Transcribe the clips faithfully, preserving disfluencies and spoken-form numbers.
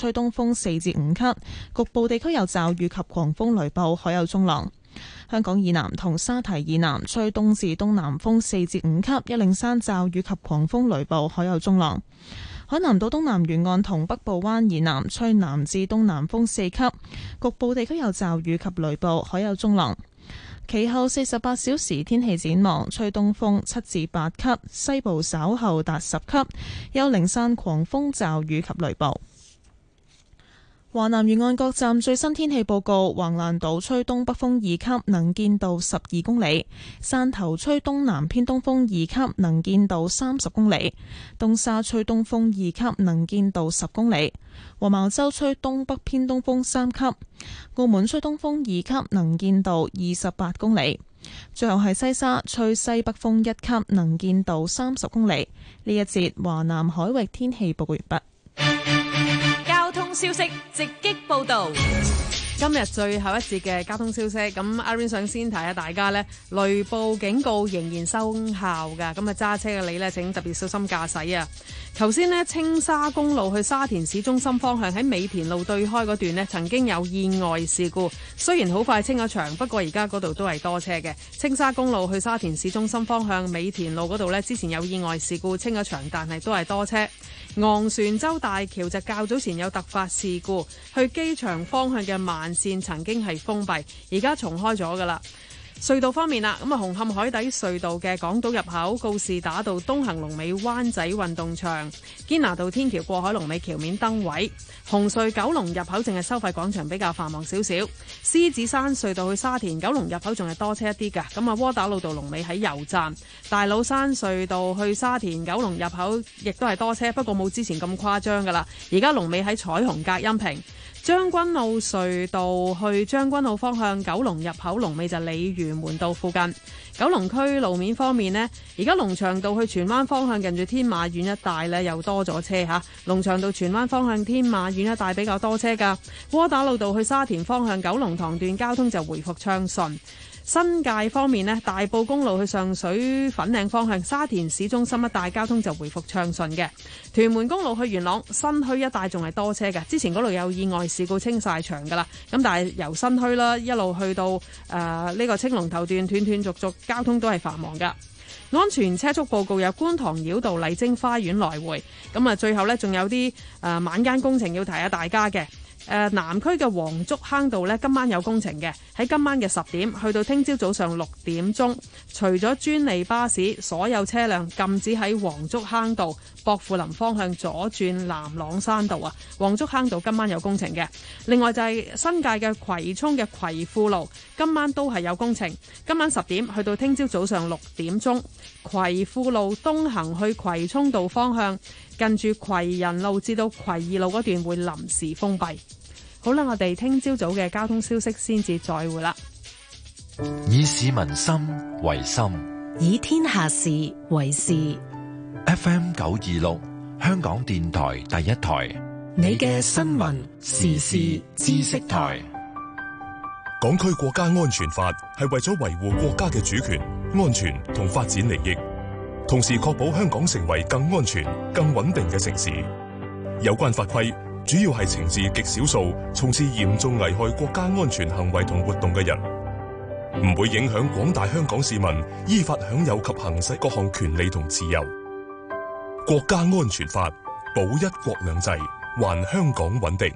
吹東風四至五級，局部地區有驟雨及狂風雷暴，海有中浪。香港以南同沙堤以南吹東至東南風四至五級，一嶺山驟雨及狂風雷暴，海有中浪。海南島東南沿岸同北部灣以南吹南至東南風四級，局部地區有驟雨及雷暴，海有中浪。其後四十八小時天氣展望，吹東風七至八級，西部稍後達十級，有零散狂風驟雨及雷暴。華南沿岸各站最新天氣報告：橫瀾島吹東北風二級，能見度十二公里；汕頭吹東南偏東風二級，能見度三十公里；東沙吹東風二級，能見度十公里；黃茅洲吹東北偏東風三級；澳門吹東風二級，能見度二十八公里。最後係西沙吹西北風一級，能見度三十公里。呢一節華南海域天氣報告完畢。 交通消息直擊報道。今日最後一節嘅交通消息，咁阿 Rain 想先提下大家呢，雷暴警告仍然生效噶，咁啊揸車嘅你呢，請特別小心駕駛啊！頭先呢，青沙公路去沙田市中心方向喺美田路對開嗰段呢，曾經有意外事故，雖然好快清咗場，不過而家嗰度都係多車嘅。青沙公路去沙田市中心方向美田路嗰度呢，之前有意外事故清咗場，但係都係多車。昂船洲大橋就較早前有突發事故，去機場方向嘅慢線曾經係封閉，而家重開咗噶啦。隧道方面啦，咁啊紅磡海底隧道嘅港島入口告士打道東行龍尾灣仔運動場，堅拿道天橋過海龍尾橋面燈位，紅隧九龍入口淨係收費廣場比較繁忙少少。獅子山隧道去沙田九龍入口仲係多車一啲㗎，咁啊窩打老道龍尾喺油站，大老山隧道去沙田九龍入口亦都係多車，不過冇之前咁誇張噶啦，而家龍尾喺彩虹隔音屏。將軍澳隧道去將軍澳方向九龍入口龍尾就鯉魚門道附近。九龍區路面方面呢，而家龍翔道去荃灣方向近住天馬苑一帶呢又多咗車吓，龍翔道荃灣方向天馬苑一帶比較多車噶。窩打老道去沙田方向九龍塘段交通就回復暢順。新界方面呢，大埔公路去上水粉嶺方向沙田市中心一帶交通就回復暢順嘅。屯門公路去元朗新墟一帶仲係多車嘅，之前嗰度有意外事故清晒場噶啦，咁但係由新墟啦一路去到誒呢、呃這個青龍頭段斷斷續續交通都係繁忙噶。安全車速報告有觀塘繞道麗晶花園來回，咁啊最後呢，仲有啲誒、呃、晚間工程要提下大家嘅。誒、呃、南區嘅黃竹坑道呢，今晚有工程嘅，喺今晚嘅十點去到聽朝早上六點鐘，除咗專利巴士，所有車輛禁止喺黃竹坑道薄扶林方向左轉南朗山道啊。黃竹坑道今晚有工程嘅。另外就係新界嘅葵涌嘅葵富路，今晚都係有工程，今晚十點去到聽朝早上六點鐘，葵富路東行去葵涌道方向，近住葵仁路至到葵二路嗰段會臨時封閉。好啦，我哋聽朝早嘅交通消息先至再會啦。 以市民心為心， 以天下事為事。 F M 九二六，香港電台第一台， 你嘅新聞時事知識台。 港區國家安全法係為咗維護國家嘅主權、安全同發展利益，同時確保香港成為更安全、更穩定嘅城市。有關法規主要係懲治極少數從事嚴重危害國家安全行為同活動嘅人，唔會影響廣大香港市民依法享有及行使各項權利同自由。國家安全法保一國兩制，還香港穩定。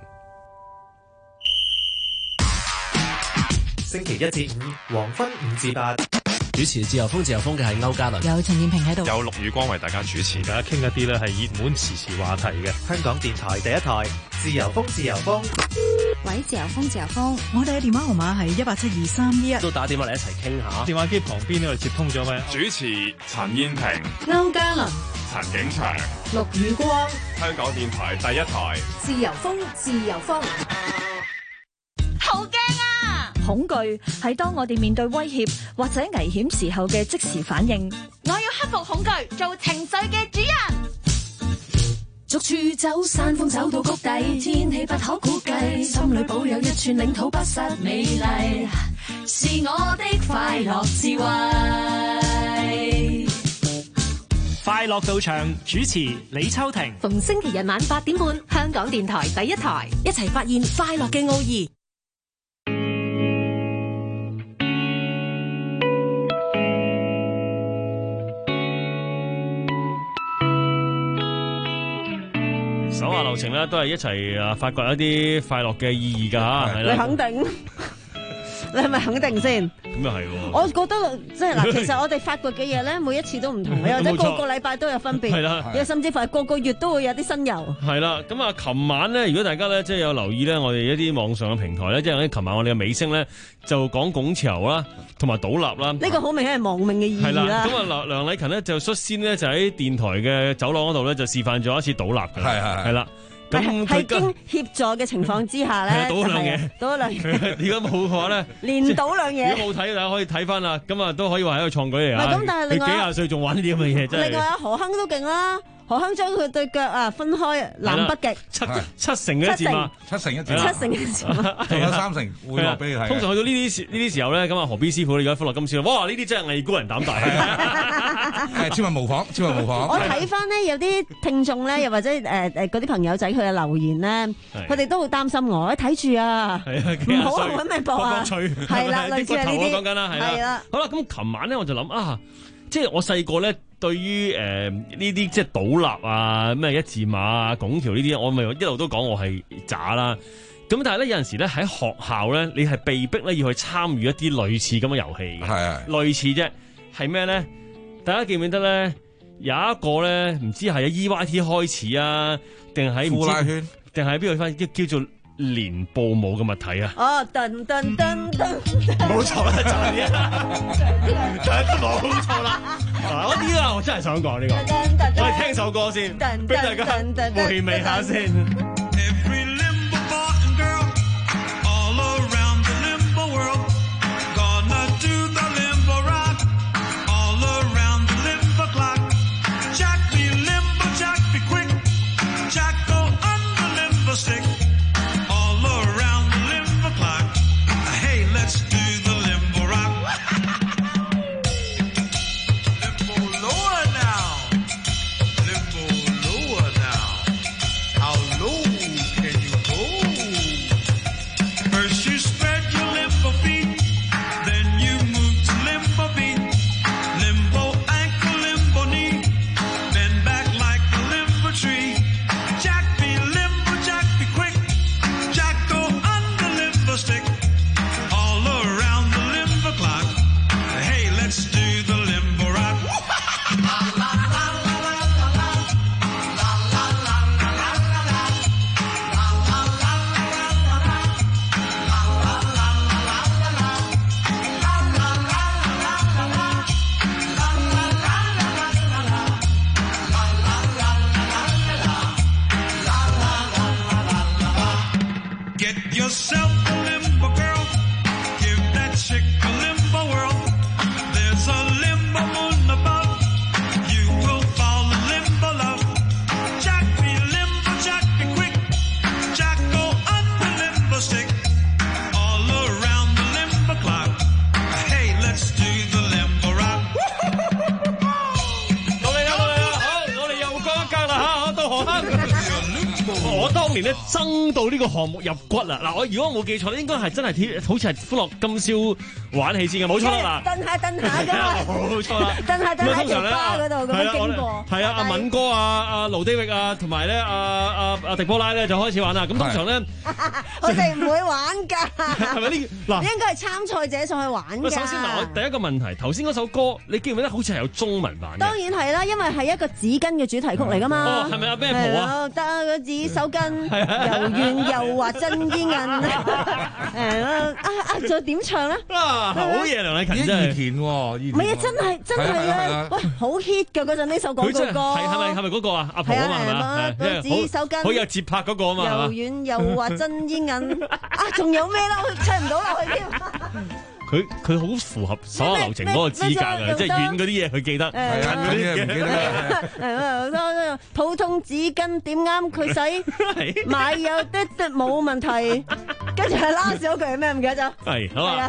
星期一至五黃昏五至八， 主持自由風自由風嘅係歐嘉倫， 有陳燕平喺度， 有陸宇光為大家主持，大家傾一啲咧係熱門時事話題嘅。 香港電台第一台自由風自由風。 喂，自由風自由風， 我哋嘅電話號碼係一八七二三一一， 都打電話嚟一齊傾下。 電話機旁邊呢度接通咗咩？ 主持陳燕平、 歐嘉倫、 陳景祥、 陸宇光， 香港電台第一台自由風自由風。 好驚啊！ 恐懼係當我哋面對威脅或者危險時候嘅即時反應。 我要克服恐懼，做情緒嘅主人。 逐處走，山峰走到谷底，天氣不可估計，心裏保有一寸領土不失美麗，是我的快樂智慧。 快樂到場，主持李秋婷。 逢星期日晚八點半，香港電台第一台，一齊發現快樂嘅奧義。 手下留情咧，都係一齊啊發掘一啲快樂嘅意義㗎嚇，係啦。 你肯定？你係咪肯定先？ 咁又係喎。 我覺得即係嗱，其實我哋發掘嘅嘢咧，每一次都唔同嘅，或者個個禮拜都有分別。 係啦， 又甚至乎係個個月都會有啲新遊。 係啦，咁啊，琴晚咧，如果大家咧即係有留意咧，我哋一啲網上嘅平台咧，即係琴晚我哋嘅尾聲咧，就講拱橋啦，同埋倒立啦。 呢個好明顯係亡命嘅意義啦。 係啦，咁啊梁梁禮勤咧就率先咧就喺電台嘅走廊嗰度咧就示範咗一次倒立嘅。係係係啦。咁喺經協助嘅情況之下咧， 倒兩嘢， 倒兩嘢。 如果冇嘅話咧， 連倒兩嘢。 如果冇睇，大家可以睇翻啦。咁啊都可以話係一個創舉嚟啊！ 咁但係另外幾廿歲仲玩呢啲咁嘅嘢，真係。 另外啊，何鏗都勁啦。何鏗將佢對腳啊分開南北極， 七七成嘅一字馬， 七成一字， 七成一字馬， 仲有三成會落俾你睇。 通常去到呢啲時呢啲時候咧，咁啊何 B 師傅而家歡樂今宵，哇！呢啲真係藝高人膽大， 係千萬模仿，千萬模仿。 我睇翻呢，有啲聽眾咧，又或者誒誒嗰啲朋友仔佢嘅留言咧，佢哋都好擔心我，睇住啊，唔好啊揾命搏啊，係啦，類似係呢啲。 講緊啦，係啦。好啦，咁琴晚咧我就諗啊，即係我細個咧。對於誒呢啲即係倒立啊、咩一字馬啊、拱橋呢啲，我咪一路都講我係渣啦。咁但係咧有陣時咧喺學校咧，你係被逼咧要去參與一啲類似咁嘅遊戲嘅，係係類似啫。係咩咧？大家記唔記得咧？有一個咧唔知係喺 E Y T 開始啊，定喺呼啦圈， 定係邊度翻叫叫做連步舞嘅物體啊？ 哦，噔噔噔噔， 冇錯啦，就係啊，冇錯啦。嗱，嗰啲啊，我真係想講呢個，我哋聽首歌先，俾大家回味下先。我當年咧爭到呢個項目入骨啦！嗱，我如果我冇記錯咧，應該係真係好似係歡樂今宵玩起先嘅，冇錯啦！ 嗱，蹬下蹬下㗎， 冇錯啦！ 蹬下蹬下條巴嗰度咁樣經過， 係啊，阿敏哥啊、阿盧迪域啊，同埋咧阿阿阿迪波拉咧就開始玩啦。咁通常咧， 我哋唔會玩㗎， 係咪呢？嗱， 應該係參賽者上去玩㗎。 首先嗱，我第一個問題，頭先嗰首歌你記唔記得好似係有中文版嘅？ 當然係啦，因為係一個紙巾嘅主題曲嚟㗎嘛。 哦，係咪阿咩蒲啊？ 得個紙手巾，又軟又滑真煙韌。誒啊啊！仲有點唱咧？ 啊，好嘢，梁禮勤真係填喎， 唔係啊，真係真係啊！喂，好 hit 㗎嗰陣呢首廣告歌。 係係咪係咪嗰個啊？阿蒲啊嘛係嘛？ 紙手巾， 好有節拍嗰個啊嘛。 又軟又滑真煙韌。啊，仲有咩啦？我唱唔到落去添。 佢佢好符合手下留情嗰個資格嘅，即係遠嗰啲嘢佢記得，近嗰啲嘢唔記得。 普通紙巾點啱佢使，買有啲啲冇問題。跟住係 last 嗰句係咩唔記得咗？ 係好啊。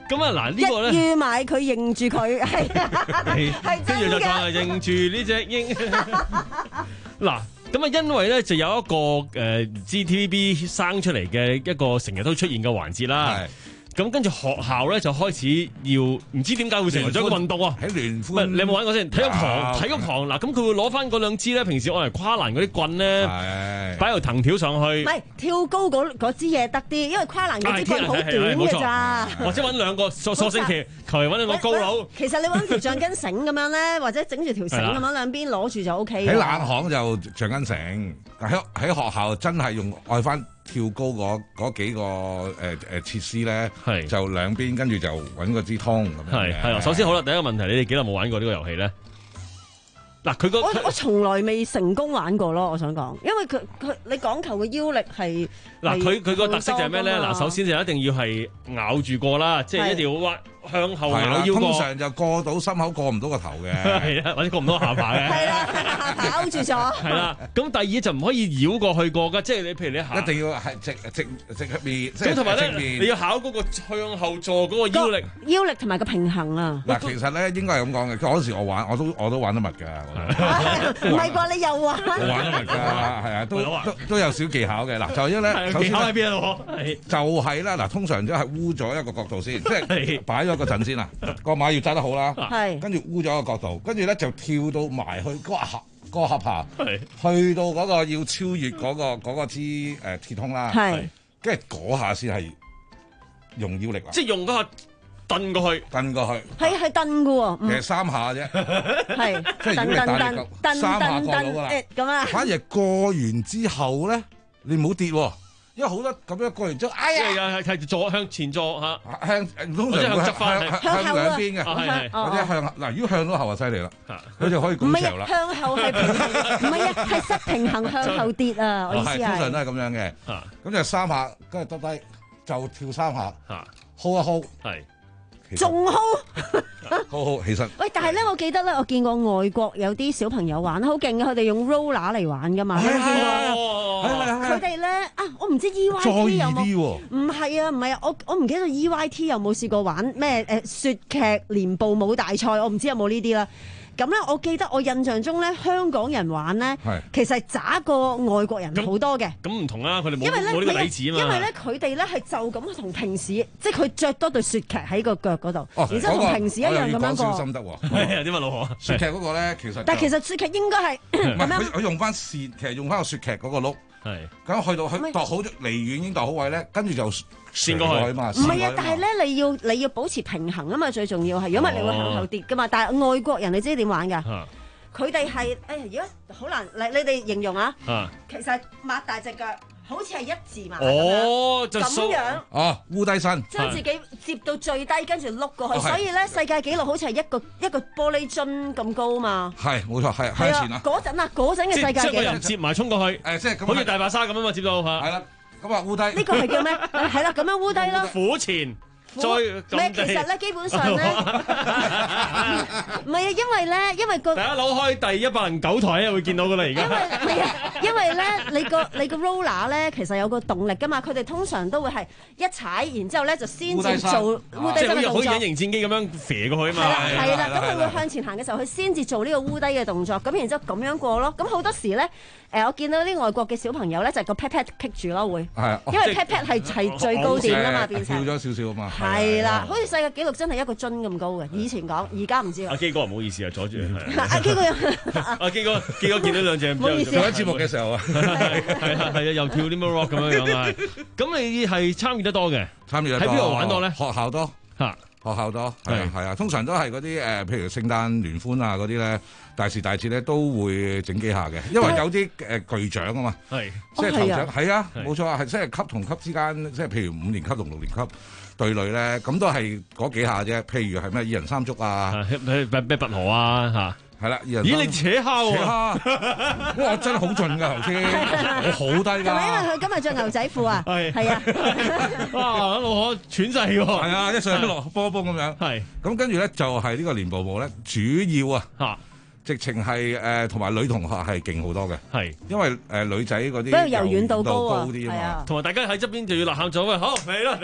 咁啊嗱，呢個咧一於買佢認住佢，係係跟住就再係認住呢隻鷹。嗱，咁啊，因為咧就有一個誒，唔知 T V B 生出嚟嘅一個成日都出現嘅環節啦。咁跟住學校咧就開始要唔知點解會成為咗一個運動啊！ 喺聯歡， 唔係你有冇玩過先？睇個旁，睇個旁嗱，咁佢會攞翻嗰兩支咧，平時我嚟跨欄嗰啲棍咧，擺條藤條上去。 唔係跳高嗰嗰支嘢得啲，因為跨欄嗰支棍好短嘅咋。 或者揾兩個索索星期，求其揾兩個高佬。 其實你揾條橡筋繩咁樣咧，或者整住條繩咁樣兩邊攞住就 O K。 喺冷巷就橡筋繩，喺喺學校真係用愛翻。跳高嗰嗰幾個誒誒設施咧，係就兩邊跟住就揾個支通咁樣嘅。 係係啊，首先好啦，第一個問題，你哋幾耐冇玩過呢個遊戲咧？嗱，佢個我我從來未成功玩過咯，我想講，因為佢佢你講求嘅腰力係嗱，佢佢個特色就係咩咧？嗱，首先就一定要係咬住過啦，即係一定要屈向後咬腰過。 通常就過到心口，過唔到個頭嘅， 係啊，或者過唔到下巴嘅。 係啦，咬住咗。 係啦，咁第二就唔可以繞過去過㗎，即係你譬如你行一定要係直直直面，即係咁同埋咧，你要考嗰個向後坐嗰個腰力， 腰力同埋個平衡啊。 嗱，其實咧應該係咁講嘅。嗰時我玩，我都我都玩得密㗎。 唔係啩？你又玩？ 我玩得密㗎，係啊，都都都有少技巧嘅。嗱，就因咧， 技巧喺邊啊？ 就係啦，嗱，通常都係烏咗一個角度先，即係擺咗個陣先啦。個馬要揸得好啦，跟住烏咗個角度，跟住咧就跳到埋去嗰個合嗰個合下，去到嗰個要超越嗰個嗰個支誒鐵通啦，跟住嗰下先係用腰力， 即係用嗰下蹬過去， 蹬過去， 係係蹬嘅喎， 其實三下啫， 係即係如果你大力夠三下過到㗎啦， 咁啊， 反而過完之後咧，你唔好跌喎。因為好多咁樣過完之後，哎呀， 係係坐向前坐嚇， 向通常會向向兩邊嘅，或者向嗱，如果向到後就犀利啦，佢就可以咁長啦。 唔係向後係唔係啊？係失平衡向後跌啊！我意思係通常都係咁樣嘅，咁就三下，跟住耷低就跳三下，hold 一 hold， 係仲 hold。 好好，其實喂，但係咧，我記得咧，我見過外國有啲小朋友玩，好勁嘅，佢哋用 roller 嚟玩噶嘛。係係佢哋咧啊，我唔知 E Y T 有冇？唔係啊，唔係啊，我我唔記得 E Y T 有冇試過玩咩誒雪劇連步舞大賽，我唔知有冇呢啲啦。咁咧，我記得我印象中咧，香港人玩咧，其實係渣過外國人好多嘅。咁唔同啊，佢哋冇冇呢個底子啊嘛。 因為咧，佢哋咧係就咁同平時，即係佢着多對雪屐喺個腳嗰度，然之後同平時一樣咁樣過。 小心得喎。 係啊，點啊，老何？ 雪屐嗰個咧，其實但係其實雪屐應該係唔係佢佢用翻線，其實用翻個雪屐嗰個碌。係。咁去到去度好離遠已經度好位咧，跟住就線過去嘛。 唔係啊，但係咧你要你要保持平衡啊嘛，最重要係，如果唔係你會向後跌噶嘛。但係外國人你知點玩㗎？佢哋係誒，如果好難，你你哋形容啊。其實擘大隻腳。好似係一字馬哦， 咁樣哦，烏低身， 將自己接到最低，跟住碌過去，所以咧世界紀錄好似係一個一個玻璃樽咁高嘛。 係冇錯，係向前啊！ 嗰陣啊，嗰陣嘅世界紀錄， 即係個人接埋衝過去，誒，即係好似大白鯊咁啊嘛，接到嚇。係啦，咁啊烏低。 呢個係叫咩？係啦，咁樣烏低咯。 虎前。再咩？其實咧，基本上咧，唔係啊，因為咧，因為個大家扭開第一百零九台啊，會見到噶啦，而家。因為唔係啊，因為咧，你個你個 roller 咧，其實有個動力噶嘛，佢哋通常都會係一踩，然之後咧就先至做烏低身嘅動作。 好似隱形戰機咁樣飛過去啊嘛。 係啦，係啦，咁佢會向前行嘅時候，佢先至做呢個烏低嘅動作，咁然之後咁樣過咯。咁好多時咧，誒，我見到啲外國嘅小朋友咧，就個 pat pat 棘住咯，會。係。因為 pat pat 係係最高點噶嘛，變成。 跳咗少少啊嘛。 係啦，好似世界紀錄真係一個樽咁高嘅，以前講，而家唔知啦。 阿基哥唔好意思啊，阻住。 阿基哥， 阿基哥，基哥見到兩隻。 唔好意思。 做緊節目嘅時候啊， 係啊係啊，又跳啲 rock 咁樣樣啊。咁你係參與得多嘅？ 參與得多。 喺邊度玩多咧？ 學校多嚇，學校多係啊係啊，通常都係嗰啲誒，譬如聖誕聯歡啊嗰啲咧，大時大節咧都會整幾下嘅，因為有啲誒巨獎啊嘛。係。即係頭獎係啊，冇錯啊，係即係級同級之間，即係譬如五年級同六年級。對壘咧，咁都係嗰幾下啫。譬如係咩二人三足啊， 咩咩拔河啊嚇， 係啦。 咦你扯蝦喎？ 扯蝦，哇真係好盡㗎頭先，我好低㗎。 係咪因為佢今日着牛仔褲啊？係係啊。 哇！老可喘勢喎。 係啊，一上一落波波咁樣。係。咁跟住咧就係呢個連步步咧，主要啊嚇直情係誒同埋女同學係勁好多嘅， 係因為誒、呃、女仔嗰啲比較柔軟度高啊， 啲啊嘛， 同埋大家喺側邊就要吶喊咗啊！好嚟啦，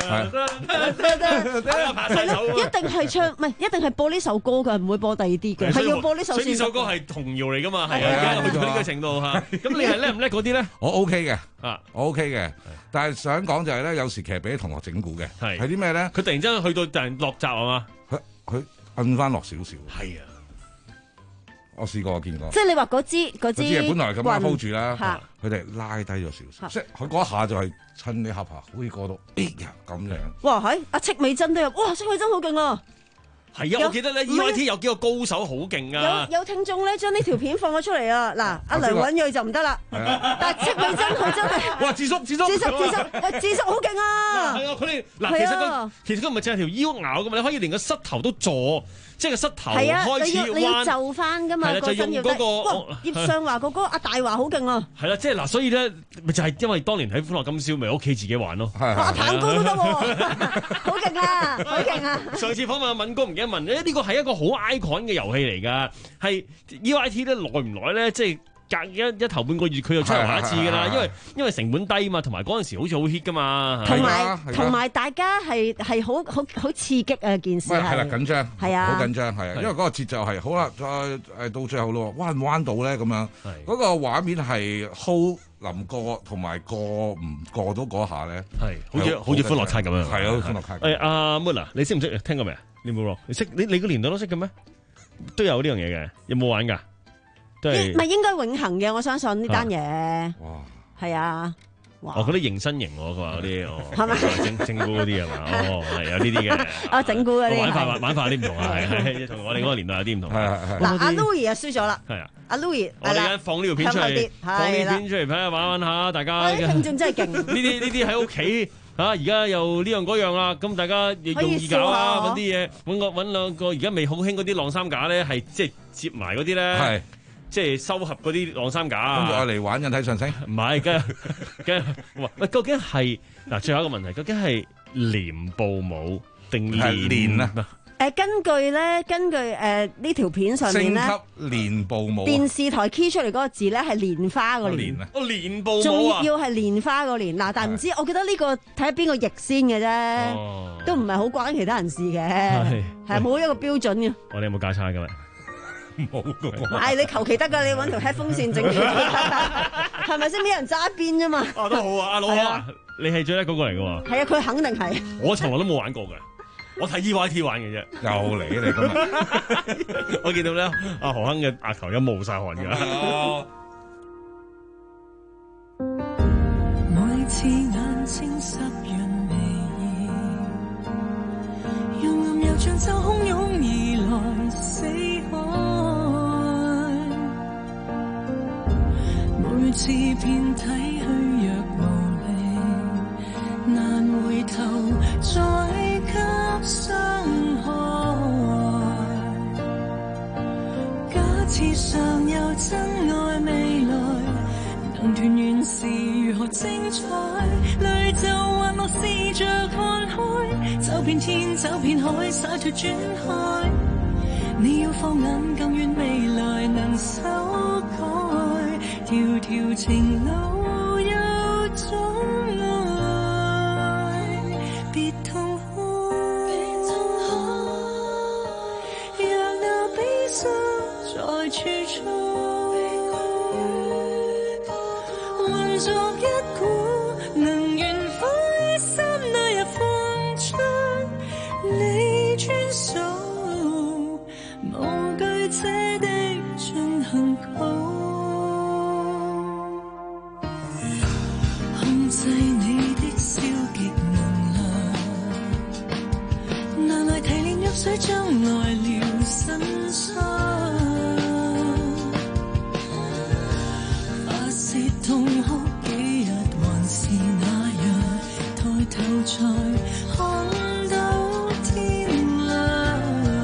一定係唱唔係一定係播呢首歌嘅，唔會播第二啲嘅，係要播呢首。 所以呢首歌係童謠嚟㗎嘛，係啊，去到呢個程度嚇。咁你係叻唔叻嗰啲咧？ 我 OK 嘅， 啊， 我 OK 嘅，但係想講就係咧，有時其實俾啲同學整蠱嘅，係係啲咩咧？ 佢突然之間去到突然落閘係嘛？ 佢佢摁翻落少少。 係啊。 我試過，我見過。 即係你話嗰支嗰支， 支本來咁樣 hold 住啦， 佢哋拉低咗少少，即係佢嗰一下就係趁你合下，好似過到哎呀咁樣。 哇！係阿戚美珍都有，哇！戚美珍好勁啊！ 係啊，我記得咧 E Y T 有幾個高手好勁啊！ 有有聽眾咧將呢條片放咗出嚟啊！嗱，阿梁允瑞就唔得啦，但係戚美珍佢真係哇！智叔智叔智叔智叔智叔好勁啊！ 係啊，佢哋嗱，其實佢其實佢唔係淨係條腰咬噶嘛，你可以連個膝頭都坐。即係個膝頭開始彎， 你要就翻噶嘛？ 係啦，就用嗰個葉尚華哥哥阿大華好勁啊！ 係啦，即係嗱，所以咧，咪就係因為當年喺歡樂今宵，咪屋企自己玩咯。 阿棒哥都得喎，好勁啊！好勁啊！ 上次訪問阿敏哥，唔記得問咧，呢個係一個好 icon 嘅遊戲嚟㗎，係 E Y T 咧耐唔耐咧，即係。隔一一頭半個月佢又出嚟下一次㗎啦，因為因為成本低嘛，同埋嗰陣時好似好 hit 㗎嘛， 同埋同埋大家係係好好好刺激啊件事係， 係啦緊張， 係啊， 好緊張係啊，因為嗰個節奏係好啦，再誒到最後咯，彎唔彎到咧咁樣，嗰個畫面係 hold 臨過同埋過唔過到嗰下咧， 係好似好似歡樂卡咁樣， 係啊歡樂卡。 誒阿 Mula，你識唔識聽過未啊？你冇咯？你識你你個年代都識嘅咩？都有呢樣嘢嘅，有冇玩㗎？ 唔係應該永恆嘅，我相信呢單嘢。 哇！ 係啊！ 哦，嗰啲迎新型喎，佢話嗰啲哦，係咪整整蠱嗰啲係嘛？哦，係有呢啲嘅。 啊，整蠱嗰啲玩法玩法有啲唔同啊，係係同我哋嗰個年代有啲唔同。 係係嗱，阿 Louis 啊輸咗啦。 係啊， 阿 Louis， 我哋而家放呢條片出嚟，放呢條片出嚟睇下玩玩下，大家。 聽眾真係勁。 呢啲呢啲喺屋企。嚇！而家又呢樣嗰樣啦，咁大家亦容易搞啊！揾啲嘢，揾個揾兩個，而家未好興嗰啲晾衫架咧，係即係接埋嗰啲咧，係即係收合嗰啲晾衫架。 跟住我嚟玩引體上升， 唔係，梗係梗係喂，究竟係嗱？最後一個問題，究竟係連步舞定連啊？ 誒，根據咧，根據誒呢條片上面咧， 升級連步舞， 電視台 key 出嚟嗰個字咧係蓮花個蓮啊， 哦連步舞啊， 仲要係蓮花個蓮嗱，但係唔知，我記得呢個睇下邊個譯先嘅啫，都唔係好關其他人事嘅，係冇一個標準嘅。 我哋有冇交叉㗎嘛？冇㗎。 係你求其得㗎，你揾條 headphone 線整住，係咪先？俾人揸一邊啫嘛。 哦，都好啊，阿老啊，你係最叻嗰個嚟㗎喎。 係啊，佢肯定係。 我從來都冇玩過㗎。我睇 E Y T 玩嘅啫， 又嚟你今日， 我見到咧阿何鏗嘅額頭有冒晒汗㗎。 每次眼睛濕潤微熱，用暗又像就洶湧而來死海，每次遍體虛弱無力，難回頭再傷害，假設尚有真愛未來，能團圓時如何精彩？淚就還無試着看開，走遍天走遍海，灑脱轉開。你要放眼更遠未來能修改，條條情路有種愛，別痛。在處處混作一股能懸灰心裏日風中你專屬無懼這的進行曲，控制你的消極能量，拿來提煉藥水將來療身傷。痛哭幾日還是那樣，抬頭才看到天亮。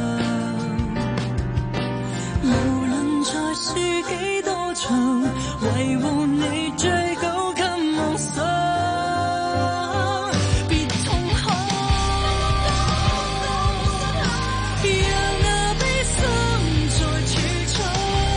無論再輸幾多場，維護你最高級夢想。別痛哭，讓那悲傷在儲藏。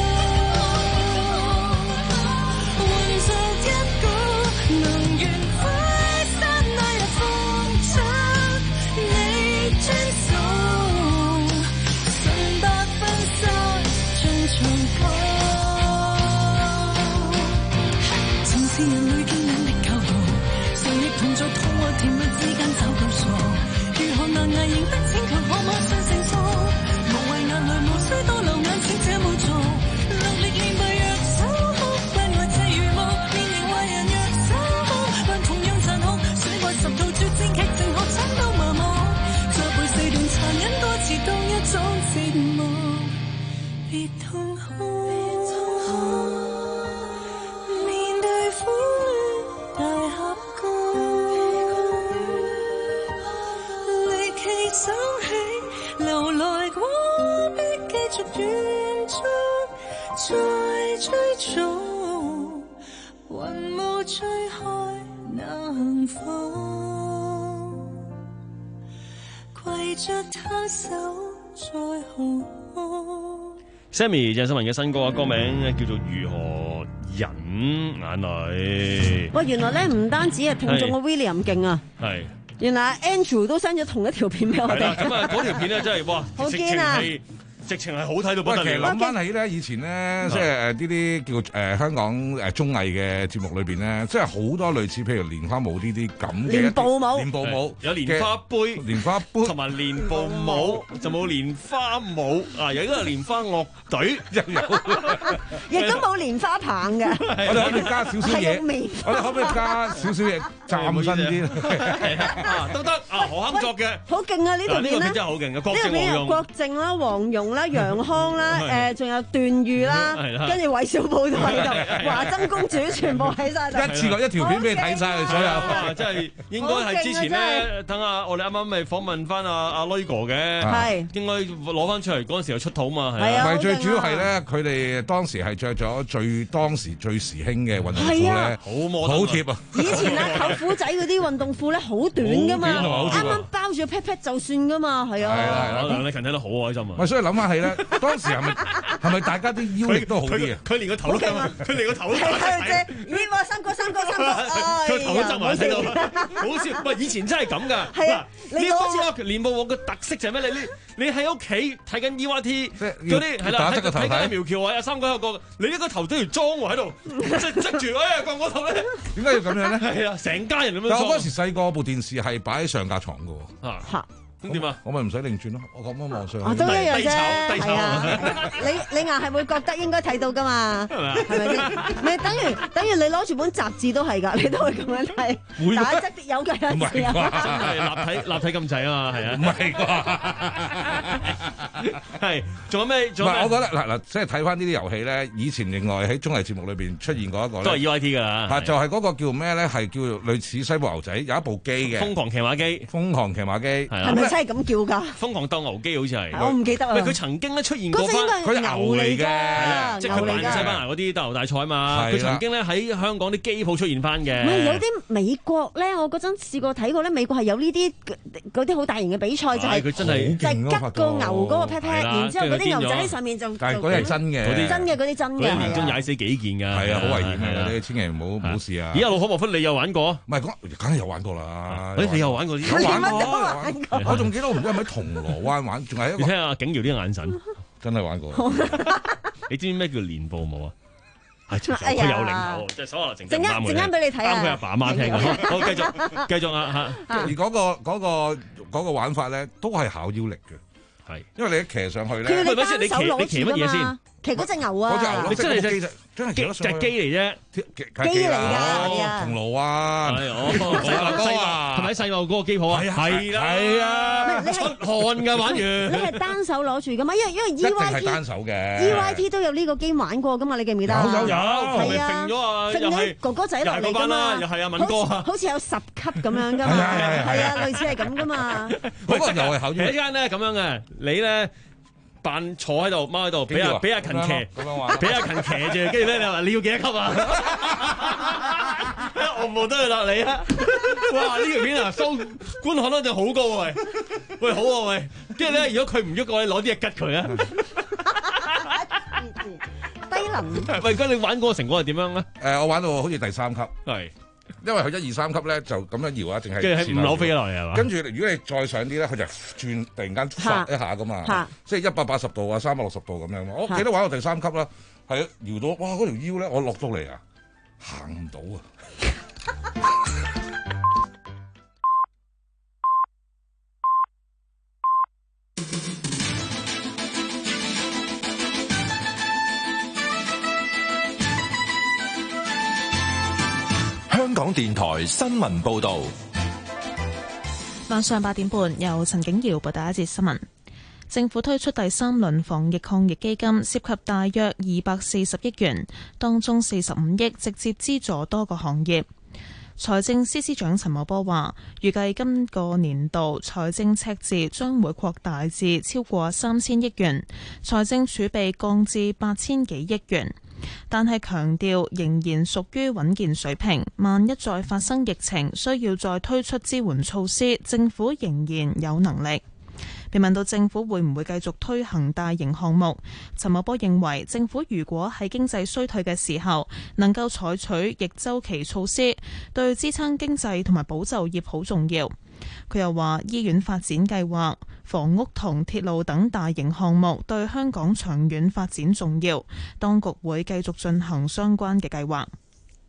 果必繼續遠足，再追逐，雲霧吹開那幸福，攜着他手再好。 Sammy 鄭秀文嘅新歌啊，歌名叫做《如何忍眼淚》。 喂，原來咧唔單止係聽眾嘅 William 勁啊， 係原來 Andrew 都 send 咗同一條片俾我哋。 咁啊，嗰條片咧真係哇， 好堅啊！ 直情係好睇到不得了。 其實諗翻起咧，以前咧，即係誒呢啲叫誒、呃、香港誒綜藝嘅節目裏邊咧，即係好多類似譬如蓮花舞呢啲咁嘅。蓮步舞。蓮步舞有蓮花杯、 蓮花杯同埋蓮步舞，就冇蓮花舞啊！有一個蓮花樂隊又有， 亦都冇蓮花棒嘅。 我哋可唔可以加少少嘢？我哋可唔可以加少少嘢嶄新啲？ 啊，都得啊！何鏗作嘅。 好勁啊！呢條片咧， 真係好勁嘅。 呢條片有郭靖啦、黃蓉啦、楊康啦，誒，仲有段譽啦，跟住韋小寶都喺度，華珍公主全部喺晒度， 一次過一條片俾你睇晒，所有真係應該係之前咧，等下我哋啱啱咪訪問翻阿阿雷哥嘅， 係應該攞翻出嚟嗰陣時又出土嘛， 係啊， 唔係最主要係咧，佢哋當時係着咗最當時最時興嘅運動褲咧， 好摩好貼啊！ 以前咧舅父仔嗰啲運動褲咧好短噶嘛，啱啱包住 pat pat 就算噶嘛，係啊， 係啊， 梁禮勤睇得好開心啊！ 咪所以諗翻起咧。當時係咪係咪大家啲腰力都好啲啊？ 佢連個頭都佢連個頭都係啫，咦！哇，三哥三哥三哥， 佢個頭都側埋喺度，好笑。喂，以前真係咁㗎。 係啊， 呢個練步舞嘅特色就係咩？你你喺屋企睇緊 E Y T 嗰啲係啦，睇緊苗僑偉啊，三哥有個，你呢個頭都要裝喎喺度，即係側住，哎呀，個個頭咧， 點解要咁樣咧？ 係啊，成家人咁樣。 但我嗰時細個部電視係擺喺上架床㗎喎。 嚇！ 咁點啊？ 我咪唔使擰轉咯，我咁樣望上去。 哦，都一樣啫，係啊！你你硬係會覺得應該睇到噶嘛？係咪啊？係咪先？咪等於等於你攞住本雜誌都係㗎，你都會咁樣睇。會打側啲有嘅有時啊。 真係立體立體咁滯啊嘛，係啊。 唔係啩？ 係，仲有咩？仲有咩？ 我覺得嗱嗱，即係睇翻呢啲遊戲咧，以前另外喺綜藝節目裏邊出現過一個都係 E Y T 㗎啦。 係就係嗰個叫咩咧？係叫類似西部牛仔，有一部機嘅。 瘋狂騎馬機。 瘋狂騎馬機。 係啊。 係咪真係咁叫㗎？ 瘋狂鬥牛機好似係， 我唔記得啊。 喂，佢曾經咧出現過翻， 佢係牛嚟嘅， 即係佢扮西班牙嗰啲鬥牛大賽啊嘛。佢曾經咧喺香港啲機鋪出現翻嘅。 唔係有啲美國咧，我嗰陣試過睇過咧，美國係有呢啲嗰啲好大型嘅比賽，就係佢真係就係吉個牛嗰個 pat pat，然之後嗰啲牛仔喺上面就， 但係嗰啲係真嘅， 嗰啲真嘅嗰啲真嘅， 嗰啲年中踩死幾件㗎， 係啊，好危險嘅，你千祈唔好唔好試啊！ 而家老可莫夫你有玩過？ 唔係講，梗係有玩過啦。 誒，你有玩過啲？ 有玩過，我仲記得我唔知係咪喺銅鑼灣玩，仲係一個。 你聽下景瑤啲眼神， 真係玩過。 你知唔知咩叫練步舞啊？係，佢有領頭，即係所有成績啱嘅。 陣間俾你睇啊！ 啱佢阿爸阿媽聽嘅。好，繼續繼續啊嚇！ 而嗰個嗰個嗰個玩法咧，都係考腰力嘅。係，因為你一騎上去咧， 佢哋單手攞你騎乜嘢先？ 騎嗰隻牛啊！ 嗰隻牛， 你真係真真係騎得上去。 隻機嚟啫， 機嚟㗎， 銅鑼灣， 細啊，係咪細路嗰個機鋪啊？係啦，係啊，出汗㗎玩完。 你係單手攞住㗎嘛？因為因為 E Y T 係單手嘅 E Y T 都有呢個機玩過㗎嘛？你記唔記得？ 有有有， 係啊，揈咗哥哥仔落嚟㗎嘛？ 又係啊，敏哥啊， 好似有十級咁樣㗎嘛？係啊，類似係咁㗎嘛？ 嗰個又係考腰力。 一間咧咁樣嘅，你咧。扮坐喺度，踎喺度，俾阿俾阿勤騎，俾阿勤騎住，跟住咧你話你要幾多級啊？我冇得去啦你啊！哇！呢條片啊，收觀看率就好高喂，喂好啊喂，跟住咧如果佢唔喐嘅話，你攞啲嘢吉佢啊！ 低能。 喂，咁你玩嗰個成果係點樣咧？ 誒，我玩到好似第三級， 係。 因為佢一二三級咧就咁樣搖啊，淨係跟住喺五樓飛落嚟係嘛？ 跟住如果你再上啲咧，佢就轉突然間發一下噶嘛，即係一百八十度啊，三百六十度咁樣。我記得玩到第三級啦，係啊，搖到哇嗰條腰咧，我落到嚟啊，行唔到啊！ 香港電台新聞報道， 晚上八點半由陳景瑤報道一節新聞。政府推出第三輪防疫抗疫基金，涉及大約二百四十億元，當中四十五億直接資助多個行業。 財政司司長陳茂波話，預計今個年度財政赤字將會擴大至超過三千億元，財政儲備降至八千幾億元，但係強調仍然屬於穩健水平。萬一再發生疫情，需要再推出支援措施，政府仍然有能力。被問到政府會唔會繼續推行大型項目，陳茂波認為政府如果喺經濟衰退嘅時候能夠採取逆周期措施，對支撐經濟同埋保就業好重要。佢又話醫院發展計劃、房屋同鐵路等大型項目對香港長遠發展重要，當局會繼續進行相關嘅計劃。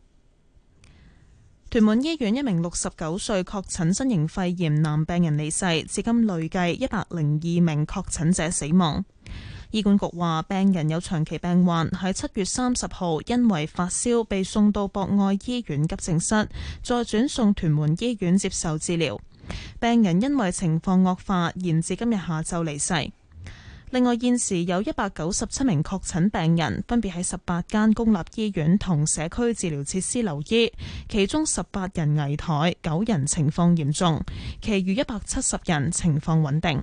屯門醫院一名六十九歲確診新型肺炎男病人離世，至今累計一百零二名確診者死亡。醫管局話，病人有長期病患，喺七月三十號因為發燒被送到博愛醫院急症室，再轉送屯門醫院接受治療。病人因為情況惡化，延至今日下晝離世。另外，現時有一百九十七名確診病人，分別喺十八間公立醫院同社區治療設施留醫，其中十八人危殆，九人情況嚴重，其餘一百七十人情況穩定。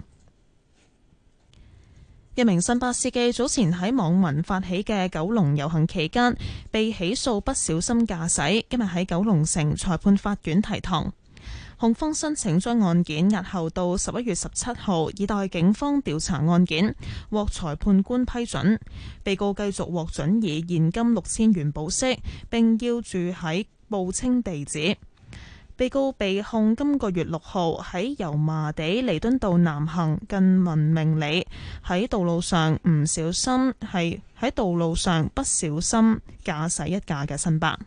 一名新巴司機早前喺網民發起嘅九龍遊行期間被起訴不小心駕駛，今日喺九龍城裁判法院提堂。控方申請將案件押後到十一月十七號，以待警方調查案件，獲裁判官批准。被告繼續獲准以現金六千元保釋，並要住喺報稱地址。被告被控今個月六號喺油麻地彌敦道南行近文明里，喺道路上唔小心係喺道路上不小心駕駛一架嘅新巴。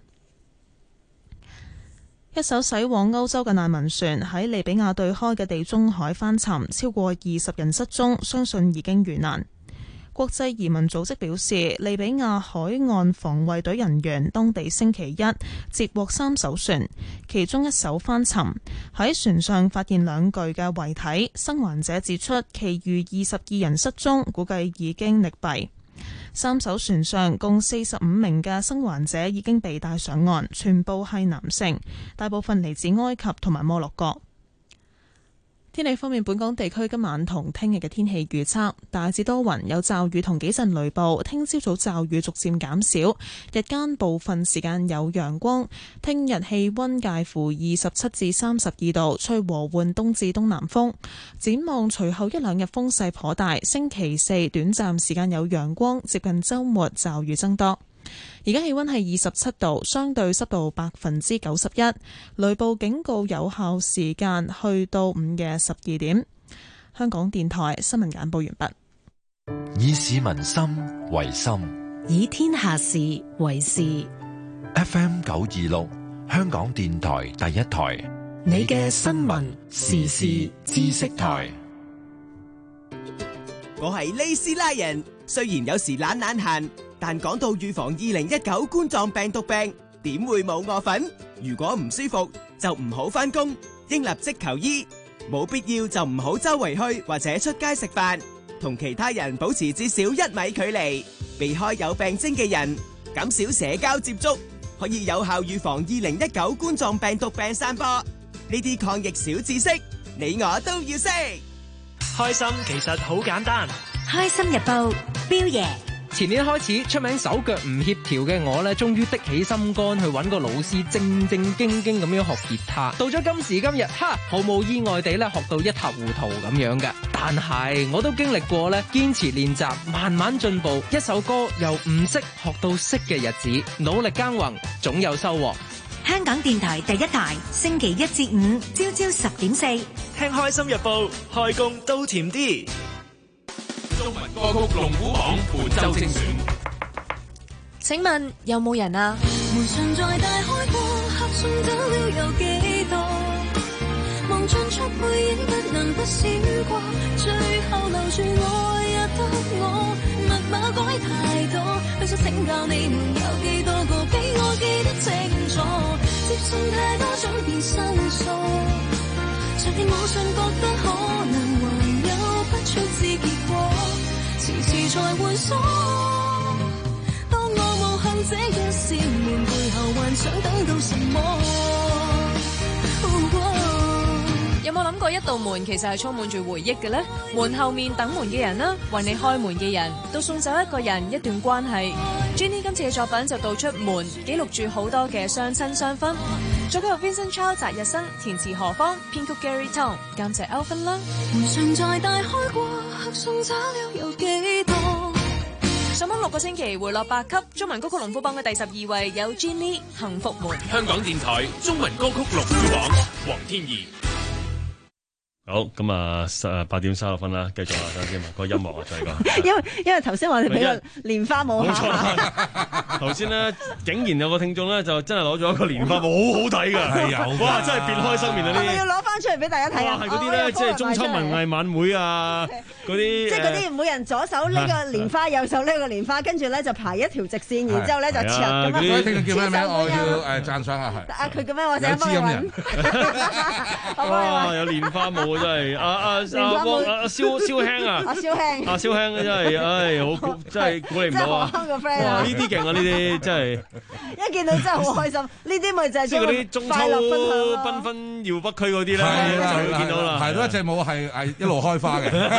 一艘駛往歐洲嘅難民船喺利比亞對開嘅地中海翻沉，超過二十人失蹤，相信已經遇難。國際移民組織表示，利比亞海岸防衛隊人員當地星期一截獲三艘船，其中一艘翻沉，喺船上發現兩具嘅遺體。生還者指出，其餘二十二人失蹤，估計已經溺斃。三艘船上共四十五名嘅生還者已經被帶上岸，全部係男性，大部分嚟自埃及同埋摩洛哥。天氣方面，本港地區今晚同聽日嘅天氣預測大致多雲，有驟雨同幾陣雷暴。聽朝早驟雨逐漸減少，日間部分時間有陽光。聽日氣溫介乎二十七至三十二度，吹和緩東至東南風。展望隨後一兩日風勢頗大，星期四短暫時間有陽光，接近週末驟雨增多。而家氣溫係二十七度，相對濕度百分之九十一，雷暴警告有效時間去到午夜十二點。香港電台新聞簡報完畢。 以市民心為心， 以天下事為事。 F M 九二六，香港電台第一台， 你嘅新聞時事知識台。 我係利斯拉人，雖然有時懶懶閒，但講到預防二零一九冠狀病毒病，點會冇我份？如果唔舒服就唔好返工，應立即求醫，冇必要就唔好周圍去或者出街食飯，同其他人保持至少一米距離，避開有病徵嘅人，減少社交接觸，可以有效預防二零一九冠狀病毒病散播。呢啲抗疫小知識，你我都要識。 開心其實好簡單。 開心日報，標爺。 前年開始出名手腳唔協調嘅我呢，終於的起心肝去揾個老師正正經經咁樣學吉他。到咗今時今日，哈，毫無意外地咧學到一塌糊塗咁樣嘅。但係我都經歷過咧堅持練習，慢慢進步，一首歌由唔識學到識嘅日子，努力耕耘，總有收穫。 香港電台第一台，星期一至五朝朝十點四， 聽開心日報，開工都甜啲。 中文歌曲龍虎榜本周精選， 請問有冇人啊？ 門常在大開過，客送走了有幾多？望盡出背影，不能不閃過，最後留住我也得我，密碼改太多，不想請教你們有幾多個比我記得清楚，接送太多轉變生疏，常令我信覺得可能還有不速之結果。遲遲才會鎖，當我無幸這一扇門背後幻想等到什麼？ 有冇諗過一道門其實係充滿住回憶嘅呢？門後面等門嘅人啦，為你開門嘅人，到送走一個人一段關係。Jenny 今次嘅作品就道出門，記錄住好多嘅相親相分。作曲 Vincent Chow 澤日生，填詞何方，編曲 Gary Tong， 監製 Alvin Lam。 門常在大開過，客送走了有幾多？ 上榜六個星期，回落八級。中文歌曲龍虎榜嘅第十二位有 Jenny《幸福門》。 香港電台中文歌曲龍虎榜，黃天怡。 好，咁啊，誒八點三十分啦，繼續啊，等陣先，個音樂啊，再講。 因為因為頭先我哋俾個蓮花舞下。冇錯。頭先咧，竟然有個聽眾咧，就真係攞咗一個蓮花舞，好好睇㗎。係有。哇！真係別開生面啊！呢啲。 我要攞翻出嚟俾大家睇啊！ 係嗰啲咧，即係中秋文藝晚會啊，嗰啲。 即係嗰啲每人左手呢個蓮花，右手呢個蓮花，跟住咧就排一條直線，然之後咧就切咁啊。 嗰啲聽眾叫咩名？我要誒讚賞下係。 啊！佢叫咩？我想幫你揾。 哇！有蓮花舞。真係阿阿阿汪阿蕭蕭輕啊！ 阿蕭輕， 阿蕭輕真係，唉，好真係鼓勵唔到啊！哇！呢啲勁啊！呢啲真係一見到真係好開心。呢啲咪就係即係嗰啲中秋繽紛耀北區嗰啲咧，就見到啦。 係咯，一隻舞係係一路開花嘅。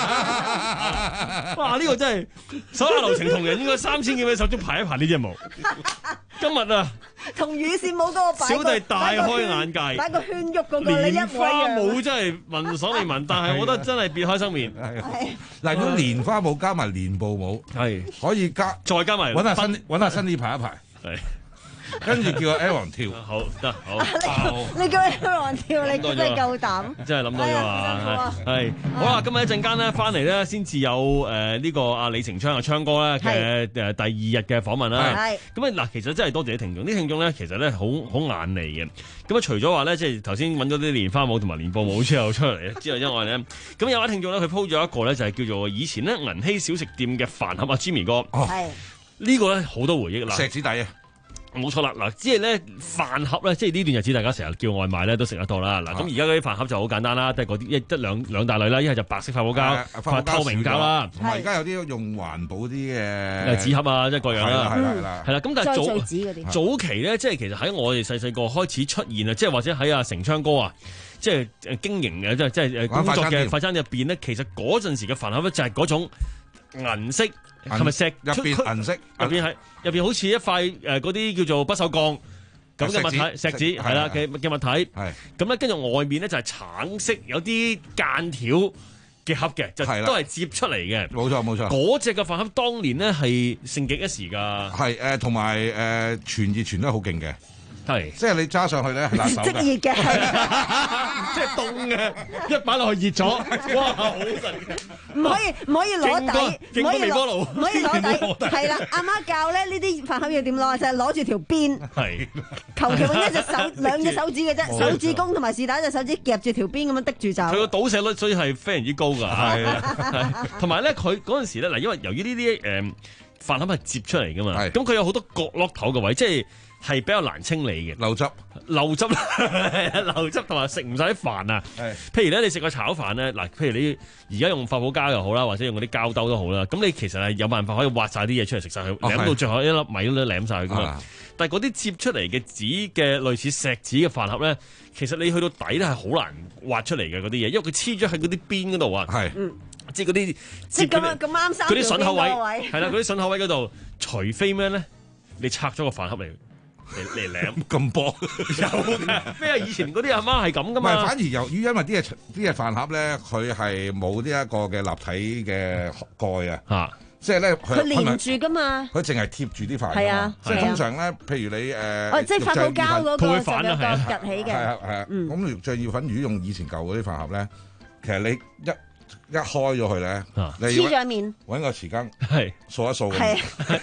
哇！呢個真係手下留情同人，應該三千幾位手足排一排呢隻舞。今日啊， 同羽扇舞嗰個小弟大開眼界， 擺個圈喐嗰個你一蓮花舞真係聞所未聞，但係我覺得真係別開生面。 嗱，如果蓮花舞加埋蓮步舞，係可以加再加埋揾下新揾下新啲排一排， 係跟住叫阿 Aaron 跳， 好得好。 你叫 Aaron 跳，你真係夠膽， 真係諗多咗啊！係好啦，今日一陣間咧翻嚟咧，先至有誒呢個阿李成昌啊昌哥咧嘅誒第二日嘅訪問啦。係咁啊嗱，其實真係多謝啲聽眾，啲聽眾咧其實咧好好眼利嘅。咁啊，除咗話咧，即係頭先揾咗啲蓮花舞同埋蓮步舞之後出嚟之後之外咧，咁有位聽眾咧，佢 po 咗一個咧，就係叫做以前咧銀禧小食店嘅飯盒啊 ，Jimmy 哥。係呢個咧好多回憶啦， 石子底啊！ 冇錯啦，嗱，即係咧飯盒咧，即係呢段日子大家成日叫外賣咧都食得多啦。嗱，咁而家嗰啲飯盒就好簡單啦，都係嗰啲一得兩兩大類啦，一係就白色發泡膠，發透明膠啦。 同埋而家有啲用環保啲嘅紙盒啊，即係各樣啦。係啦係啦。係啦，咁但係早早期咧，即係其實喺我哋細細個開始出現啊，即係或者喺阿成昌哥啊，即係誒經營嘅，即係即係誒工作嘅快餐入邊咧，其實嗰陣時嘅飯盒咧就係嗰種銀色。係咪石入邊銀色？ 入邊係入邊好似一塊誒嗰啲叫做不鏽鋼咁嘅物體，石子係啦嘅嘅物體。係咁咧，跟住外面咧就係橙色，有啲間條嘅盒嘅，就都係接出嚟嘅。 冇錯冇錯。 嗰隻嘅飯盒當年咧係盛極一時㗎。 係誒，同埋誒傳熱傳得好勁嘅。 係， 即係你揸上去咧係辣手嘅， 即熱嘅， 即係凍嘅，一擺落去熱咗，哇，好神奇！ 唔可以唔可以攞底，唔可以攞，唔可以攞底，係啦。阿媽教咧呢啲飯盒要點攞，就係攞住條邊，係，求其揾一隻手兩隻手指嘅啫，手指公同埋是但一隻手指夾住條邊咁樣滴住就。 佢個倒瀉率所以係非常之高㗎，係，同埋咧佢嗰陣時咧嗱，因為由於呢啲誒飯盒係接出嚟㗎嘛，咁佢有好多角落頭嘅位，即係。係比較難清理嘅， 漏汁、 漏汁、漏汁同埋食唔晒啲飯啊！譬如咧，你食個炒飯咧，嗱，譬如你而家用發泡膠又好啦，或者用嗰啲膠兜都好啦，咁你其實係有辦法可以挖晒啲嘢出嚟食晒佢，舐到最後一粒米都舐晒佢噶嘛。啊、但係嗰啲接出嚟嘅紙嘅類似錫紙嘅飯盒咧，其實你去到底咧係好難挖出嚟嘅嗰啲嘢，因為佢黐咗喺嗰啲邊嗰度啊。係，即係嗰啲即係咁咁啱三嗰啲筍口位，係啦，嗰啲筍口位嗰度，除非咩咧，你拆咗個飯盒嚟。嚟嚟舐咁薄有咩啊？以前嗰啲阿媽係咁噶嘛？ 唔係，反而由於因為啲嘢啲嘢飯盒咧，佢係冇呢一個嘅立體嘅蓋啊，嚇，即係咧佢連住噶嘛， 佢淨係貼住啲飯。 係啊， 即係通常咧，譬如你誒， 哦，即係發泡膠嗰個就有個趌起嘅。 係啊係啊，咁肉醬意粉如果用以前舊嗰啲飯盒咧，其實你一一開咗佢咧， 黐咗面， 揾個匙羹係掃一掃。 係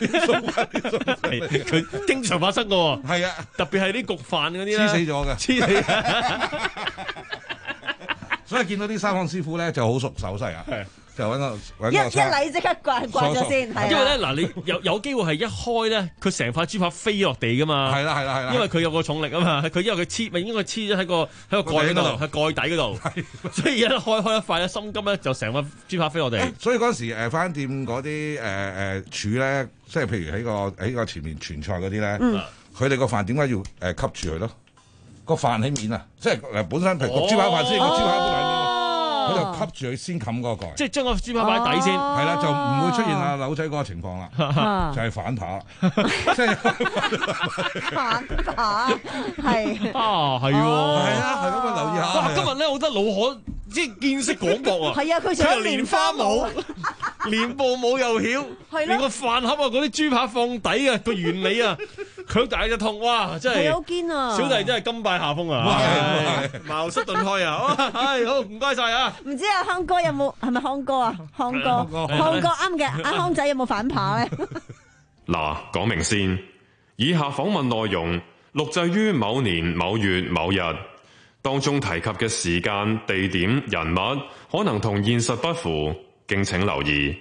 佢經常發生嘅喎。 係啊， 特別係啲焗飯嗰啲咧， 黐死咗嘅， 黐死。 所以見到啲三行師傅咧就好熟手勢啊。 就揾個揾一一禮即刻掛掛咗先， 因為咧嗱，你有有機會係一開咧，佢成塊豬扒飛落地噶嘛。係啦係啦係啦， 因為佢有個重力啊嘛，佢因為佢黐咪應該黐咗喺個喺個蓋嗰度，喺蓋底嗰度，所以一開開一塊咧，心急咧就成個豬扒飛落地。 所以嗰陣時誒飯店嗰啲誒誒柱咧，即係譬如喺個喺個前面傳菜嗰啲咧，佢哋個飯點解要誒吸住佢咯？個飯喺面啊，即係誒本身譬如個豬扒飯先，個豬扒喺面。佢就吸住佢先冚嗰個蓋， 即係將個豬扒擺底先， 係啦，就唔會出現阿柳仔嗰個情況啦，就係反扒，即係反扒，係啊，係喎， 係啊，係咁啊，留意下。 哇，今日咧，我覺得老可即係見識廣博啊， 係啊，佢佢又蓮花舞，蓮步舞又曉，連個飯盒啊，嗰啲豬扒放底啊，個原理啊，佢大隻痛，哇，真係， 好堅啊！ 小弟真係甘拜下風啊，茅塞頓開啊，係好，唔該晒啊！ 唔知阿康哥有冇係咪康哥啊？康哥，康哥啱嘅。阿康仔有冇反扒咧？ 嗱，講明先，以下訪問內容錄製於某年某月某日，當中提及嘅時間、地點、人物可能同現實不符，敬請留意。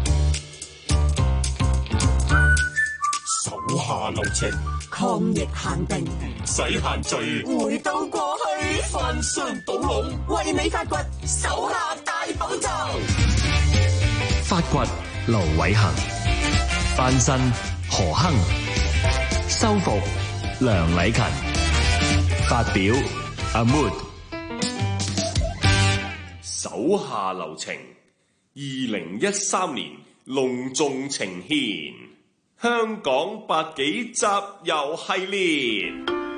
手下留情， 抗疫限定， 唔使限聚， 回到過去， 翻箱倒籠， 為你發掘手下大寶藏。 發掘盧偉恒，翻身何亨，修復梁禮勤，發表阿 Mood。 手下留情，二零一三年隆重呈獻香港百幾集遊系列。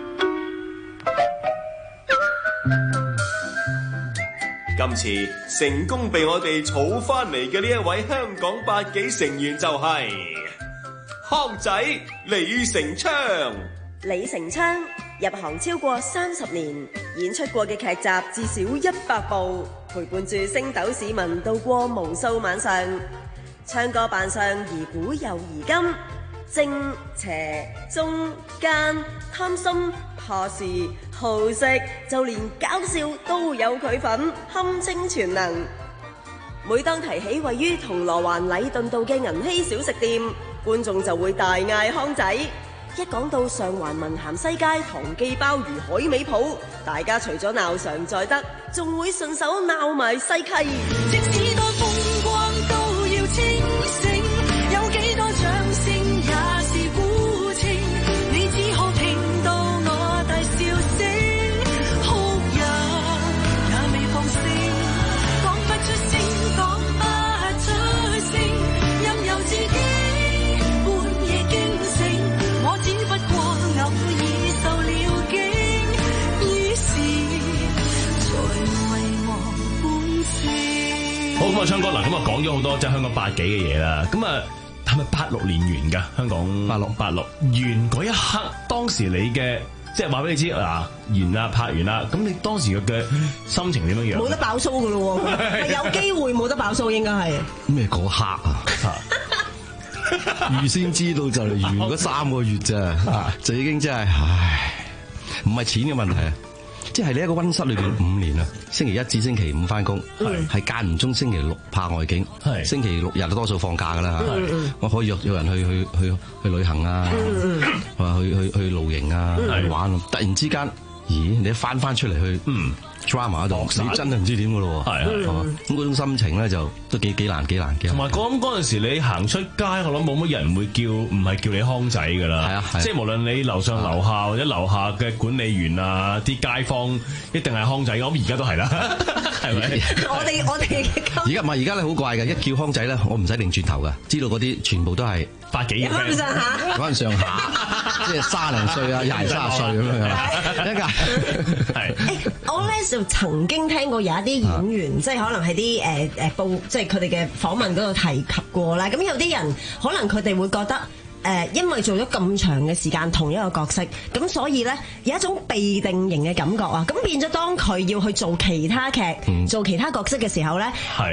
今次成功被我哋儲翻嚟嘅呢一位香港百幾成員就係康仔李成昌。 李成昌入行超過三十年，演出過嘅劇集至少一百部，陪伴住星斗市民度過無數晚上。唱歌扮相宜古又宜今，正邪中間，貪心怕事好食，就連搞笑都有佢份，堪稱全能。每當提起位於銅鑼灣禮頓道嘅銀禧小食店，觀眾就會大嗌康仔。一講到上環文咸西街唐記鮑魚海味鋪，大家除咗鬧常在德，仲會順手鬧埋西溪。 即使多風光都要清醒，有幾多掌聲也是孤情，你只可聽到我大笑聲，哭也也未放聲，講不出聲，講不出聲，任由自己半夜驚醒，我只不過偶爾受了驚，於是才遺忘本性。 好，咁啊，昌哥嗱，咁啊講咗好多即係香港八幾嘅嘢啦，咁啊係咪八六年完噶？香港八六八六完嗰一刻，當時你嘅即係話俾你知嗱，完啦，拍完啦，咁你當時嘅嘅心情點樣樣？ 冇得爆鬚噶咯喎，係有機會冇得爆鬚，應該係咩嗰刻啊？預先知道就嚟完嗰三個月咋，就已經真係唉，唔係錢嘅問題啊！即係你一個溫室裏邊五年啊，星期一至星期五翻工，係間唔中星期六拍外景，星期六日多數放假噶啦，我可以約約人去去去去旅行啊，話去去去露營啊，去玩。突然之間，咦？你一翻翻出嚟去，嗯。drama 嗰度，你真係唔知點噶咯喎，係係嘛？咁嗰種心情咧就都幾幾難幾難嘅。同埋我諗嗰陣時你行出街，我諗冇乜人會叫，唔係叫你康仔噶啦。係啊，即係無論你樓上樓下或者樓下嘅管理員啊，啲街坊一定係康仔。我諗而家都係啦，係咪？ 我哋我哋而家唔係而家咧好怪嘅，一叫康仔咧，我唔使擰轉頭噶，知道嗰啲全部都係百幾嘅 friend，嗰陣上下，即係卅零歲啊，廿卅歲咁樣。一架係我咧。就曾經聽過有一啲演員，啊、即係可能係啲誒誒報，即係佢哋嘅訪問嗰度提及過啦。咁有啲人可能佢哋會覺得誒、呃，因為做咗咁長嘅時間同一個角色，咁所以咧有一種被定型嘅感覺啊。咁變咗當佢要去做其他劇、嗯、做其他角色嘅時候咧，係啲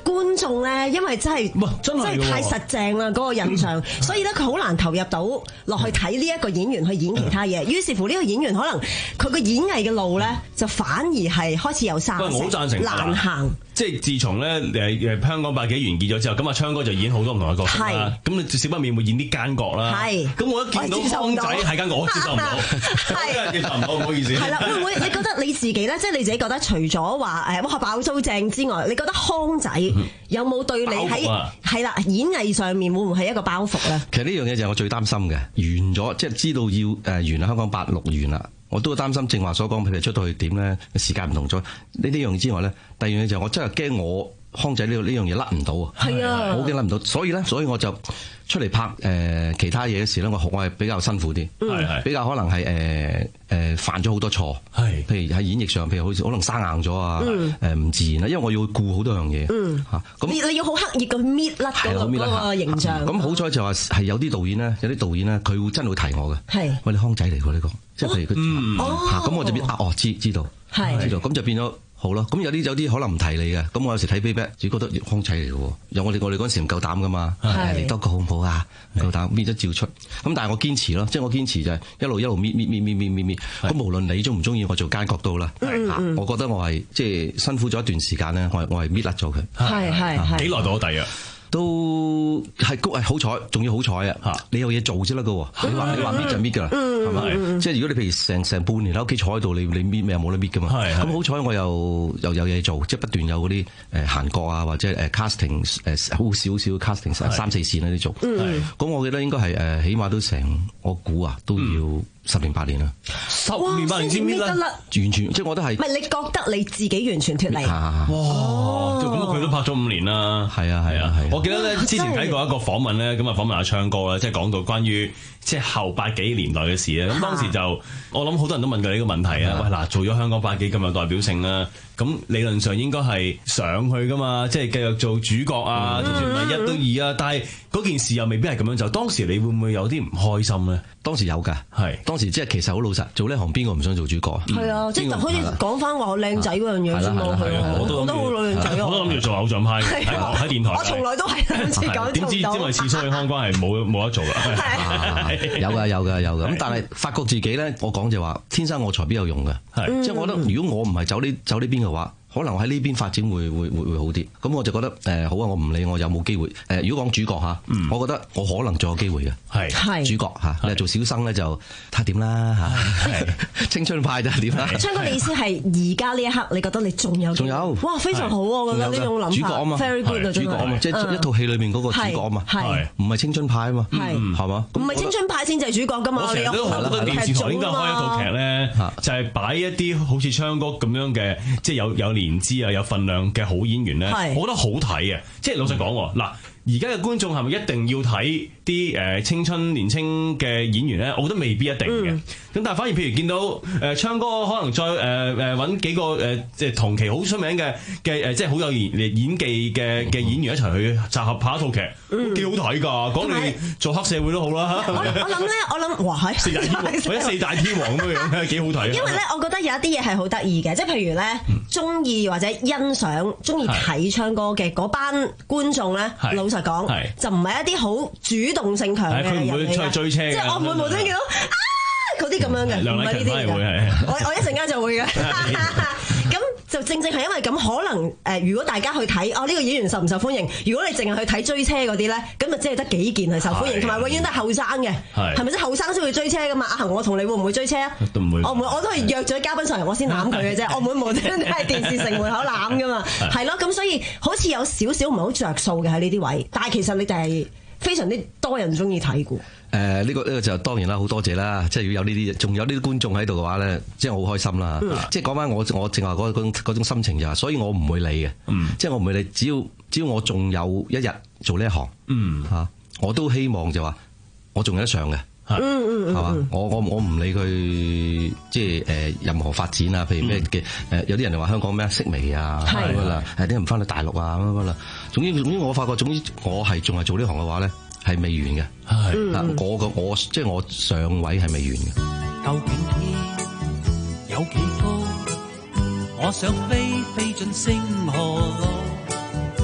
觀眾咧，因為真係真係太實正啦，嗰個印象，所以咧佢好難投入到落去睇呢一個演員去演其他嘢。於是乎呢個演員可能佢個演藝嘅路咧，就反而係開始有沙石， 我好贊成難行。 即係自從咧誒誒香港八幾完結咗之後，咁啊昌哥就演好多唔同嘅角色啦。咁你少不免會演啲奸角啦。係。咁我一見到康仔係奸角，我接受唔到。係。接受唔到，唔好意思。係啦，會唔會你覺得你自己咧，即係你自己覺得除咗話誒哇爆粗正之外，你覺得康仔有冇對你喺係啦演藝上面會唔會係一個包袱咧？ 其實呢樣嘢就係我最擔心嘅，完咗即係知道要誒完啦，香港八六完啦。我都擔心正話所講，譬如出到去點咧，時間唔同咗。呢呢樣之外咧，第二樣嘢就係我真係驚我康仔呢呢樣嘢甩唔到啊！係啊，好驚甩唔到。所以咧，所以我就出嚟拍誒、呃、其他嘢嘅時咧，我我係比較辛苦啲，係係比較可能係誒誒犯咗好多錯，係譬如喺演繹上，譬如好似可能生硬咗啊，誒唔自然啦，因為我要顧好多樣嘢嚇。咁你你要好刻意咁搣甩嗰個嗰個形象。咁好彩就話係有啲導演咧，有啲導演咧，佢會真係會提我嘅。係喂，你康仔嚟㗎呢個。即係譬如佢嚇，咁我就變啊哦知知道，係知道，咁就變咗好咯。咁有啲有啲可能唔提你嘅，咁我有時睇 playback，只覺得康仔嚟嘅喎。有我哋我哋嗰陣時唔夠膽噶嘛，嚟多個好唔好啊？唔夠膽搣咗照出。咁但係我堅持咯，即係我堅持就係一路一路搣搣搣搣搣搣搣。咁無論你中唔中意我做奸角都好啦，我覺得我係即係辛苦咗一段時間咧，我我係搣甩咗佢。係係係幾耐到第日？都係谷係好彩，仲要好彩啊！你有嘢做先得噶，你話你話搣就搣噶啦，係咪？即係如果你譬如成成半年喺屋企坐喺度，你你搣咩又冇得搣噶嘛？咁好彩我又又有嘢做，即係不斷有嗰啲誒閒角啊，或者誒 casting 誒好少少 casting 三四線嗰啲做。咁我記得應該係誒起碼都成我估啊都要十年八年啦。十年八年先搣得甩，完全即係我都係。 唔係你覺得你自己完全脫離？ 哇！咁佢都拍咗五年啦。係啊係啊係。我記得咧之前睇過一個訪問咧，咁啊訪問阿昌哥啦，即係講到關於即係後八幾年代嘅事咧。咁當時就我諗好多人都問過呢個問題啊。喂嗱，做咗香港八幾咁有代表性啦，咁理論上應該係上去噶嘛，即係繼續做主角啊，就算唔係一都二啊。但係嗰件事又未必係咁樣做。當時你會唔會有啲唔開心咧？ 當時有㗎，係當時即係其實好老實，做呢行邊個唔想做主角啊？係啊， 即係好似講翻話我靚仔嗰樣嘢啫嘛。我都覺得好靚仔啊！ 我都諗住做偶像派喺喺電台。 我從來都係諗住講。 點知因為次蘇永康關係冇冇得做啦。 有㗎有㗎有㗎。咁但係發覺自己咧，我講就話天生我材必有用嘅。係即係我覺得，如果我唔係走呢走呢邊嘅話，可能我喺呢邊發展會會會會好啲，咁我就覺得誒、呃、好啊！我唔理我有冇機會誒、呃，如果講主角嚇，嗯、我覺得我可能仲有機會嘅，係主角嚇。你做小生咧就睇下點啦嚇，青春派就點啦。 昌哥，你意思係而家呢一刻，你覺得你仲有？ 仲有哇，非常好啊！我覺得呢種諗法， 主角啊嘛 very good 啊， 主角啊嘛，即係一套戲裏面嗰個主角啊嘛，係唔係青春派啊嘛？係係嘛？ 唔係青春派先至係主角噶嘛？ 我成日都覺得電視台應該開一套劇咧，就係擺一啲好似昌哥咁樣嘅，即係有有年資啊，有份量嘅好演員咧，我覺得好睇啊！即係老實講，嗱，而家嘅觀眾係咪一定要睇啲誒青春年青嘅演員咧？我覺得未必一定嘅。咁、嗯、但係反而譬如見到誒昌哥可能再誒誒揾幾個誒即係同期好出名嘅嘅誒，即係好有演演技嘅嘅演員一齊去集合拍一套劇，幾、嗯、好睇㗎！講你做黑社會都好啦。 我我諗咧，我諗哇係四大天王或者四大天王咁樣樣，幾好睇。 因為咧，我覺得有一啲嘢係好得意嘅，即係譬如咧，中意或者欣賞、中意睇昌哥嘅嗰班觀眾咧，老實講，就唔係一啲好主動性強嘅人嚟嘅。佢唔會出去追車嘅，即係我唔會無端端見到啊嗰啲咁樣嘅，唔係呢啲嘅。我我一陣間就會嘅。咁就正正係因為咁，可能誒，如果大家去睇哦呢個演員受唔受歡迎？如果你淨係去睇追車嗰啲咧，咁就只係得幾件係受歡迎，同埋永遠都係後生嘅，係咪先後生先會追車噶嘛？阿恒，我同你會唔會追車啊？都唔會，我唔會，我都係約咗嘉賓上嚟，我先攬佢嘅啫，我唔會無端端喺電視城門口攬噶嘛，係咯，咁所以好似有少少唔係好着數嘅喺呢啲位，但係其實你哋係非常之多人中意睇嘅。 誒呢、呃這個呢、這個就當然啦，好多謝啦！即係要有呢啲，仲有呢啲觀眾喺度嘅話咧，即係我好開心啦！嗯、即係講翻我我正話嗰種嗰種心情就係，所以我唔會理嘅，嗯、即係我唔會理，只要只要我仲有一日做呢一行，嚇、嗯啊，我都希望就話我仲有得上嘅，係嘛？我我我唔理佢即係誒、呃、任何發展啊，譬如咩嘅誒，有啲人就話香港咩式微啊咁樣啦，誒啲人唔翻去大陸啊咁樣啦。總之總之我發覺，總之我係仲係做呢行嘅話咧。係未完嘅，係嗱，我個我即係我上位係未完嘅。 究竟天有幾高？我想飛飛進星河，可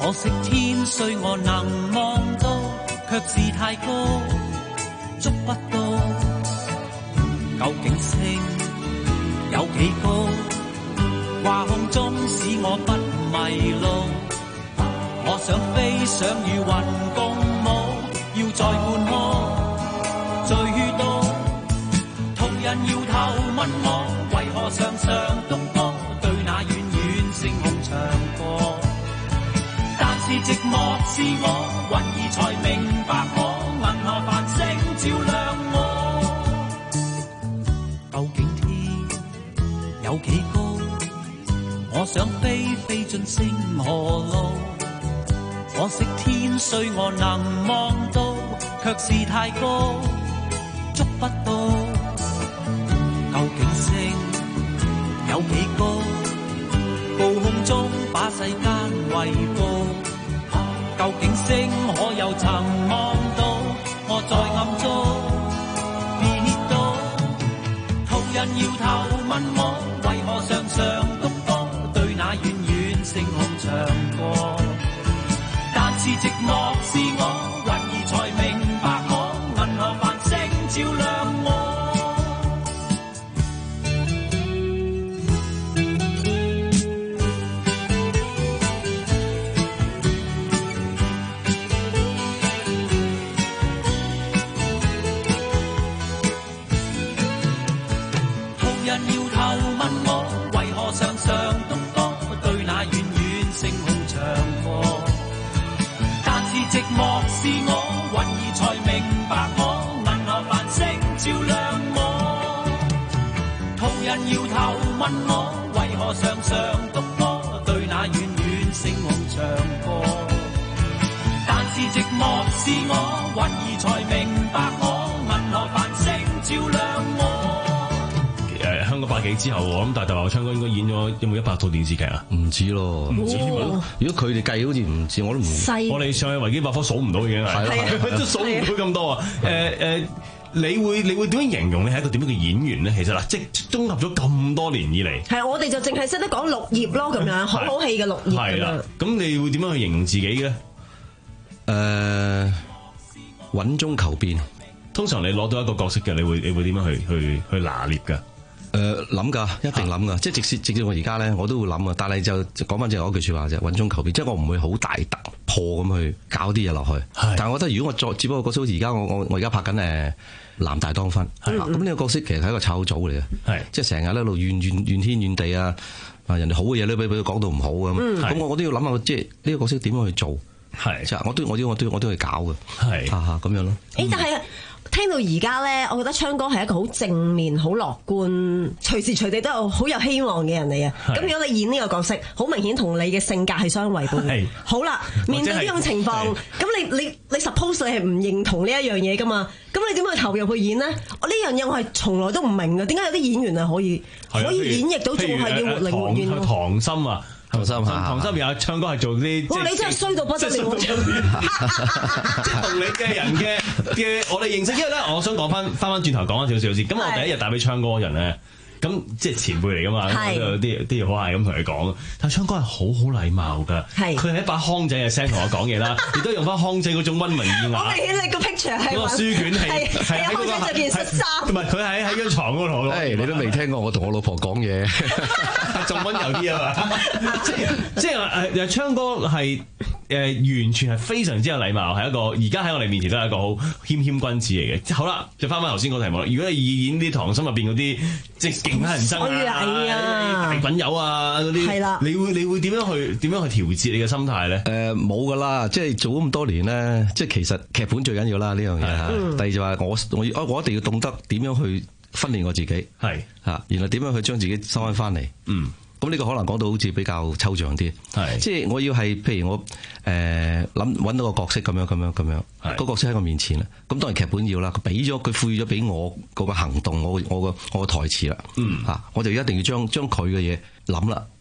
可惜天雖我能望到，卻是太高，捉不到。究竟星有幾高？掛空中使我不迷路。我想飛，想與雲共舞，要再觀摩，最多途人搖頭問我，為何常常獨歌對那遠遠星空唱歌？但是寂寞是我，雲兒才明白我，銀河繁星照亮我。究竟天有幾高？我想飛，飛進星河路。可惜天雖我能望到，卻是太高，捉不到。究竟星有幾高？高空中把世間圍捕。究竟星可有曾望到？我在暗中跌倒。途人搖頭問我，為何常常獨歌對那遠遠星空唱歌？是寂寞是我，雲兒才明白我，銀河繁星照亮我。途人搖頭問我，為何常常獨歌對那遠遠星空唱歌？寂寞是我，雲兒才明白我，銀河繁星照亮我。途人搖頭問我，為何常常獨歌對那遠遠星空唱歌？但是寂寞是我，雲兒才明白我，銀河繁星照亮我。 誒，香港百幾之後，我諗大大話唱歌應該演咗有冇一百套電視劇啊？ 唔止咯，唔止添啊！如果佢哋計好似唔止，我都唔。 我哋上去維基百科數唔到已經係，都數唔到咁多啊！誒誒，你會你會點樣形容你係一個點樣嘅演員咧？其實嗱，即係綜合咗咁多年以嚟， 係我哋就淨係識得講綠葉咯，咁樣好好戲嘅綠葉咁樣。 咁你會點樣去形容自己嘅咧？ 誒，穩中求變。 通常你攞到一個角色嘅，你會你會點樣去去去拿捏㗎？ 誒諗㗎，一定諗㗎，啊、即係直至直至我而家咧，我都會諗啊。但係就講翻正嗰句説話啫，穩中求變，即係我唔會好大突破咁去搞啲嘢落去。但係我覺得如果我作，只不過角色好似而家我我我而家拍緊誒男大當婚，咁呢、嗯、個角色其實係一個臭組嚟嘅，即係成日喺度怨怨怨天怨地啊，啊人哋好嘅嘢都俾俾佢講到唔好咁，咁、嗯、我我都要諗下，即係呢個角色點樣去做，即係我都我都我都我都去搞嘅，係啊咁樣咯。 誒，但係。聽到而家咧，我覺得鏘哥係一個好正面、好樂觀、隨時隨地都有好有希望嘅人嚟嘅。咁如果你演呢個角色，好明顯同你嘅性格係相違背嘅。好啦，面對呢種情況，咁你你你 suppose 你係唔認同呢一樣嘢噶嘛？咁你點樣去投入去演呢？我呢樣嘢我係從來都唔明嘅。點解有啲演員係可以可以演繹到，仲係要活靈活現？ 唐心啊！唐心嚇，唐心有唱歌係做啲， 哇！你真係衰到不得了，即係同你嘅人嘅嘅，我哋認識。因為咧，我想講翻翻翻轉頭講翻少少先。咁我第一日帶俾鏘哥嗰人咧，咁即係前輩嚟噶嘛，我都有啲啲好係咁同佢講。但係鏘哥係好好禮貌㗎，佢係一把腔仔嘅聲同我講嘢啦，亦都用翻腔仔嗰種溫文爾雅。 好明顯你個 picture 係嗰個書卷氣，係喺嗰個着件恤衫， 唔係佢喺喺張牀嗰度。 誒，你都未聽過我同我老婆講嘢， 仲溫柔啲啊嘛！即係即係誒，鏘哥係誒完全係非常之有禮貌，係一個而家喺我哋面前都係一個好謙謙君子嚟嘅。好啦，就翻返頭先個題目啦。如果你演啲唐心入邊嗰啲即係勁乞人憎啊、大滾友啊嗰啲，你會你會點樣去點樣去調節你嘅心態咧？ 誒冇噶啦，即係做咁多年咧，即係其實劇本最緊要啦呢樣嘢嚇。第二就話我我我一定要懂得點樣去訓練我自己，係嚇，然後點樣去將自己收翻翻嚟。嗯。咁呢個可能講到好似比較抽象啲，係即係我要係譬如我誒諗揾到個角色咁樣咁樣咁樣，個角色喺我面前啦。咁當然劇本要啦，佢俾咗佢賦予咗俾我嗰個行動，我我個我個台詞啦，嗯嚇，我就一定要將將佢嘅嘢諗啦，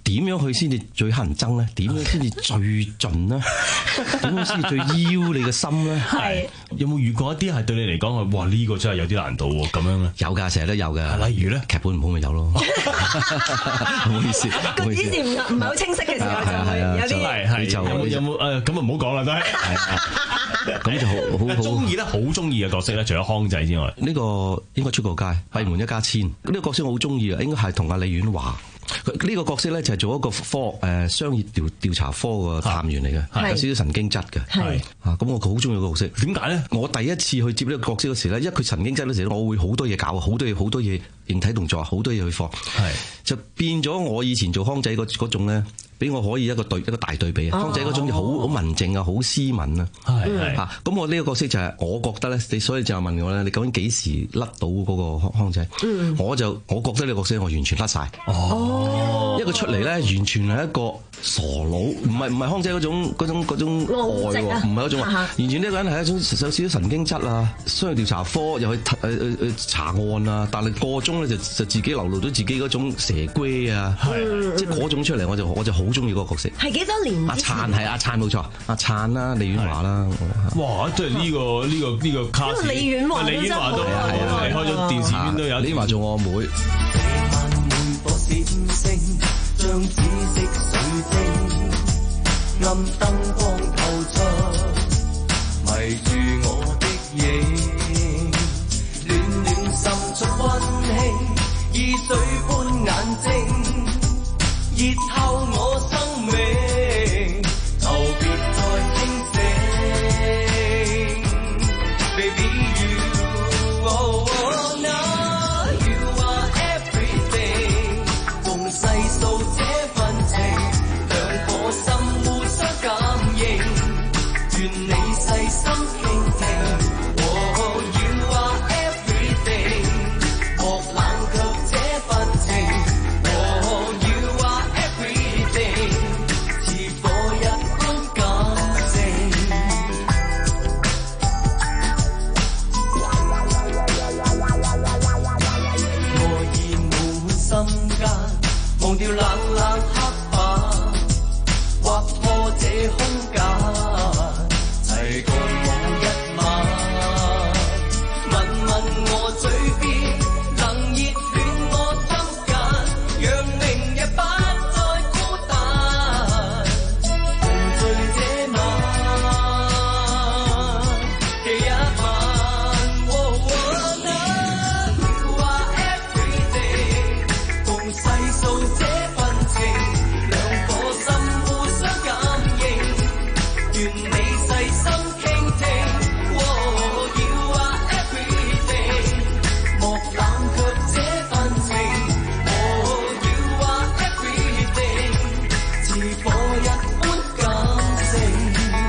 點樣去先至最乞人憎咧？點樣先至最盡咧？點樣先至最邀你嘅心咧？ 係有冇遇過一啲係對你嚟講係哇呢、呢個真係有啲難度喎咁樣咧？ 有㗎，成日都有㗎。例如咧， 劇本唔好咪有咯。唔好意思， 個指示唔唔係好清晰嘅時候就會有啲係係就有冇有冇誒咁啊唔好講啦都係。 咁就好好好中意咧，好中意嘅角色咧，除咗康仔之外， 呢個應該出過街，閉門一家千。呢、呢個角色我好中意啊，應該係同阿李婉華。佢呢個角色咧就係做一個科誒商業調調查科嘅探員嚟嘅，有少少神經質嘅。係啊，咁我好中意個角色。點解咧？我第一次去接呢個角色嗰時咧，因為佢神經質嗰時咧，我會好多嘢搞，好多嘢好多嘢形體動作，好多嘢去放。係就變咗我以前做康仔嗰嗰種咧，俾我可以一個對一個大對比啊！康仔嗰種好好文靜啊，好斯文啊。係係嚇，咁我呢個角色就係我覺得咧，你所以就問我咧，你究竟幾時甩到嗰個康康仔？嗯，我就我覺得呢個角色我完全甩晒。哦，一個出嚟咧，完全係一個傻佬，唔係唔係康仔嗰種嗰種嗰種愛喎，唔係嗰種，完全呢個人係一種有少少神經質啊，商業調查科又去誒誒誒查案啊，但係個中咧就就自己流露咗自己嗰種蛇龜啊，即係嗰種出嚟，我就我就好中意嗰個角色。 係幾多年？ 阿燦係阿燦冇錯，阿燦啦，李婉華啦。 哇！即係呢個呢個呢個卡士， 李婉華都李婉華都離開咗電視圈都有。 李婉華做我妹。 將紫色水晶暗燈光透出，迷住我的影，暖暖滲出溫馨，以水般眼睛熱透我生命，頭別再清醒 ，Baby you，oh, oh, now you are everything， 共細數這份情，兩顆心互相感應，願你細心傾聽。Oh, you are everything， 莫冷卻這份情。Oh, you are everything， 似火一般感性。愛意滿心間，忘掉冷冷黑白，劃破這空間，齊共舞一晚。問問我嘴邊，能熱暖我心間，讓明日不再孤單。共聚這晚嘅一晚。Oh, oh, now you are everything， 共細數這份情，兩顆心互相感應，願你細心傾聽。Oh, you are everything， 莫冷卻這份情。Oh, you are everything， 似火一般感性。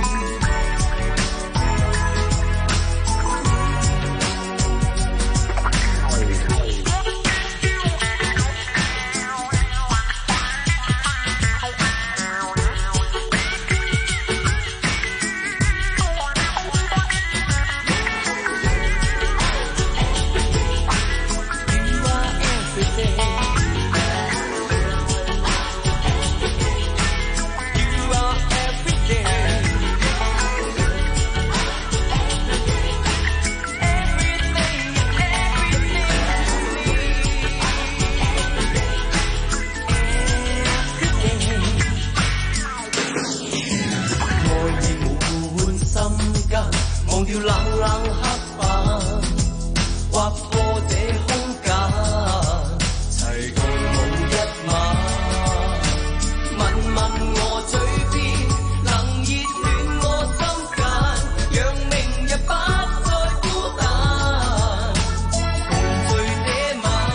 忘掉冷冷黑白，劃破這空間，齊共舞一晚。問問我嘴邊，能熱暖我心間，讓明日不再孤單。共聚這晚，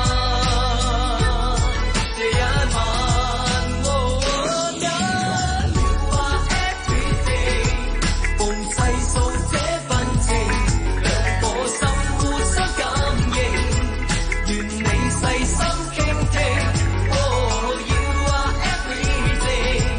這一晚。Oh, oh, now you are everything， 共細數這份情，兩顆心互相感應，願你細心傾聽。Oh, you are everything，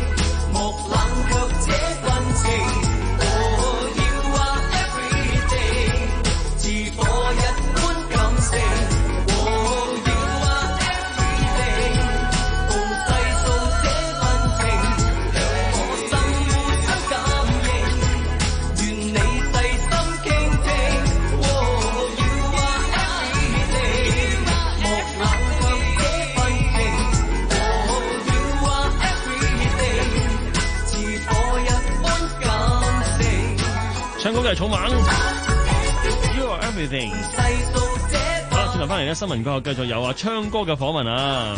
歌嘅草蜢 You Are Everything。好啦，轉頭翻嚟咧，新聞過後繼續有啊昌哥嘅訪問啊。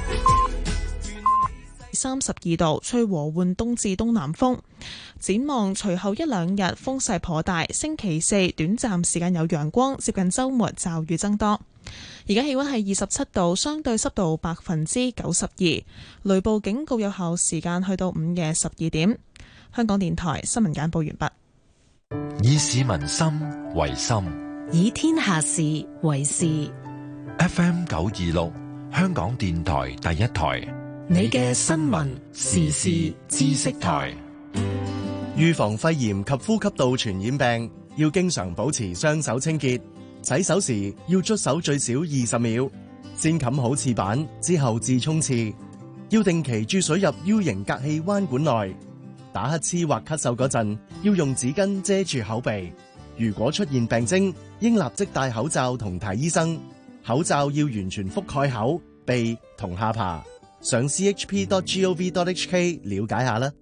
三十二度，吹和緩東至東南風。展望隨後一兩日風勢頗大，星期四短暫時間有陽光，接近週末驟雨增多。而家氣溫係二十七度，相對濕度百分之九十二，雷暴警告有效時間去到午夜十二點。香港電台新聞簡報完畢。 以市民心為心， 以天下事為事。 F M 九二六，香港電台第一台。 你嘅新聞時事知識台。 預防肺炎及呼吸道傳染病，要經常保持雙手清潔。洗手時要捽手最少二十秒，先冚好廁板之後至沖廁。要定期注水入 U 型隔氣彎管內。打乞嗤或咳嗽嗰陣，要用紙巾遮住口鼻。如果出現病徵，應立即戴口罩同睇醫生。口罩要完全覆蓋口、鼻同下巴。上 c h p dot gov dot h k 了解下啦。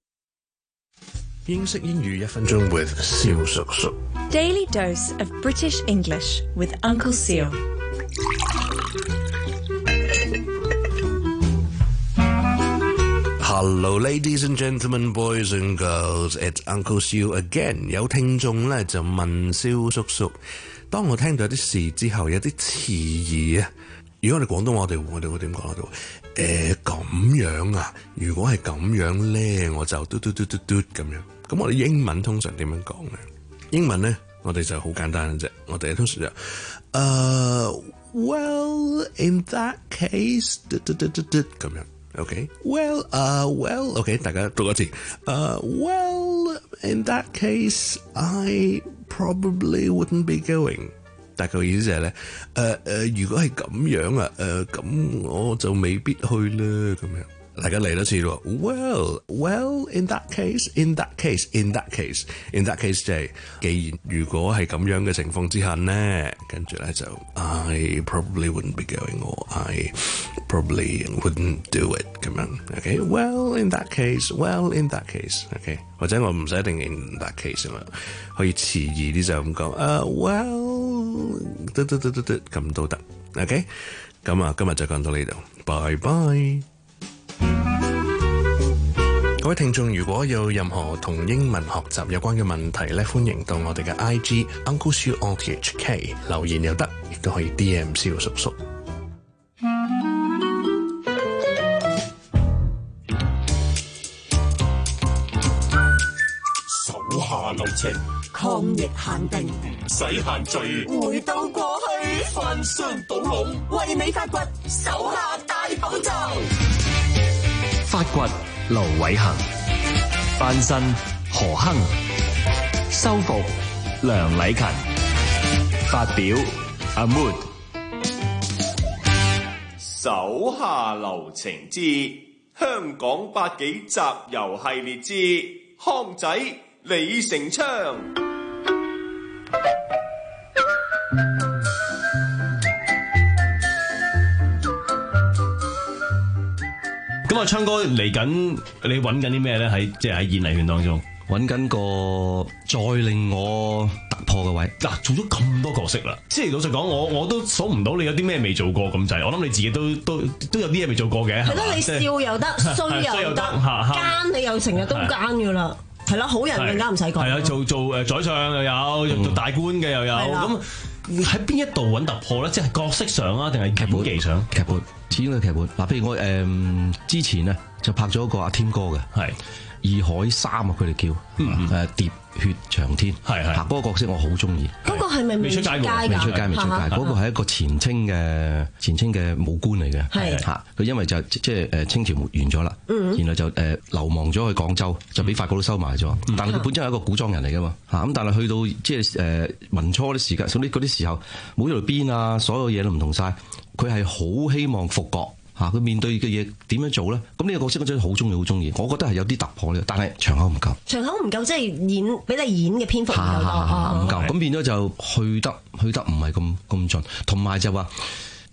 英式英語一分鐘 with 蕭叔叔。 Daily dose of British English with Uncle Seal. Hello, ladies and gentlemen, boys and girls. It's Uncle Seal again. 有聽眾咧就問蕭叔叔，當我聽到啲事之後，有啲遲疑啊。如果我哋廣東話，我哋我哋會點講啊？誒咁樣啊？如果係咁樣咧，我就嘟嘟嘟嘟嘟咁樣。咁我哋英文通常點樣講咧？英文咧，我哋就好簡單嘅啫。我哋通常就誒、uh, well in that case 嘟嘟嘟嘟嘟咁樣。OK well 誒、uh, well OK 大家讀一次誒、uh, well in that case I probably wouldn't be going。大概意思就係、是、咧，誒、uh, 誒、uh, 如果係咁樣啊，誒、uh, 咁我就未必去啦，咁樣。大家嚟多次咯。Well, well, in that case, in that case, in that case, in that case 就係，既然如果係咁樣嘅情況之下咧，跟住咧就 I probably wouldn't be going or I probably wouldn't do it 咁樣。OK, well in that case, well in that case, OK， 或者我唔使一定 in that case 啊嘛，可以遲疑啲就咁講。誒、uh, ，well， 得得得得得咁都得。OK， 咁啊，今日就講到呢度，拜拜。各位聽眾，如果有任何同英文學習有關嘅問題咧，歡迎到我哋嘅 I G Uncle Siu R T H K 留言又得，亦都可以 D M 蕭叔叔。 手下留情， 抗疫限定， 洗限聚， 回到過去， 翻箱倒籠， 為你發掘手下大寶藏。 發掘盧偉恒，翻身何亨，修復梁禮勤，發表阿 Mood。 手下留情之香港百幾集遊系列之康仔李成昌。 咁啊，昌哥嚟緊，你揾緊啲咩咧？喺即係喺演藝圈當中， 揾緊個再令我突破嘅位。 嗱，做咗咁多角色啦，即係老實講，我我都數唔到你有啲咩未做過咁滯。我諗你自己都都都有啲嘢未做過嘅。 係咯，你笑又得，衰又得，奸你又成日都奸噶啦。係咯，好人更加唔使講。 係啊，做做誒宰相又有，做大官嘅又有。咁喺邊一度揾突破咧？即係角色上啊，定係劇本技上？ 劇本。始終嘅劇本嗱，譬如我誒、呃、之前咧就拍咗個阿添哥嘅，係義海三啊，佢哋叫誒喋血長天，係係，嗰個角色我好中意。 嗰個係咪未出街？未出街，未出街。嗰個係一個前清嘅前清嘅武官嚟嘅，係嚇。佢因為就即係誒清朝完咗啦，然後就誒流亡咗去廣州，就俾法國都收埋咗。但係佢本身係一個古裝人嚟噶嘛嚇，咁但係去到即係誒民初啲時間，嗰啲嗰啲時候冇咗條邊啊，所有嘢都唔同晒。佢係好希望復國嚇，佢面對嘅嘢點樣做咧？咁呢個角色我真係好中意，好中意。我覺得係有啲突破咧，但係場口唔夠。場口唔夠，即係演俾你演嘅篇幅唔夠多，唔夠。咁變咗就去得去得唔係咁咁盡，同埋就話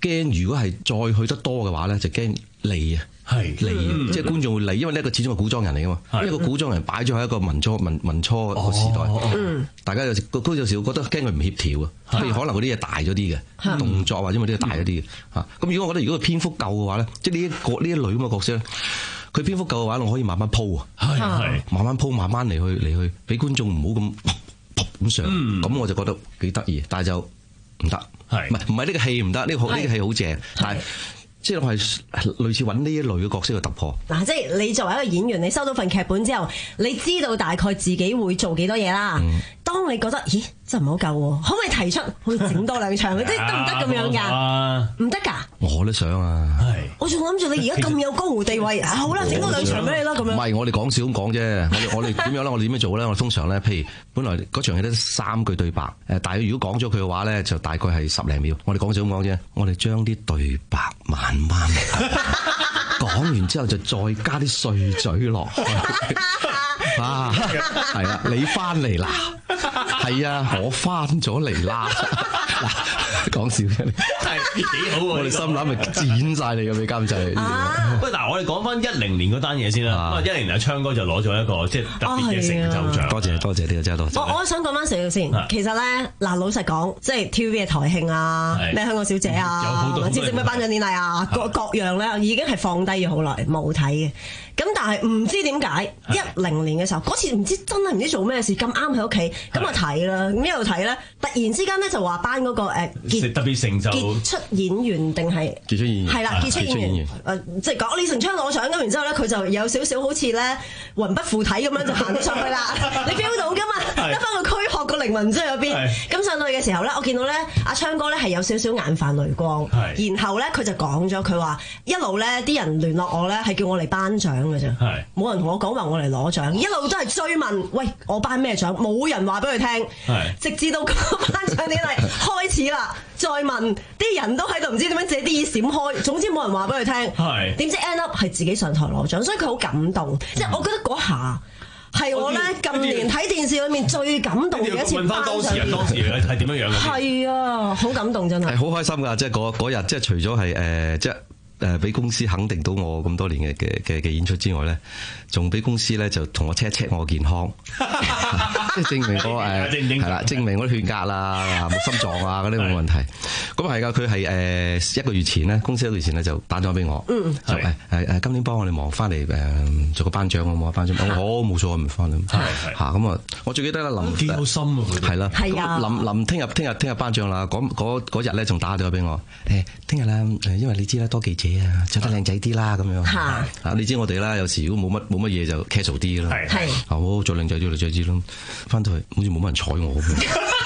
驚如果係再去得多嘅話咧，就驚膩啊。 係嚟， 嗯、 即係觀眾會嚟，因為呢個始終係古裝人嚟噶嘛，一個古裝人擺咗喺一個民初民民初個時代，哦、大家有時都有時會覺得驚佢唔協調啊，譬如可能嗰啲嘢大咗啲嘅動作或者咪啲嘢大咗啲嘅嚇。咁如果我覺得如果個篇幅夠嘅話咧，即係呢一個呢一類咁嘅角色咧，佢篇幅夠嘅話，我可以慢慢鋪啊，慢慢鋪，慢慢嚟去嚟去，俾觀眾唔好咁咁上，咁、嗯、我就覺得幾得意，但係就唔得，唔係唔係呢個戲唔得，呢、呢個呢、呢個戲好正，但係。即係我係類似揾呢一類嘅角色去突破。嗱，即係你作為一個演員，你收到份劇本之後，你知道大概自己會做幾多嘢啦。嗯、當你覺得，咦，真係唔好夠喎，可唔可以提出去整多兩場？即係得唔得咁樣㗎？唔得㗎？我都想啊。我仲諗住你而家咁有江湖地位，好啦，整多兩場俾你啦咁樣。唔係，我哋講笑咁講啫。我哋我哋點樣咧？我哋點樣做咧？我哋通常咧，譬如本來嗰場戲得三句對白，誒，但係如果講咗佢嘅話咧，就大概係十零秒。我哋講笑咁講啫。我哋將啲對白慢慢講完之後，就再加啲碎嘴落去。啊，係啦，你翻嚟啦，係啊，我翻咗嚟啦。講笑啫， 係幾好喎！ 我哋心諗咪剪晒你嘅俾監製。 喂，嗱，我哋講翻一零年嗰單嘢先啦。咁啊，一零年阿鏘哥就攞咗一個即係特別嘅成就獎。多謝多謝，呢個真係多謝。我我想講翻少少先。其實咧，嗱，老實講，即係 T V B 嘅台慶啊，咩香港小姐啊，或者咩頒獎典禮啊，各各樣咧，已經係放低咗好耐冇睇嘅。咁但係唔知點解一零年嘅時候，嗰次唔知真係唔知做咩事，咁啱喺屋企，咁啊睇啦，咁一路睇咧，突然之間咧就話頒嗰個誒傑特別成就傑出演員定係傑出演員係啦，傑出演員誒，即係講李成昌攞獎咁，然之後咧佢就有少少好似咧魂不附體咁樣就行咗上去啦，你 feel 到噶嘛？得翻個軀殼個靈魂唔知喺邊。咁上到去嘅時候咧，我見到咧阿鏘哥咧係有少少眼泛淚光，然後咧佢就講咗佢話一路咧啲人聯絡我咧係叫我嚟頒獎嘅啫，冇人同我講話我嚟攞獎，一路都係追問，喂，我頒咩獎？冇人話俾佢聽，直至到個頒獎典禮開始啦，再問啲人都喺度唔知點樣借啲意閃開，總之冇人話俾佢聽，點知 end up 係自己上台攞獎，所以佢好感動，即係、嗯、我覺得嗰下係我咧近年睇電視裏面最感動嘅一次頒獎。問翻當事人當時係點樣樣嘅？係啊，好感動真係。係好開心㗎，即係嗰嗰日，即係除咗係誒即係。誒俾公司肯定到我咁多年嘅嘅嘅嘅演出之外咧，仲俾公司咧就同我 check check 我健康，即係證明我誒係啦，證明我啲血壓啦、冇心臟啊嗰啲冇問題。咁係㗎，佢係誒一個月前咧，公司一個月前咧就打電話俾我，嗯、就誒誒誒今年幫我哋忙翻嚟誒做個頒獎好冇啊？頒獎我好冇錯，唔翻啦。係嚇咁啊！我最記得啦，臨幾有心啊！係啦，係啊！臨臨聽日聽日聽日頒獎啦，嗰嗰日咧仲打電話俾我誒，聽日啦誒，因為你知啦，多記者。啊，着得靚仔啲啦，咁樣啊！你知我哋啦，有時如果冇乜冇乜嘢就 casual 啲啦，係好着靚仔啲，靚仔啲咯。翻到去好似冇乜人睬我咁。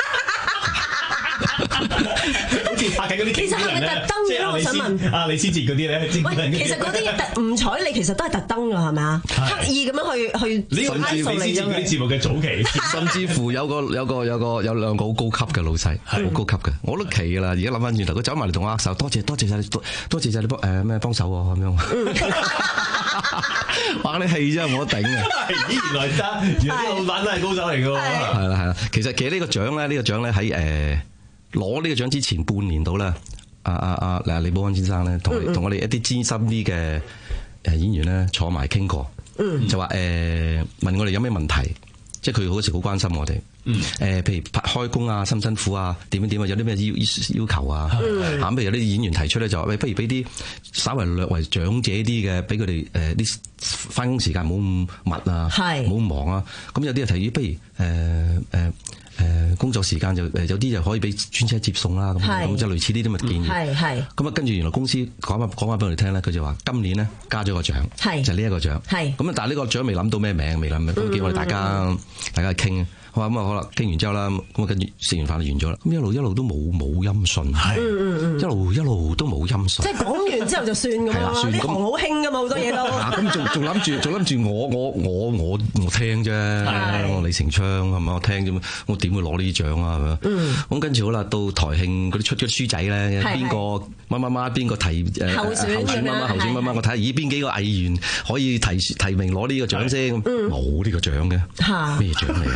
好似拍緊嗰啲，其實係咪特登嘅？我想問啊，李思捷嗰啲咧，喂，其實嗰啲特唔睬你，其實都係特登㗎，係咪啊？刻意咁樣去去，甚至李思捷嗰啲節目嘅早期，甚至乎有個有個有個有兩個好高級嘅老細，好高級嘅，我都奇㗎啦。而家諗翻轉頭，佢走埋嚟同我握手，多謝多謝晒你，多多謝晒你幫誒咩幫手喎咁樣。話你氣真係冇得頂啊！咦，原來真，原來啲老闆都係高手嚟㗎喎。係啦係啦，其實其實呢個獎咧，呢個獎咧喺誒。攞呢個獎之前半年到啦，阿阿阿嗱李寶安先生咧，同同我哋一啲資深啲嘅誒演員咧坐埋傾過，嗯、就話誒、呃、問我哋有咩問題，即係佢好似好關心我哋，誒、嗯呃、譬如拍開工啊，辛唔辛苦啊，點樣點啊，有啲咩要要求啊，嗯、啊譬如有啲演員提出咧就話喂，不如俾啲稍為略為長者啲嘅，俾佢哋誒啲翻工時間冇咁密啊，冇咁忙啊，咁有啲就提議不如誒誒。呃呃誒工作時間就誒有啲就可以俾專車接送啦，咁咁就類似呢啲咁嘅建議。係係。咁啊，跟住原來公司講翻講翻俾我哋聽咧，佢就話今年咧加咗個獎，係就呢一個獎。係。咁啊，但係呢個獎未諗到咩名，未諗，咁叫我哋大家、嗯、大家去傾。好啊，咁啊好啦，傾完之後啦，咁啊跟住食完飯就完咗啦。咁一路一路都冇冇音訊，係、嗯、一路一路都冇音訊。即係講完之後就算咁啦，呢行好興噶嘛，好多嘢都。咁仲仲諗住仲諗住我我我我我聽啫，我李成昌係咪我聽啫嘛？我點會攞呢啲獎啊？係咪？嗯。咁跟住好啦，到台慶嗰啲出咗書仔咧，邊個乜乜乜邊個提誒候選乜乜候選乜乜，我睇下咦邊幾個藝員可以提提名攞呢個獎先？冇呢個獎嘅，咩獎嚟嘅？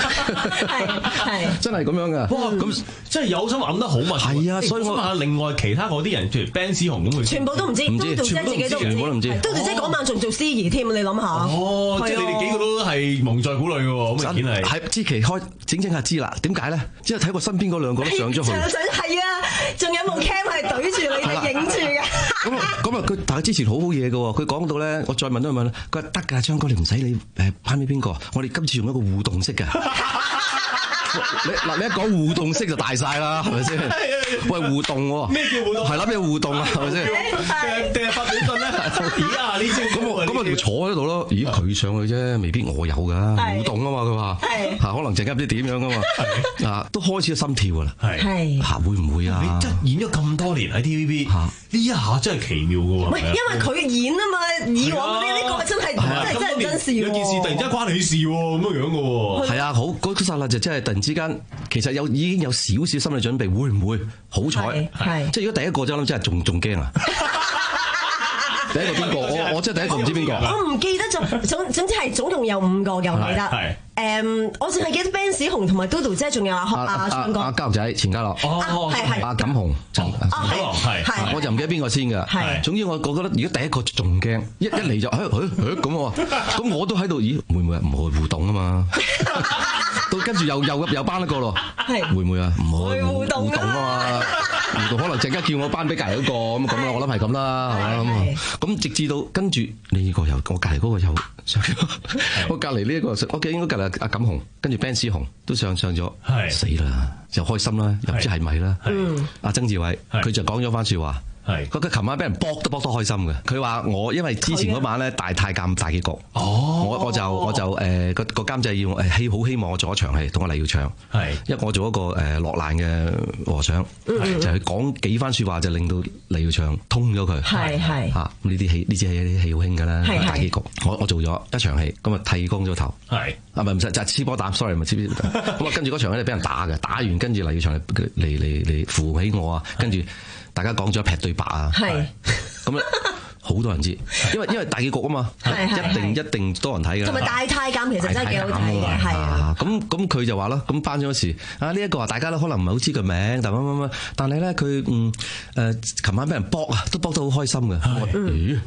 係真係咁樣噶。 哇！咁真係有心揞得好密。 係啊，所以我問下另外其他嗰啲人，譬如 Ben 思雄咁，佢全部都唔知， 唔知， 都自己都唔知， 全部都唔知。 都姐嗰晚仲做司儀添，你諗下。 哦，即係你哋幾個都係蒙在鼓裏嘅喎，咁明顯係。 係知其開整整下知啦，點解咧？即係睇過身邊嗰兩個都上咗去。 上係啊，仲有部 cam 係對住你哋影住嘅。 咁咁啊，佢但係之前好好嘢嘅喎，佢講到咧，我再問都問，佢話得㗎，昌哥你唔使你誒頒俾邊個，我哋今次用一個互動式嘅。你嗱，你一講互動式就大晒啦，係咪先？喂，互動喎， 咩叫互動？ 係啦，咩互動啊？係咪先？ 定係發短信咧？咦啊！呢招咁我咁我咪坐喺度咯。咦，佢上去啫，未必我有㗎。互動啊嘛，佢話嚇，可能陣間唔知點樣㗎嘛。啊，都開始咗心跳㗎啦。 係嚇，會唔會啊？ 你真演咗咁多年喺 T V B，呢一下真係奇妙㗎喎。 唔係，因為佢演啊嘛，以往嗰啲呢個真係真係真係真事喎。 有件事突然之間關你事喎，咁樣樣㗎喎。 係啊，好嗰剎那就真係突然之間，其實有已經有少少心理準備，會唔會好彩？係即係如果第一個就諗真係仲仲驚啊！第一個邊個？我我真係第一個唔知邊個。 我唔記得咗，總總之係總共有五個嘅，我記得。誒，我淨係記得 Ben 子雄同埋 Dodo 姐，仲有阿阿昌哥、 阿家樂仔、錢嘉樂、 哦， 係係阿錦雄、陳陳寶郎，係，我就唔記得邊個先㗎。係，總之我我覺得如果第一個仲驚，一一嚟就誒誒誒咁喎，咁我都喺度，咦會唔會唔會互動啊嘛？到跟住又又又頒一個咯，會唔會啊？唔會互動啊嘛，互動可能陣間叫我頒俾隔離嗰個咁咁啦，我諗係咁啦，係嘛咁咁直至到跟住呢個又我隔離嗰個又上咗，我隔離呢一個我記得應該隔離阿錦雄，跟住 Ben 思雄都上上咗，死啦又開心啦，又唔知係咪啦？阿曾志偉佢就講咗番説話。係，佢佢琴晚俾人搏都搏得開心嘅。佢話我因為之前嗰晚咧大太監大結局，哦，我我就我就誒個個監製要誒希好希望我做一場戲，同我黎耀祥，係，因為我做一個誒落難嘅和尚，就係講幾番説話就令到黎耀祥通咗佢，係係嚇呢啲戲呢啲戲啲戲好興㗎啦，大結局，我我做咗一場戲，咁啊剃光咗頭，係啊唔係唔使就係黐波膽 sorry 咪黐邊，咁啊跟住嗰場咧俾人打嘅，打完跟住黎耀祥嚟嚟嚟嚟扶起我啊，跟住。大家講咗一劈對白啊，咁咧好多人知，因為因為大結局啊嘛，一定一定多人睇㗎。 同埋大太監其實真係幾好睇嘅，係啊。咁咁佢就話啦，咁頒咗時啊呢一個啊，大家都可能唔係好知佢名，但乜乜乜，但係咧佢嗯誒，琴晚俾人搏啊，都搏得好開心嘅。咦？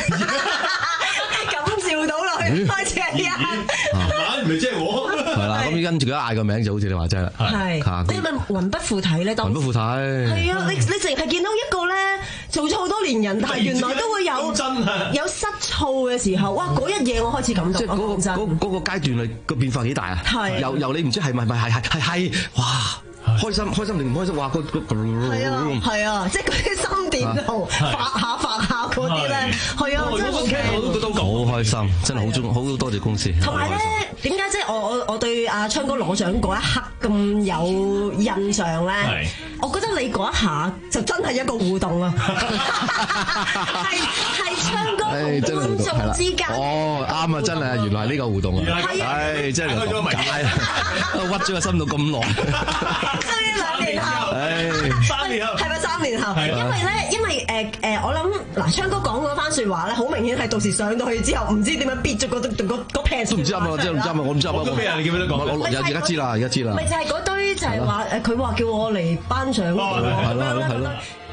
咁笑到落去，開始係啊！ 唔係即係我係啦，咁跟住佢嗌個名就好似你話齋啦， 係。你係咪魂不附體咧？ 魂不附體係啊！你你淨係見到一個咧，做咗好多年人，但係原來都會有真係有失措嘅時候。哇！嗰一夜我開始感動。 即係嗰個嗰嗰個階段係個變化幾大啊！係由由你唔知係咪咪係係係係哇！開心開心定唔開心？哇！個個係啊係啊，即係嗰啲心電圖發下發下嗰啲咧，係啊，真係好開心，真係好中好多謝公司。 同埋咧，點解即係我我我對阿昌哥攞獎嗰一刻咁有印象咧？我覺得你嗰一下就真係一個互動啊！係係昌哥同觀眾之間。哦，啱啊！真係原來係呢個互動啊！係真係咁解，屈咗個心度咁耐。所以兩年後， 三年後， 係咪三年後？因為咧，因為誒誒，我諗嗱，昌哥講嗰番説話咧，好明顯係到時上到去之後，唔知點樣憋咗嗰嗰嗰片。都唔知啊嘛，真係唔知啊嘛，我唔知啊嘛。 嗰片你記唔記得講？ 我而家知啦，而家知啦。 咪就係嗰堆，就係話誒，佢話叫我嚟頒獎。係咯係咯係咯。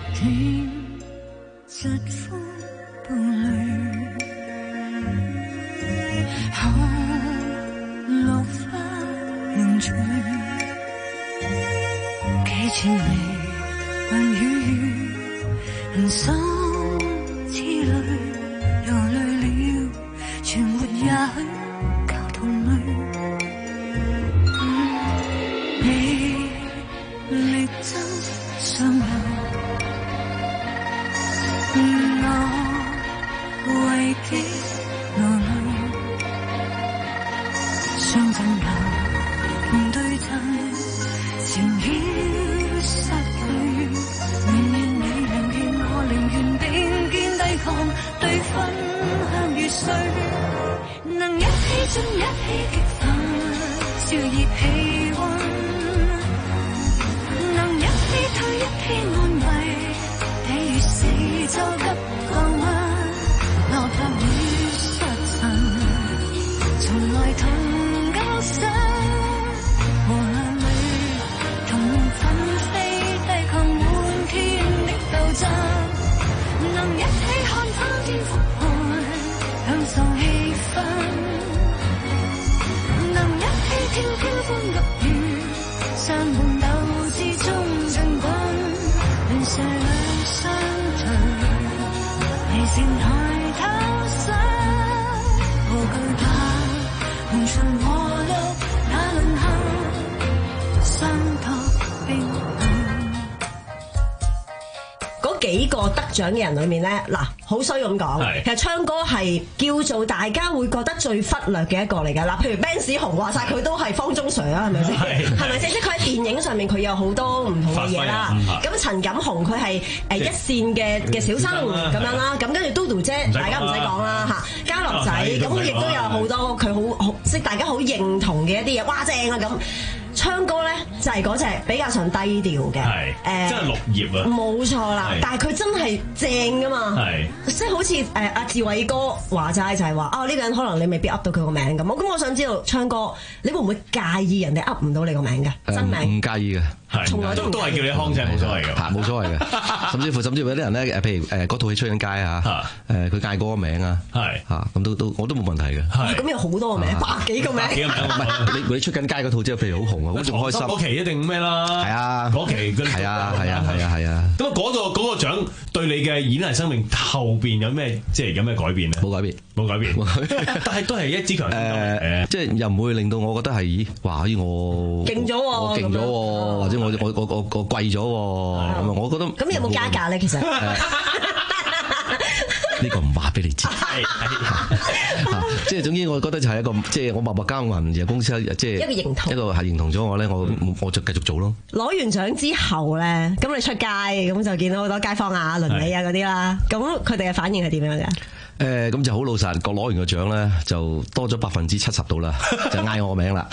幾千里雲雨雨，人生之旅流淚了，全沒也許教同類。你力爭上路，我為己流淚，雙枕頭共對襯。情已失去，寧願你寧願我寧願並肩抵抗對分向與衰，能一起盡一起激發燒熱氣溫，能一起退一起安慰，比如死就急降溫，哪怕會失神，從來同交心。 分，能一起飄飄風急雨，山紅豆之中進軍，亂世裏相隨，理性抬頭想，無懼怕，紅塵和路那輪行，相託冰冷。 嗰幾個得獎嘅人裏面咧，嗱，好衰咁講，其實昌哥係叫做大家會覺得最忽略嘅一個嚟㗎。嗱，譬如 Ben 史雄話晒佢都係方中信啊，係咪先？係咪先？即係佢喺電影上面佢有好多唔同嘅嘢啦。咁陳錦鴻佢係誒一線嘅嘅小生咁樣啦。咁跟住嘟嘟姐，大家唔使講啦嚇。嘉樂仔咁亦都有好多佢好好即係大家好認同嘅一啲嘢，哇正啊咁。昌哥咧就係嗰隻比較上低調嘅，誒， 真係綠葉啊， 冇錯啦。但係佢真係正噶嘛，即係好似誒阿志偉哥話齋就係話啊呢個人可能你未必噏到佢個名咁。咁我想知道昌哥，你會唔會介意人哋噏唔到你個名嘅真名？ 唔介意嘅。 從來都都係叫你康仔冇所謂嘅， 嚇冇所謂嘅，甚至乎甚至乎有啲人咧誒，譬如誒嗰套戲出緊街啊，誒佢嗌嗰個名啊，係嚇咁都都我都冇問題嘅。 咁有好多個名，百幾個名， 唔係你你出緊街嗰套之後，譬如好紅啊，好仲開心。 嗰期一定咩啦？ 係啊， 嗰期係啊係啊係啊係啊。 咁啊嗰個嗰個獎對你嘅演藝生命後邊有咩即係有咩改變咧？ 冇改變， 冇改變，但係都係一支強誒，即係又唔會令到我覺得係咦哇咦我勁咗喎， 我勁咗喎，或者我我我我我貴咗喎，咁啊，我覺得咁有冇加價咧？其實呢個唔話俾你知，即係總之，我覺得就係一個即係我默默耕耘，而公司即係一個認同， 一個係認同咗我咧，我我就繼續做咯。 攞完獎之後咧，咁你出街咁就見到好多街坊啊、鄰里啊嗰啲啦，咁佢哋嘅反應係點樣嘅？ 誒咁就好老實，個攞完個獎咧就多咗百分之七十到啦，就嗌我個名啦。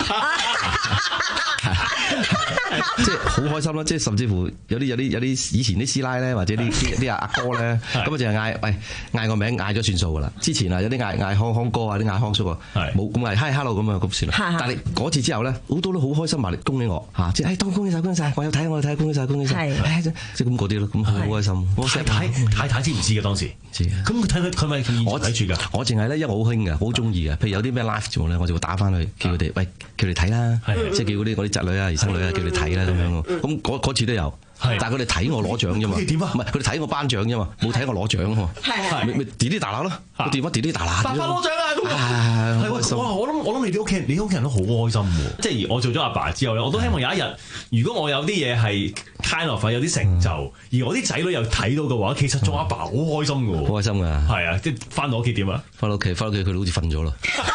即係好開心啦！即係甚至乎有啲有啲有啲以前啲師奶咧，或者啲啲阿阿哥咧，咁啊就係嗌喂嗌個名嗌咗算數噶啦。之前啊有啲嗌嗌康康哥啊，啲嗌康叔啊，冇咁嗌 hi hello 咁啊咁算啦。但係嗰次之後咧，好多都好開心埋嚟恭喜我嚇，即係誒當恭喜曬恭喜曬，我有睇我有睇恭喜曬恭喜曬，即係咁嗰啲咯，咁好開心。 太太太太知唔知嘅當時？知。咁佢睇佢佢咪我睇住㗎？我淨係咧，因為我好興嘅，好中意嘅。譬如有啲咩 live 節目咧，我就會打翻去叫佢哋喂叫佢哋睇啦，即係叫嗰啲嗰啲侄女啊、兒生女啊叫佢哋睇啦咁樣。咁嗰嗰次都有，但係佢哋睇我攞獎啫嘛。點啊？唔係佢哋睇我頒獎啫嘛，冇睇我攞獎喎。係係咪咪滴啲大喇咯？個電話滴啲大喇。爸爸攞獎啦！係係開心。哇！我諗我諗你啲屋企人，你屋企人都好開心喎。即係我做咗阿爸之後咧，我都希望有一日，如果我有啲嘢係 kind of 有啲成就，而我啲仔女又睇到嘅話，其實做阿爸好開心嘅喎。好開心㗎。係啊，即係翻到屋企點啊？翻到屋企，翻到屋企佢好似瞓咗咯。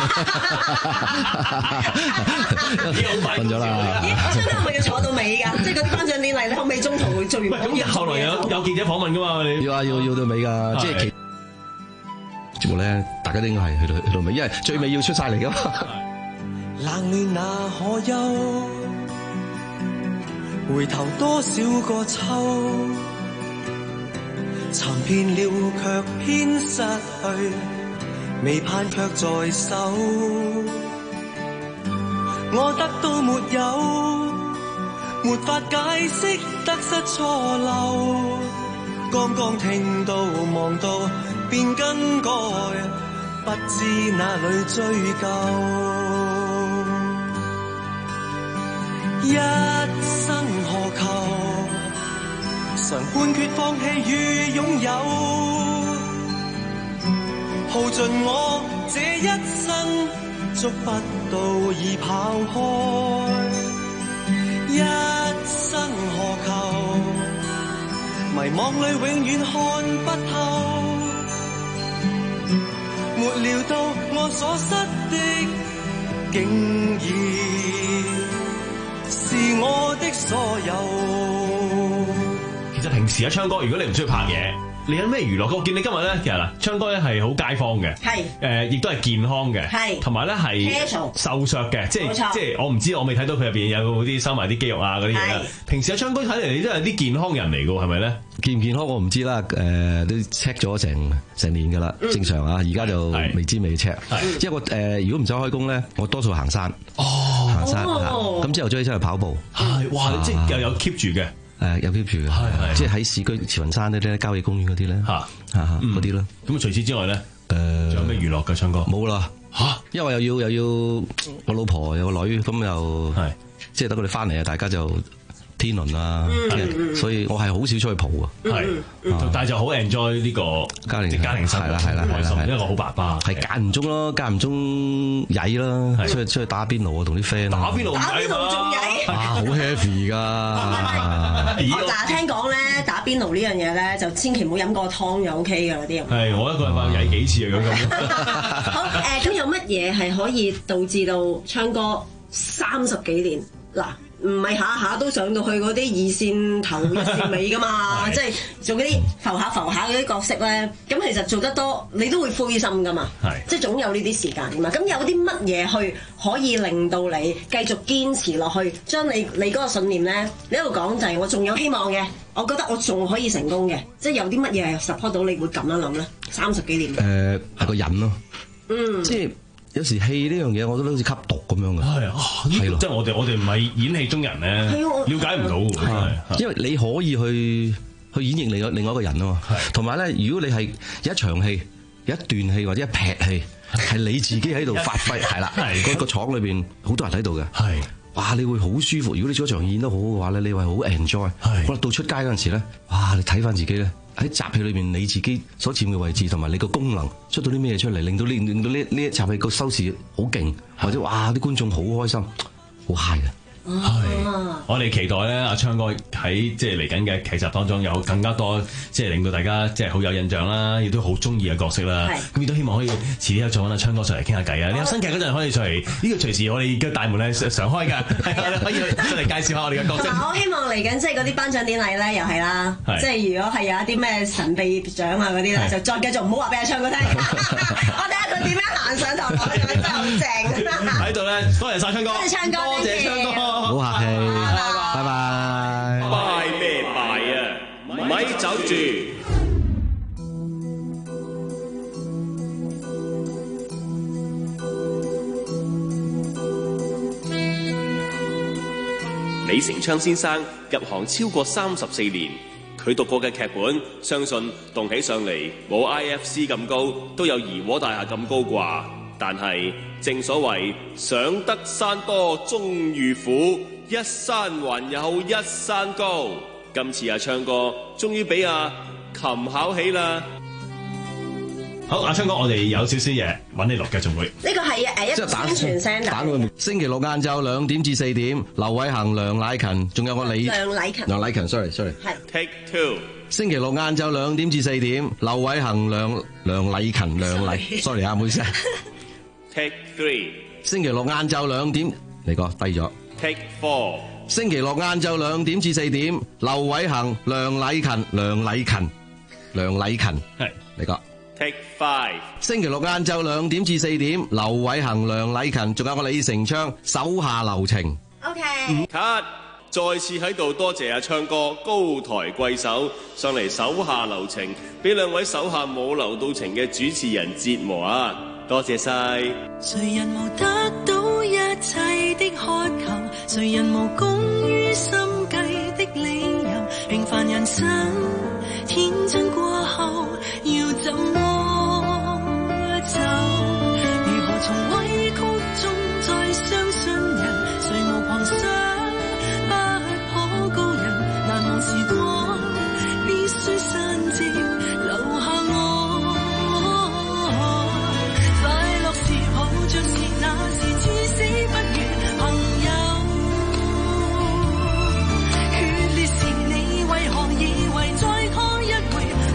瞓咗啦。 咦？我想問係咪要坐到尾㗎？即係嗰啲頒獎典禮咧，後尾中途做完。 咁後來有有記者訪問㗎嘛？你要啊要要到尾㗎，即係其節目咧，大家都應該係去到去到尾，因為最尾要出晒嚟㗎嘛。 冷暖那可休，回頭多少個秋，尋遍了卻偏失去，未盼卻在手。我得到沒有，沒法解釋得失錯漏，剛剛聽到望到便更改，不知哪裏追究。一生何求，常半決放棄與擁有，耗盡我這一生，捉不到已跑開。一生何求，迷惘裏永遠看不透，沒料到我所失的竟然是我的所有。 其實平時啊，昌哥，如果你唔中意拍嘢，你有咩娛樂？我見你今日咧，其實嗱，昌哥咧係好街坊嘅，係誒，亦都係健康嘅，係同埋咧係瘦削嘅，即係即係我唔知，我未睇到佢入邊有啲收埋啲肌肉啊嗰啲嘢啦。平時阿昌哥睇嚟，你都係啲健康人嚟㗎，係咪咧？ 健唔健康我唔知啦，誒、呃、都 check 咗成成年㗎啦，正常啊，而家就未知未 check。因為我誒如果唔使開工咧，我多數行山，哦，行山，咁之後再出去跑步， 係哇，即係又有 keep 住嘅。 誒有 keep 住嘅，即係喺市區慈雲山嗰啲咧，郊野公園嗰啲咧，嚇嚇嗰啲咯。 咁除此之外咧，誒仲有咩娛樂嘅？昌哥冇啦， 嚇，因為又要又要我老婆有個女，咁又係即係等佢哋翻嚟啊，大家就天倫啦，所以我係好少出去蒲啊。 係，但係就好 enjoy 呢個家庭家庭生活， 係啦係啦係啦， 一個好爸爸， 係間唔中咯，間唔中曳啦，出去出去打邊爐啊，同啲 friend 打邊爐打邊爐仲曳， 啊好 heavy 㗎。 嗱聽講咧打邊爐呢樣嘢咧，就千祈唔好飲個湯就 O K 㗎啦啲人。 係，我一個禮拜曳幾次啊咁。 好誒，咁有乜嘢係可以導致到昌哥三十幾年嗱？唔係下下都上到去嗰啲二線頭一線尾噶嘛，即係做嗰啲浮下浮下嗰啲角色咧。咁其實做得多，你都會灰心噶嘛。即係總有呢啲時間噶嘛。咁有啲乜嘢去可以令到你繼續堅持落去，將你你嗰個信念咧，你一路講就係我仲有希望嘅，我覺得我仲可以成功嘅。即係有啲乜嘢係 support 到你會咁樣諗咧？三十幾年。 誒係個人咯。 嗯。 即係。有時戲呢樣嘢，我覺得好似吸毒咁樣嘅。係啊，係咯， 即係我哋我哋唔係演戲中人咧，了解唔到嘅。 因為你可以去去演繹另外另外一個人啊嘛。同埋咧，如果你係有一場戲、有一段戲或者一劈戲，係你自己喺度發揮，係啦，嗰個廠裏邊好多人喺度嘅。係，哇！你會好舒服。如果你做一場演得好嘅話咧，你會好 enjoy。係，可能到出街嗰陣時咧，哇！你睇翻自己咧。喺集戲裏邊，你自己所佔嘅位置同埋你個功能出到啲咩嘢出嚟，令到呢令到呢呢一集戲個收視好勁，或者哇啲觀眾好開心，好 high 嘅。 係，我哋期待咧，阿昌哥喺即係嚟緊嘅劇集當中有更加多即係令到大家即係好有印象啦，亦都好中意嘅角色啦。咁亦都希望可以遲啲再揾阿昌哥上嚟傾下偈啊！你有新劇嗰陣可以上嚟，呢個隨時我哋嘅大門係常開㗎，係啊，可以上嚟介紹下我哋嘅角色。 我希望嚟緊即係嗰啲頒獎典禮咧，又係啦，即係如果係有一啲咩神秘獎啊嗰啲咧，就再繼續唔好話俾阿昌哥聽，我睇下佢點樣行上台，我覺得真係好正。 喺度咧，多謝晒昌哥， 多謝昌哥， 多謝昌哥。 好客氣，拜拜。 拜咩拜啊？咪走住！李成昌先生入行超過三十四年，佢讀過嘅劇本，相信動起上嚟冇 I F C 咁高，都有怡和大廈咁高啩。但係正所謂上得山多終遇虎，一山還有一山高。今次阿昌哥終於俾阿琴考起啦。 好，阿昌哥，我哋有少少嘢揾你錄嘅，仲會呢個係誒一個宣傳聲打。 星期六晏晝兩點至四點，劉偉恒、梁乃勤，仲有個李梁乃勤。 梁乃勤 ，sorry sorry。 係。 Take two。 星期六晏晝兩點至四點，劉偉恒、梁梁乃勤、梁禮 ，sorry 啊，唔好意思。 Take three。 星期六晏晝兩點，你個低咗。 Take four。 星期六晏晝兩點至四點，劉偉恒、梁禮勤、梁禮勤、梁禮勤， 係你個。 Take five。 星期六晏晝兩點至四點，劉偉恒、梁禮勤，仲有個李成昌，手下留情。 OK。 cut。再次喺度多謝阿昌哥高抬貴手上嚟手下留情，俾兩位手下冇留到情嘅主持人折磨啊！多謝晒。 誰人無得到一切的渴求，誰人無功於心計的理由，平凡人生天真過後要怎麼走？如何從委曲中再相信人？誰無狂想不可告人？難忘時光必須散漸留下我。就是那時至死不渝朋友，決裂時你為何以為再拖一回？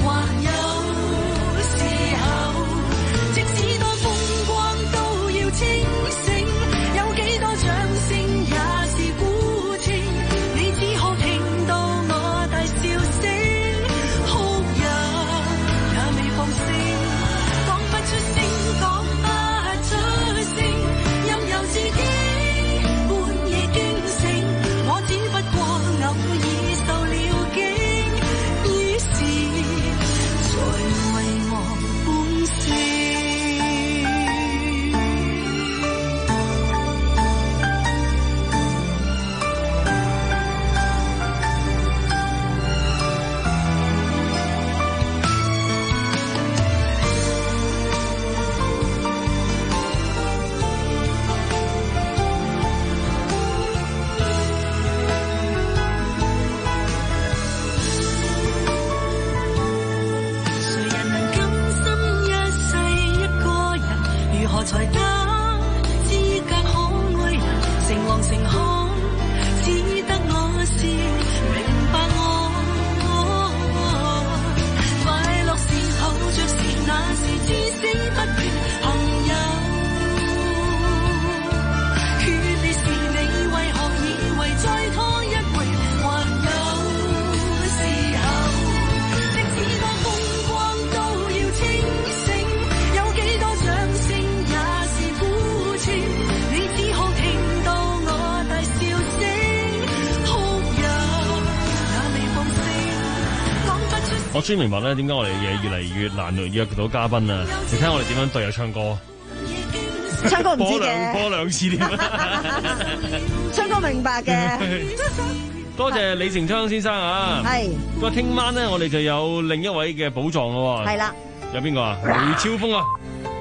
終於明白咧點解我哋嘅越嚟越難約到嘉賓啊！你睇我哋點樣對啊唱歌， 唱歌唔知播嘅， 兩播兩次添， 唱歌明白嘅。 多謝李成昌先生啊！ 係咁啊，聽晚咧我哋就有另一位嘅寶藏咯。 係啦， 有邊個啊？梅超風啊！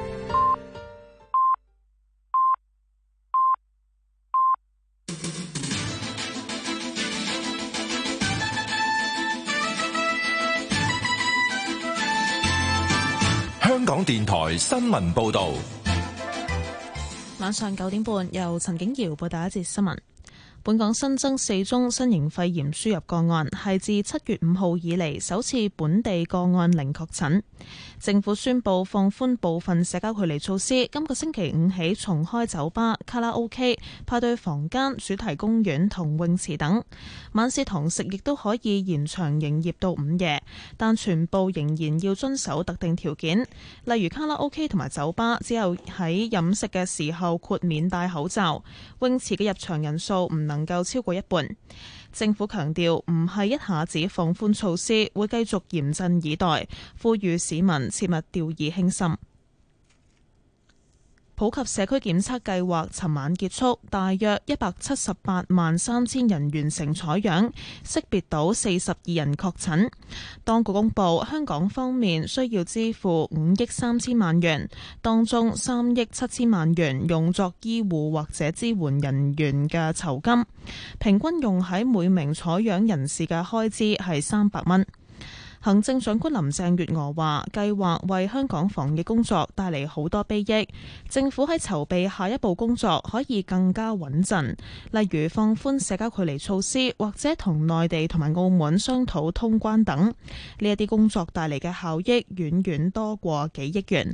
香港電台新聞報道， 晚上九點半由陳景瑤報道一節新聞。本港新增四宗新型肺炎輸入個案，係自七月五號以嚟首次本地個案零確診。政府宣布放寬部分社交距離措施，今個星期五起重開酒吧、卡拉 OK、派對房間、主題公園同泳池等。晚市堂食亦都可以延長營業到午夜，但全部仍然要遵守特定條件，例如卡拉 OK 同埋酒吧只有喺飲食嘅時候豁免戴口罩，泳池嘅入場人數唔能夠超過一半。政府強調唔係一下子放寬措施，會繼續嚴陣以待，呼籲市民切勿掉以輕心。普及社區檢測計劃尋晚結束，大約一百七十八萬三千人完成採樣，識別到四十二人確診。當局公布，香港方面需要支付五億三千萬元，當中三億七千萬元用作醫護或者支援人員嘅酬金，平均用喺每名採樣人士嘅開支係三百蚊。行政長官林鄭月娥話：計劃為香港防疫工作帶嚟好多裨益，政府喺籌備下一步工作可以更加穩陣，例如放寬社交距離措施，或者同內地同埋澳門商討通關等。呢一啲工作帶嚟嘅效益遠遠多過幾億元。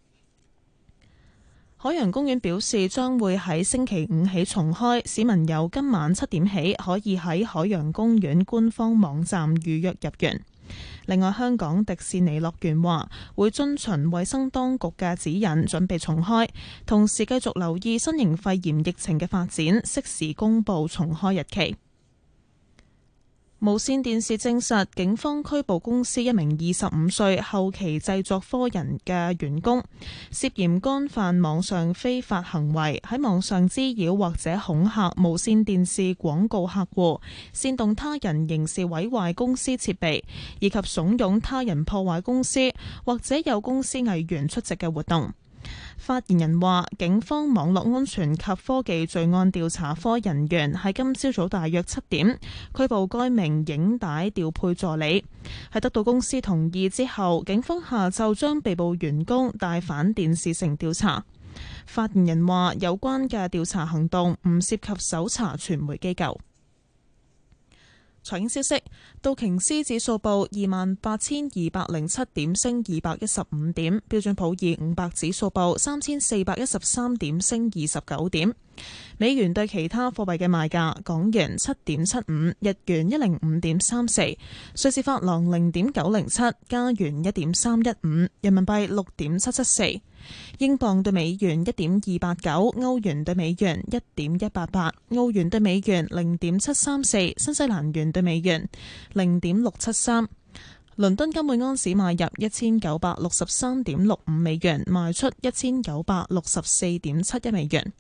海洋公園表示將會喺星期五起重開，市民由今晚七點起可以喺海洋公園官方網站預約入園。另外，香港迪士尼樂園話會遵循衛生當局嘅指引，準備重開，同時繼續留意新型肺炎疫情嘅發展，適時公佈重開日期。無線電視證實，警方拘捕公司一名二十五歲後期製作科人嘅員工，涉嫌干犯網上非法行為，喺網上滋擾或者恐嚇無線電視廣告客戶，煽動他人刑事毀壞公司設備，以及慫恿他人破壞公司或者有公司藝員出席嘅活動。發言人話，警方網絡安全及科技罪案調查科人員喺今朝早大約七點拘捕該名影帶調配助理。喺得到公司同意之後，警方下晝將被捕員工帶返電視城調查。發言人話，有關嘅調查行動唔涉及搜查傳媒機構。財經消息，道瓊斯指數報二萬八千二百零七點，升二百一十五點；標準普爾五百指數報三千四百一十三點，升二十九點。美元對其他貨幣嘅賣價：港元七點七五，日元一零五點三四，瑞士法郎零點九零七，加元一點三一五，人民幣六點七七四，英鎊對美元一點二八九，歐元對美元一點一八八，澳元對美元零點七三四，新西蘭元對美元零點六七三。倫敦金每安士買入一千九百六十三點六五美元，賣出一千九百六十四點七一美元。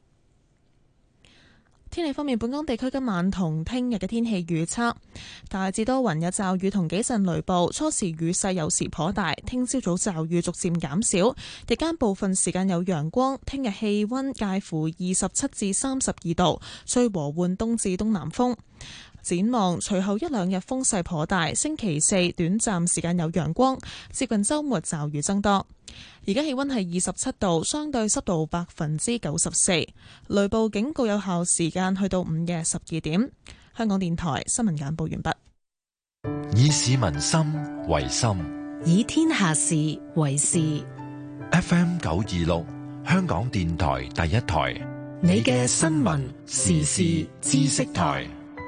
天氣方面，本港地區今晚同聽日嘅天氣預測大致多雲，有驟雨同幾陣雷暴，初時雨勢有時頗大。聽朝早驟雨逐漸減少，日間部分時間有陽光。聽日氣溫介乎二十七至三十二度，吹和緩東至東南風。展望隨後一兩日風勢頗大，星期四短暫時間有陽光，接近週末驟雨增多。而家氣溫係二十七度，相對濕度百分之九十四，雷暴警告有效時間去到午夜十二點。香港電台新聞簡報完畢。 以市民心為心， 以天下事為事。 F M 九二六，香港電台第一台， 你嘅新聞時事知識台。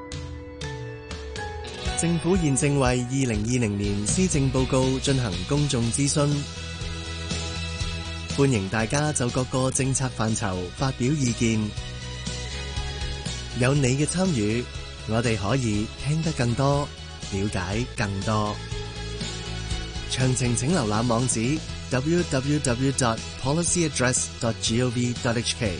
政府現正為二零二零年施政報告進行公眾諮詢，歡迎大家就各個政策範疇發表意見。有你嘅參與，我哋可以聽得更多，了解更多。 詳情請瀏覽網址 double-u double-u double-u dot policy address dot gov dot h k。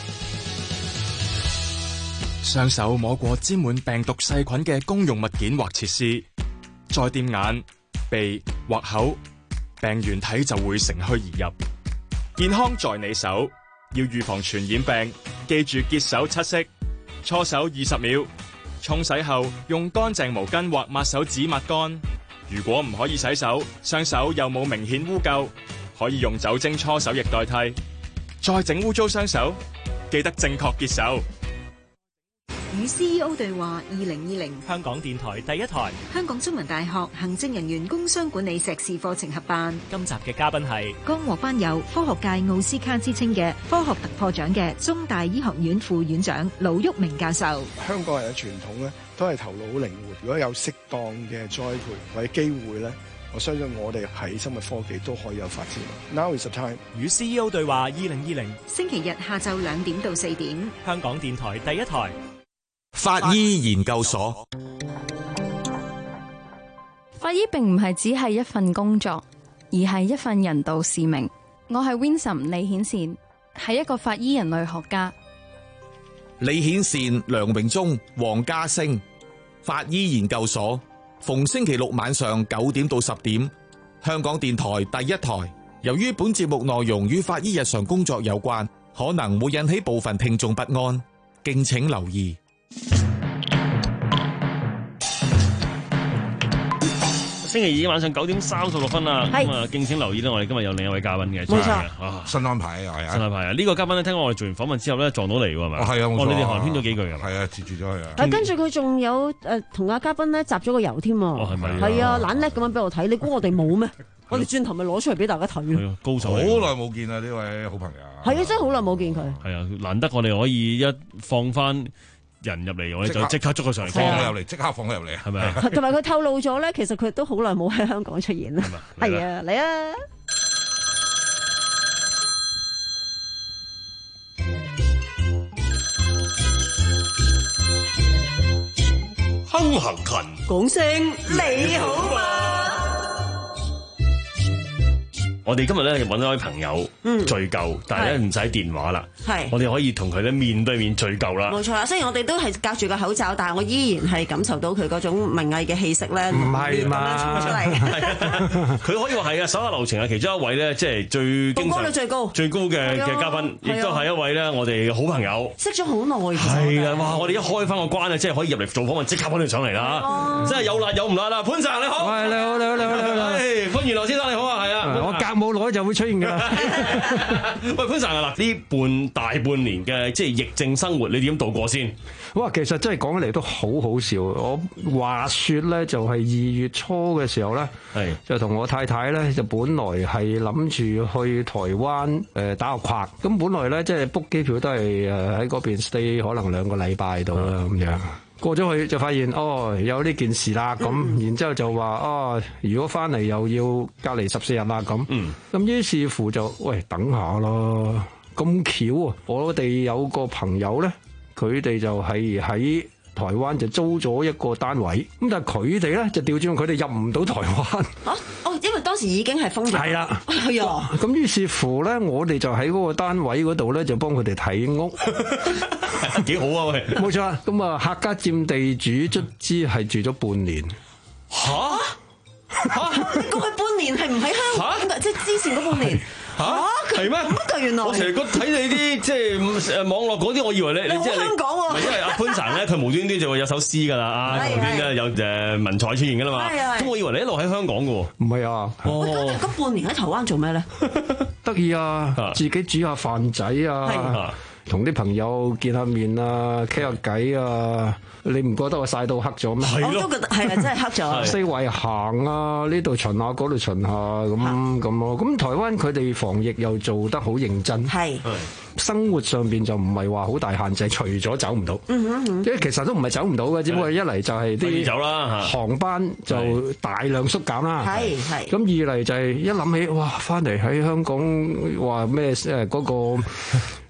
雙手摸過沾滿病毒細菌嘅公用物件或設施，再掂眼、鼻或口，病原體就會乘虛而入。健康在你手，要預防傳染病，記住潔手七式：搓手二十秒，沖洗後用乾淨毛巾或抹手紙抹乾。如果唔可以洗手，雙手又冇明顯污垢，可以用酒精搓手液代替。再整污糟雙手，記得正確潔手。 與 C E O 對話二零二零， 香港電台第一台， 香港中文大學行政人員工商管理碩士課程合辦。 今集嘅嘉賓係剛獲頒有科學界奧斯卡之稱嘅科學突破獎嘅中大醫學院副院長盧煜明教授。 香港人嘅傳統咧，都係頭腦好靈活，如果有適當嘅栽培或者機會咧，我相信我哋喺生物科技都可以有發展。Now is the time。 與 C E O 對話二零二零， 星期日下晝兩點到四點， 香港電台第一台。 法醫研究所。 法醫並唔係只係一份工作，而係一份人道使命。我係 Winsome 李顯善，係一個法醫人類學家。 李顯善、梁榮忠、黃家星，法醫研究所，逢星期六晚上九點到十點，香港電台第一台。由於本節目內容與法醫日常工作有關，可能會引起部分聽眾不安，敬請留意。 星期二晚上九點三十六分啦，咁啊，敬請留意啦！我哋今日有另一位嘉賓嘅，冇錯， 新安排啊， 新安排啊！呢個嘉賓咧，聽講我哋做完訪問之後咧，撞到嚟喎，係咪？ 係啊，冇錯。 你哋寒暄咗幾句㗎？ 係啊，接住咗佢啊。 啊，跟住佢仲有誒同阿嘉賓咧集咗個郵添喎。 哦，係咪？ 係啊，懶叻咁樣俾我睇，你估我哋冇咩？我哋轉頭咪攞出嚟俾大家睇咯。 高手， 好耐冇見啊！呢位好朋友。 係啊，真係好耐冇見佢。 係啊，難得我哋可以一放翻人入嚟，我哋就即刻捉佢上嚟， 放佢入嚟，即刻放佢入嚟， 係咪？ 同埋佢透露咗咧，其實佢都好耐冇喺香港出現啦。係啊，嚟啊！ 亨行勤， 講聲你好嘛！ 我哋今日咧揾咗位朋友敘舊，但係咧唔使電話啦， 係我哋可以同佢咧面對面敘舊啦。 冇錯啦，雖然我哋都係隔住個口罩，但係我依然係感受到佢嗰種文藝嘅氣息咧，唔係嘛咁樣衝出嚟。 佢可以話係啊，手下留情啊，其中一位咧，即係最曝光率最高、最高嘅嘅嘉賓，亦都係一位咧我哋好朋友。 識咗好耐。 係啊，哇！我哋一開翻個關啊，即係可以入嚟做訪問，即刻揾佢上嚟啦，真係有辣有唔辣啦！潘 Sir 你好， 喂，你好，你好，你好，你好， 潘元龍先生你好啊，係啊， 我隔冇耐就會出現㗎啦。 喂，潘 Sir 啊，嗱，呢半大半年嘅即係疫症生活，你點度過先？ 哇，其實真係講起嚟都好好笑。我話說咧，就係二月初嘅時候咧，就同我太太咧，就本來係諗住去台灣誒打個跨，咁本來咧即係 book 機票都係誒喺嗰邊 stay 可能兩個禮拜度啦咁樣。過咗去就發現哦有呢件事啦，咁、嗯、然之後就話哦如果翻嚟又要隔離十四日啦咁，咁、嗯、於是乎就喂等下咯，咁巧啊！我哋有個朋友咧，佢哋就係喺台灣就租咗一個單位，咁但係佢哋咧就調轉，佢哋入唔到台灣。 啊哦，因為當時已經係封咗。係啦，係啊。咁於是乎咧，我哋就喺嗰個單位嗰度咧，就幫佢哋睇屋。 幾好啊！喂， 冇錯，咁啊客家佔地主卒之係住咗半年。 吓吓， 過去半年係唔喺香港，即係之前嗰半年。 吓係咩？ 咁㗎原來。 我成日覺睇你啲即係誒網絡嗰啲，我以為你你即係香港喎。 因為阿潘 Sir 咧，佢無端端就會有首詩㗎啦，啊無端端有誒文采出現㗎啦嘛。咁我以為你一路喺香港㗎喎。 唔係啊。 哦。咁半年喺台灣做咩咧？ 得意啊！自己煮下飯仔啊。同啲朋友見下面啊，傾下偈啊，你唔覺得我曬到黑咗咩？ 我都覺得係啊，真係黑咗。 四圍行啊，呢度巡下，嗰度巡下，咁咁咯。咁台灣佢哋防疫又做得好認真，係生活上邊就唔係話好大限制，除咗走唔到。嗯哼嗯。即係其實都唔係走唔到嘅，只不過一嚟就係啲航班就大量縮減啦。係係。咁二嚟就係一諗起哇，翻嚟喺香港話咩誒嗰個。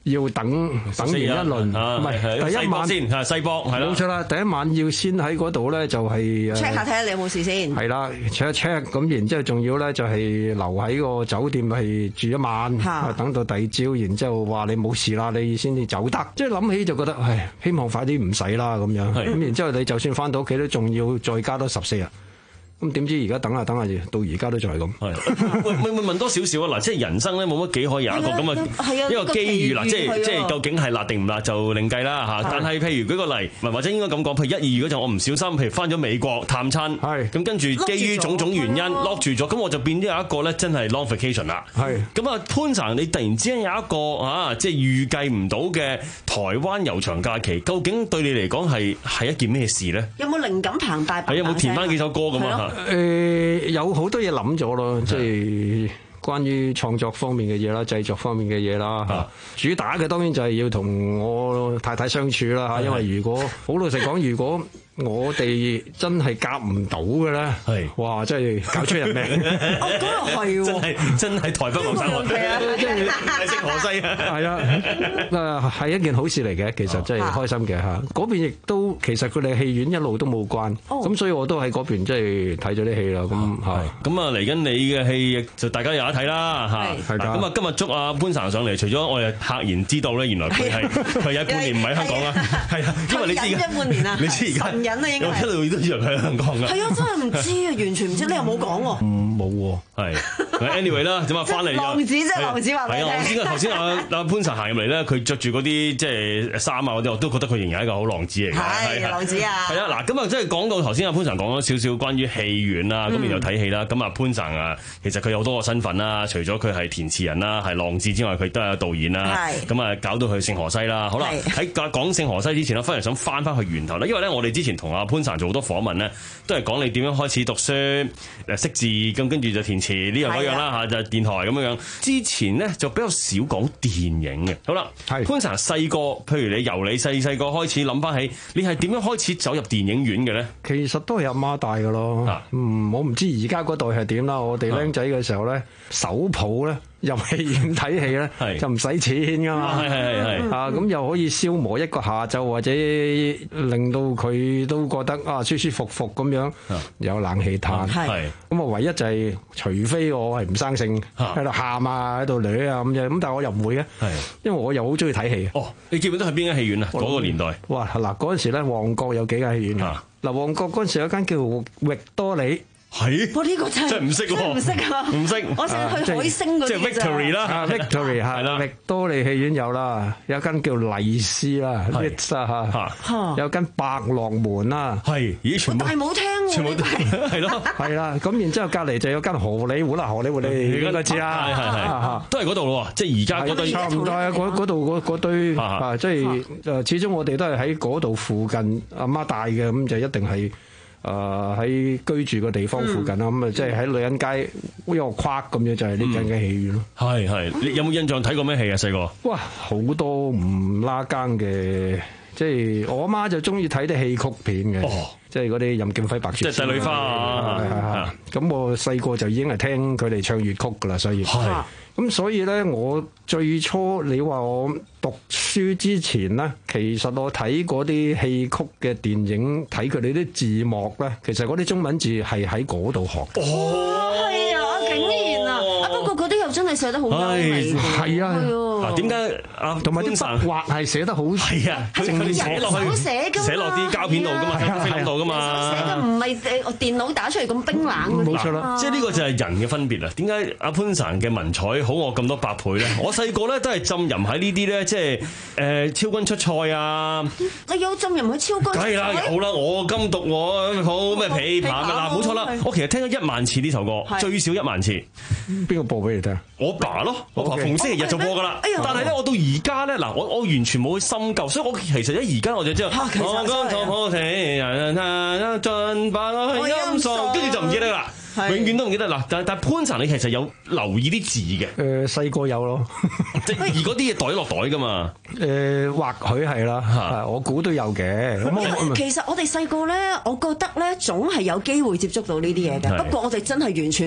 要等等完一輪，唔係第一晚先係世博係啦， 冇錯啦。第一晚要先喺嗰度咧，就係 check 下睇下你有冇事先。 係啦 check 一 check， 咁然之後仲要咧就係留喺個酒店係住一晚，等到第二朝，然之後話你冇事啦，你先至走得。即係諗起就覺得，唉，希望快啲唔使啦咁樣。咁然之後你就算翻到屋企都仲要再加多十四日。咁點知而家等下等下，到而家都仲係咁。 係，會會問多少少啊？嗱，即係人生咧冇乜幾可以有一個咁嘅一個機遇啦。即係即係究竟係辣定唔辣就另計啦嚇。但係譬如舉個例，或者應該咁講，譬如一二嗰陣我唔小心，譬如翻咗美國探親，咁跟住基於種種原因 lock 住咗，咁我就變咗有一個咧真係 long vacation 啦。係。咁啊潘 Sir，你突然之間有一個啊，即係預計唔到嘅台灣悠長假期，究竟對你嚟講係係一件咩事咧？ 有冇靈感澎湃？ 係有冇填翻幾首歌咁啊？ 誒、呃、有好多嘢諗咗咯，即係關於創作方面嘅嘢啦，製作方面嘅嘢啦嚇。主打嘅當然就係要同我太太相處啦嚇，因為如果好老實講，如果我哋真係夾唔到嘅咧，係哇，真係搞出人命。 哦，咁又係喎， 真係真係台北黃山河，真係係識河西啊，係啊，誒係一件好事嚟嘅，其實真係開心嘅嚇。嗰邊亦都其實佢哋戲院一路都冇關，咁所以我都喺嗰邊即係睇咗啲戲啦。咁係咁啊，嚟緊你嘅戲就大家有得睇啦嚇。係㗎。咁啊，今日捉阿潘 Sir 上嚟，除咗我哋赫然知道咧，原來佢係佢有半年唔喺香港啦。係啊，因為你知而家一半年啊， 你知而家。 人啊，應該我一路都以為佢喺香港㗎。 係啊，真係唔知啊，完全唔知，你又冇講喎。 嗯，冇喎。 係。anyway 啦，咁啊翻嚟。浪子即係浪子話俾你聽。 係啊，頭先頭先阿阿潘 Sir 行入嚟咧，佢着住嗰啲即係衫啊嗰啲，我都覺得佢仍然係一個好浪子嚟嘅。 係浪子啊。係啊，嗱，咁啊，即係講到頭先阿潘 Sir 講咗少少關於戲院啦，咁然後睇戲啦，咁啊潘 Sir 啊，其實佢有好多個身份啦，除咗佢係填詞人啦，係浪子之外，佢都係導演啦。係。咁啊，搞到佢聖荷西啦。好啦，喺講聖荷西之前咧，反而想翻翻去源頭啦，因為咧我哋之前同阿潘 Sir 做好多訪問咧，都係講你點樣開始讀書，誒識字，咁跟住就填詞呢樣嗰樣啦嚇，就係電台咁樣樣。之前咧就比較少講電影嘅。好啦，潘 Sir 細個，譬如你由你細細個開始諗翻起，你係點樣開始走入電影院嘅咧？ 其實都係阿媽帶嘅咯。啊、嗯，我唔知而家嗰代係點啦。我哋僆仔嘅時候咧，手抱咧。入戲院睇戲咧，就唔使錢噶嘛，係係係啊，咁又可以消磨一個下晝，或者令到佢都覺得啊舒舒服服咁樣，有冷氣嘆，係咁啊，唯一就係除非我係唔生性，喺度喊啊，喺度攣啊咁樣，咁但係我又唔會嘅，係因為我又好中意睇戲。哦，你記唔記得係邊間戲院啊？嗰個年代，哇嗱，嗰陣時咧，旺角有幾間戲院啊？嗱，旺角嗰陣時有間叫域多利。 係， 我呢個真係唔識喎， 唔識啊， 唔識。 我成日去海星嗰啲即係 Victory 啦 ，Victory 係啦，域多利戲院有啦，有間叫麗斯啦 ，Ritz 啊嚇，有間百樂門啦， 係，咦全部， 但係冇聽喎， 全部都係咯， 係啦，咁然之後隔離就有間荷里活啦，荷里活你應該知啦， 係係係，都係嗰度咯喎，即係而家嗰堆差唔多啊，嗰嗰度嗰嗰堆啊，即係誒，始終我哋都係喺嗰度附近，阿媽帶嘅，咁就一定係。誒喺、呃、居住嘅地方附近啦，咁啊、嗯、即係喺女人街一個框咁樣就係呢間嘅戲院咯。係係、嗯，你有冇印象睇過咩戲啊？細個哇，好多唔拉更嘅，即係我阿媽就中意睇啲戲曲片嘅，哦、即係嗰啲任劍輝白雪。即係帝女花啊！係係係。咁我細個就已經係聽佢哋唱粵曲噶啦，所以係。咁所以咧，我最初你話我讀書之前咧，其實我睇嗰啲戲曲嘅電影，睇佢哋啲字幕咧，其實嗰啲中文字係喺嗰度學。 哦，係啊，竟然啊！啊，不過嗰啲又真係寫得好優美。 係啊。 嗱，點解啊？同埋啲筆畫係寫得好係啊， 佢哋寫落去， 寫㗎嘛， 寫落啲膠片度㗎嘛，膠片度㗎嘛。寫嘅唔係誒電腦打出嚟咁冰冷嗰啲。 冇錯啦， 即係呢個就係人嘅分別啦。點解阿潘 Sir 嘅文采好我咁多百倍咧？我細個咧都係浸淫喺呢啲咧，即係誒超君出塞啊！ 你有浸淫喺超君出塞？ 梗係啦，好啦，我今讀我好咩琵琶嗱，冇錯啦，我其實聽咗一萬次呢首歌，最少一萬次。 邊個播俾你聽？ 我爸咯，我爸逢星期日就播㗎啦。但係咧，我到而家咧，嗱，我我完全冇去深究，所以我其實咧而家我就知道，我剛才抱起人人盡把我音喪，跟住就唔記得啦，永遠都唔記得啦。但係但係潘 Sir 你其實有留意啲字嘅， 誒細個有咯， 即係而嗰啲嘢袋落袋㗎嘛， 誒或許係啦，我估都有嘅。 其實我哋細個咧，我覺得咧總係有機會接觸到呢啲嘢嘅，不過我哋真係完全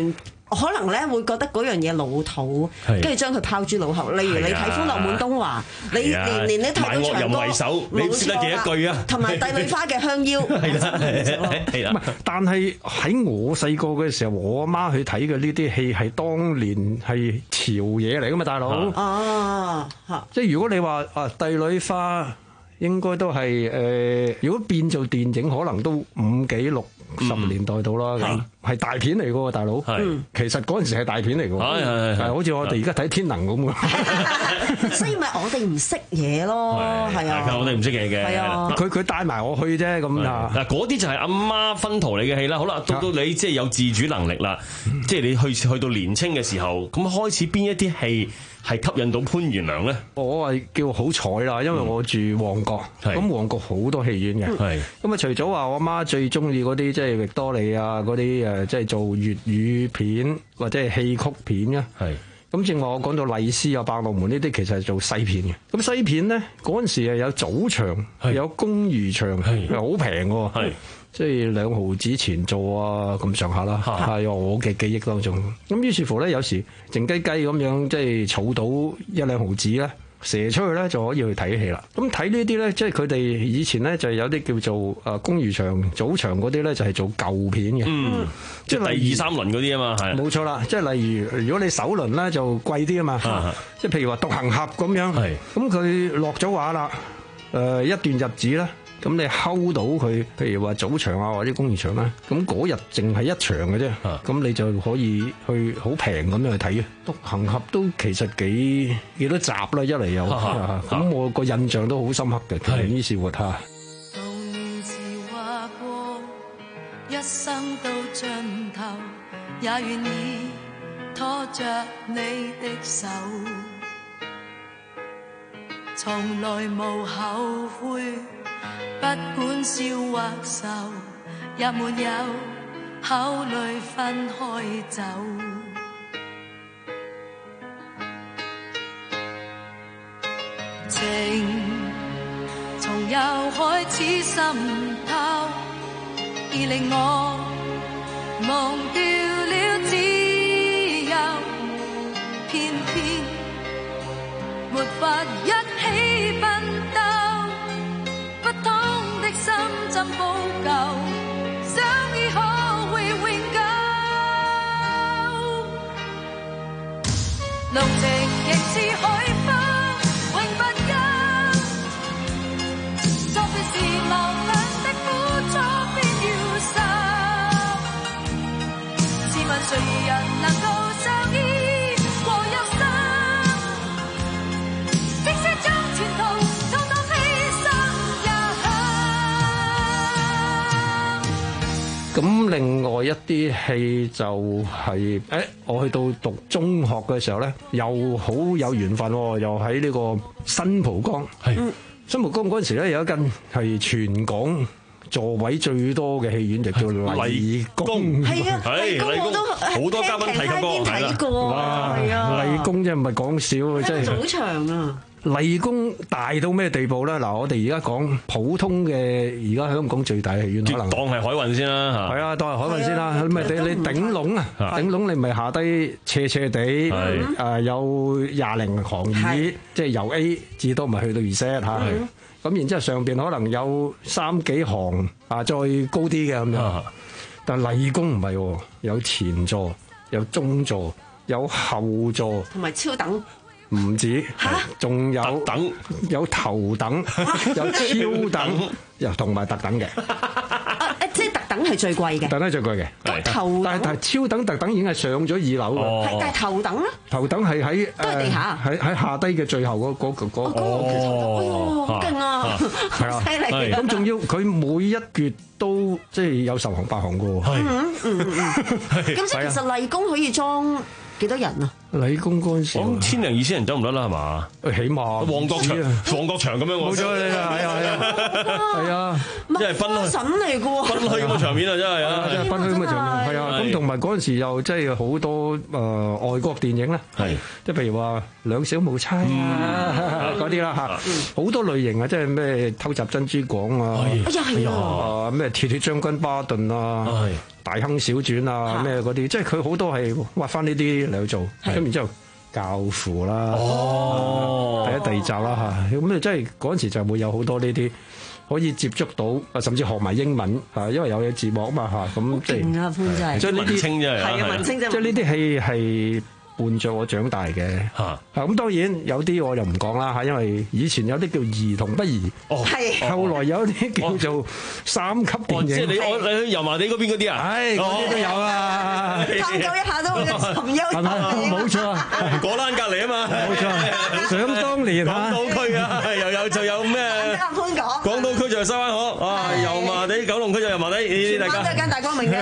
可能咧會覺得嗰樣嘢老土，跟住將佢拋諸腦後。例如你睇《歡樂滿東華》，你年年你睇到長歌， 你知得幾多句啊？ 同埋帝女花嘅香腰， 係啦，係啦。 但係喺我細個嘅時候，我阿媽去睇嘅呢啲戲係當年係潮嘢嚟噶嘛，大佬。 哦， 即係如果你話啊帝女花。應該都係誒、呃，如果變做電影，可能都五幾六十年代到啦。咁、嗯、係大片嚟嘅喎，大佬。係，其實嗰陣時係大片嚟嘅喎。係係係，好似我哋而家睇天能咁嘅。 所以咪我哋唔識嘢咯，係啊。 我哋唔識嘢嘅。係啊。 佢佢帶埋我去啫，咁啊。 嗱，嗰啲就係阿媽薰陶你嘅戲啦。好啦，到到你即係有自主能力啦，即係你去去到年青嘅時候，咁開始邊一啲戲係吸引到潘元良咧？ 我係叫好彩啦，因為我住旺角，咁、嗯、旺角好多戲院嘅。咁啊、嗯，除咗話我媽最中意嗰啲即係域多利啊嗰啲誒，即係做粵語片或者係戲曲片嘅。咁正話我講到麗絲啊、百樂門呢啲，其實係做西片嘅。咁西片咧嗰陣時係有早場，有公餘場，又好平喎。即係兩毫子錢做啊，咁上下啦，係我嘅記憶當中。咁於是乎咧，有時靜雞雞咁樣，即係儲到一兩毫子咧，射出去咧就可以去睇戲啦。咁睇呢啲咧，即係佢哋以前咧就有啲叫做誒公餘場、早場嗰啲咧，就係做舊片嘅。嗯， 即係第二三輪嗰啲啊嘛，係。冇錯啦，即係例如如果你首輪咧就貴啲啊嘛，即係譬如話獨行俠咁樣，咁佢落咗畫啦，誒一段日子咧。咁你睺到佢，譬如話早場啊或者公餘場啦，咁嗰日淨係一場嘅啫，咁你就可以去好平咁樣去睇嘅。獨行俠都其實幾幾多集啦，一嚟又，咁我個印象都好深刻嘅。奇異事活嚇。 童年時話過，一生到盡頭，也願意拖着你的手，從來無後悔。不管笑或愁，也沒有考慮分開走。情從幼開始滲透，已令我忘掉了自由，偏偏沒法一起奮鬥。不通的心針補救，相遇可會永久？濃情亦似海風，永不休。作別時矛盾的苦楚偏要受，試問誰人能夠相依過一生？即使將前途咁另外一啲戲就係、是，誒、欸，我去到讀中學嘅時候咧，又好有緣分，又喺呢個新蒲崗。係、嗯、新蒲崗嗰陣時咧，有一間係全港座位最多嘅戲院，就叫麗宮。係啊，麗宮我都好多嘉賓提及過，睇過。哇，係啊，麗宮真係唔係講笑啊，真係。 早場啊！ 麗宮大到咩地步咧？嗱，我哋而家講普通嘅，而家香港最大戲院可能當係海運先啦，嚇。係啊，當係海運先啦。咁咪你你頂籠啊？頂籠你咪下低斜斜地，誒有廿零行椅，即係由 A 至到咪去到 Z 嚇。咁然之後上邊可能有三幾行啊，再高啲嘅咁樣。但係麗宮唔係喎，有前座、有中座、有後座， 同埋超等。 唔止，仲有特等，有頭等，有超等，又同埋特等嘅。 誒，即係特等係最貴嘅。 特等係最貴嘅。 咁頭但係但係超等、特等已經係上咗二樓嘅。 係，但係頭等咧？ 頭等係喺都係地下。 喺喺下低嘅最後嗰嗰嗰嗰。 哦，好勁啊！ 係啊， 犀利。 咁仲要佢每一橛都即係有十行八行嘅喎。 嗯嗯嗯嗯。咁即係其實麗宮可以裝幾多人啊？ 麗宮嗰陣時， 咁千零二千人走唔得啦，係嘛？ 起碼旺角場，旺角場咁樣喎。 冇錯，係啊係啊，係啊， 即係賓虛神嚟嘅喎， 賓虛咁嘅場面啊，真係啊， 真係賓虛咁嘅場面，係啊。咁同埋嗰陣時又即係好多誒外國電影咧，係即係譬如話兩小無猜啊嗰嗰啲啦嚇，好多類型啊，即係咩偷襲珍珠港啊， 哎呀啊咩鐵血將軍巴頓啊，大亨小傳啊咩嗰啲，即係佢好多係挖翻呢啲嚟去做，咁然之後教父啦，哦，第一第二集啦嚇，咁啊即係嗰陣時就會有好多呢啲。可以接觸到，啊甚至學埋英文，啊因為有嘢字幕啊嘛嚇，咁即係， 啊潘仔， 即係呢啲， 係啊文青啫， 即係呢啲戲係伴著我長大嘅嚇，啊咁當然有啲我就唔講啦嚇，因為以前有啲叫兒童不宜， 哦， 係， 後來有啲叫做三級電影， 即係你我你去油麻地嗰邊嗰啲啊， 唉嗰啲都有啊， 探究一下都尋幽係咪？冇錯啊， 果欄隔離啊嘛， 冇錯，想當年嚇， 港島區啊，又有就有咩？港島區就係西灣河，啊油麻地、九龍區就油麻地，呢啲大家都係間大光明㗎。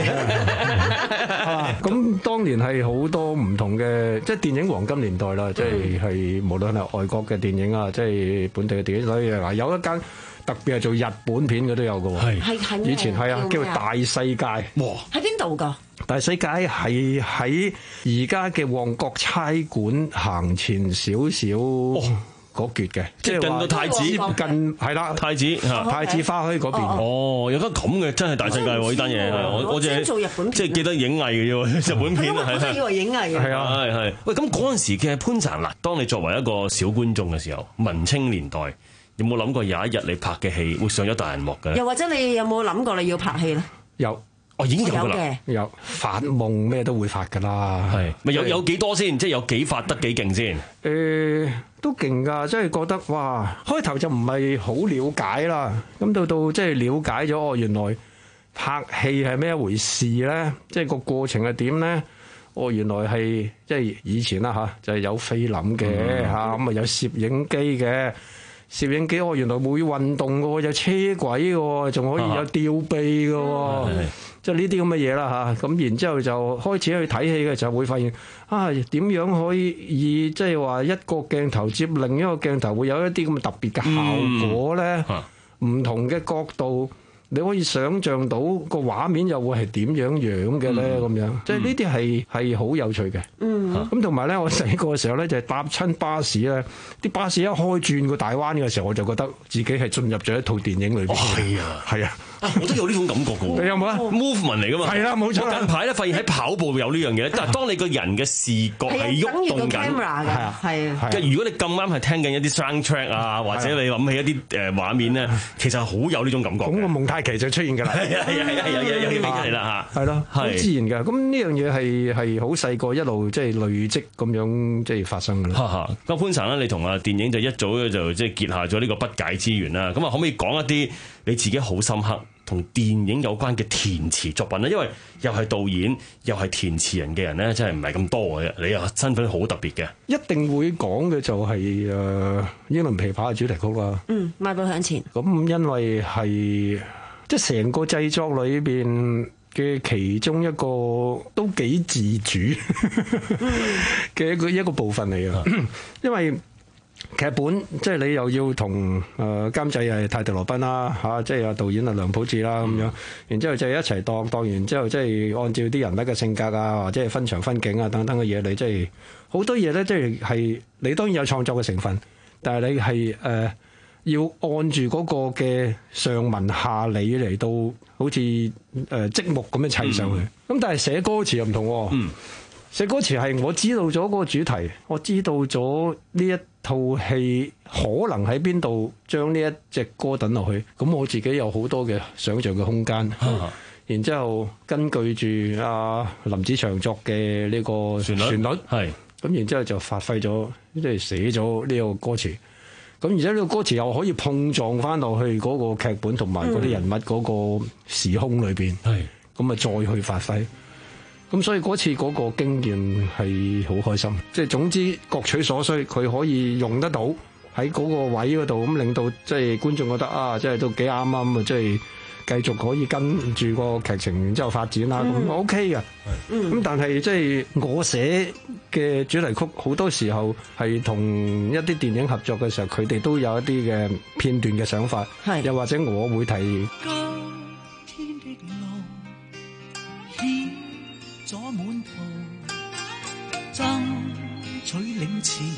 咁當年係好多唔同嘅，即係電影黃金年代啦，即係係無論係外國嘅電影啊，即係本地嘅電影，所以嗱有一間特別係做日本片嘅都有嘅喎， 係係以前係啊，叫做大世界，哇！ 喺邊度㗎？ 大世界係喺而家嘅旺角差館行前少少。嗰橛嘅， 即係近到太子， 近係啦， 太子嚇， 太子花墟嗰邊。 哦，有間咁嘅真係大世界喎！呢單嘢我我淨係做日本片， 即係記得影藝嘅啫喎，日本片啊， 係係。我以為影藝嘅。 係啊， 係係。喂，咁嗰陣時嘅潘燦嗱，當你作為一個小觀眾嘅時候，文青年代，有冇諗過有一日你拍嘅戲會上咗大銀幕嘅咧？ 又或者你有冇諗過你要拍戲咧？ 有。 哦，已經有㗎啦， 有發夢咩都會發㗎啦， 係咪有有幾多先？即係有幾發得幾勁先？ 誒，都勁㗎，即係覺得哇！開頭就唔係好了解啦，咁到到即係了解咗，哦，原來拍戲係咩一回事咧？即係個過程係點咧？哦，原來係即係以前啦嚇，就係有菲林嘅嚇，咁啊有攝影機嘅。攝影機哦，原來會運動嘅喎，有車軌嘅喎，仲可以有吊臂嘅喎，即係呢啲咁嘅嘢啦嚇。咁然之後就開始去睇戲嘅時候會發現啊，點樣可以以即係話一個鏡頭接另一個鏡頭會有一啲咁嘅特別嘅效果咧？唔同嘅角度。你可以想像到個畫面又會係點樣樣嘅咧？咁樣即係呢啲係係好有趣嘅。嗯，咁同埋咧，我細個嘅時候咧就係搭親巴士咧，啲巴士一開轉個大彎嘅時候，我就覺得自己係進入咗一套電影裏邊。 係啊， 係啊， 我都有呢種感覺嘅喎。 你有冇啊 ？Movement 嚟㗎嘛。 係啦，冇錯。 我近排咧發現喺跑步有呢樣嘢，但係當你個人嘅視覺係喐動緊，係啊，係啊。 即係如果你咁啱係聽緊一啲 soundtrack 啊，或者你諗起一啲誒畫面咧，其實好有呢種感覺。 咁個蒙太奇就出現㗎啦。 係啊係啊係啊，有有有啲嚟啦嚇。 係咯，好自然㗎。咁呢樣嘢係係好細個一路即係累積咁樣即係發生㗎啦。 咁潘燦咧，你同啊電影就一早就即係結下咗呢個不解之緣啦。咁啊，可唔可以講一啲你自己好深刻同電影有關嘅填詞作品咧？因為又係導演又係填詞人嘅人咧，真係唔係咁多嘅。你啊身份好特別嘅， 一定會講嘅就係誒《英倫琵琶》嘅主題曲啦。 嗯，邁步向前。 咁因為係即係成個製作裏邊嘅其中一個都幾自主嘅一個一個部分嚟嘅，因為劇本即係你又要同誒監製係泰迪羅賓啦嚇，即係啊導演啊梁普智啦咁樣，然之後就一齊當當完之後，即係按照啲人物嘅性格啊，或者係分場分景啊等等嘅嘢，你即係好多嘢咧，即係係你當然有創作嘅成分，但係你係誒。呃要按住嗰個嘅上文下理嚟到，好似誒積木咁樣砌上去。咁、嗯、但係寫歌詞又唔同喎。嗯、寫歌詞係我知道咗嗰個主題，我知道咗呢一套戲可能喺邊度將呢一隻歌等落去。咁我自己有好多嘅想像嘅空間。嗯、然之後根據住阿林子祥作嘅呢個旋律，旋律係咁，然之後就發揮咗，即係寫咗呢個歌詞。咁而且呢個歌詞又可以碰撞翻落去嗰個劇本同埋嗰啲人物嗰個時空裏邊，係咁啊再去發揮。咁所以嗰次嗰個經驗係好開心。即係總之各取所需，佢可以用得到喺嗰個位嗰度，咁令到即係觀眾覺得啊，即係都幾啱啱啊，即係繼續可以跟住個劇情然之後發展啦。咁、嗯、OK 嘅。咁、嗯、但係即係我寫嘅主題曲好多時候係同一啲電影合作嘅時候，佢哋都有一啲嘅片段嘅想法，又或者我會提。 今天的路險阻滿途，爭取領前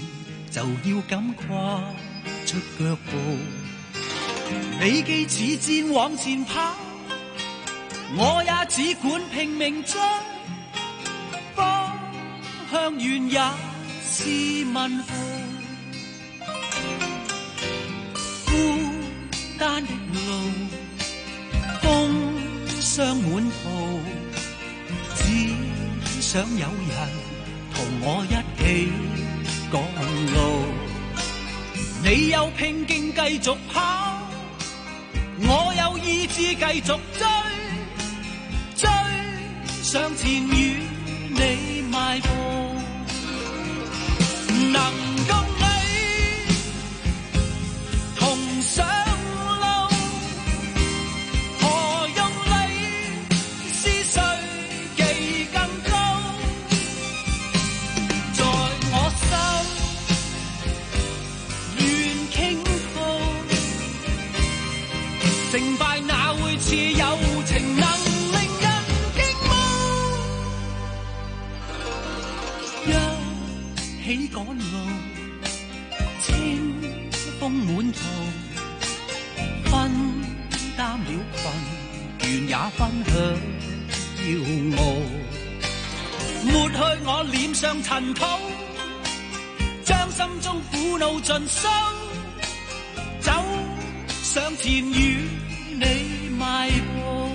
就要敢跨出腳步。你既似箭往前跑，我也只管拼命追，方向遠也是問號。孤單的路，風霜滿途，只想有人同我一起趕路。你有拼勁繼續跑，我有意志繼續追，追上前與你邁步，能共你同上路，何用你是誰技更高，在我心願傾吐，成敗哪會似友情能令人驚慕，一起趕路，清風滿途，分擔了困，願也分享驕傲，抹去我臉上塵土，將心中苦惱盡收，走上前與你邁步。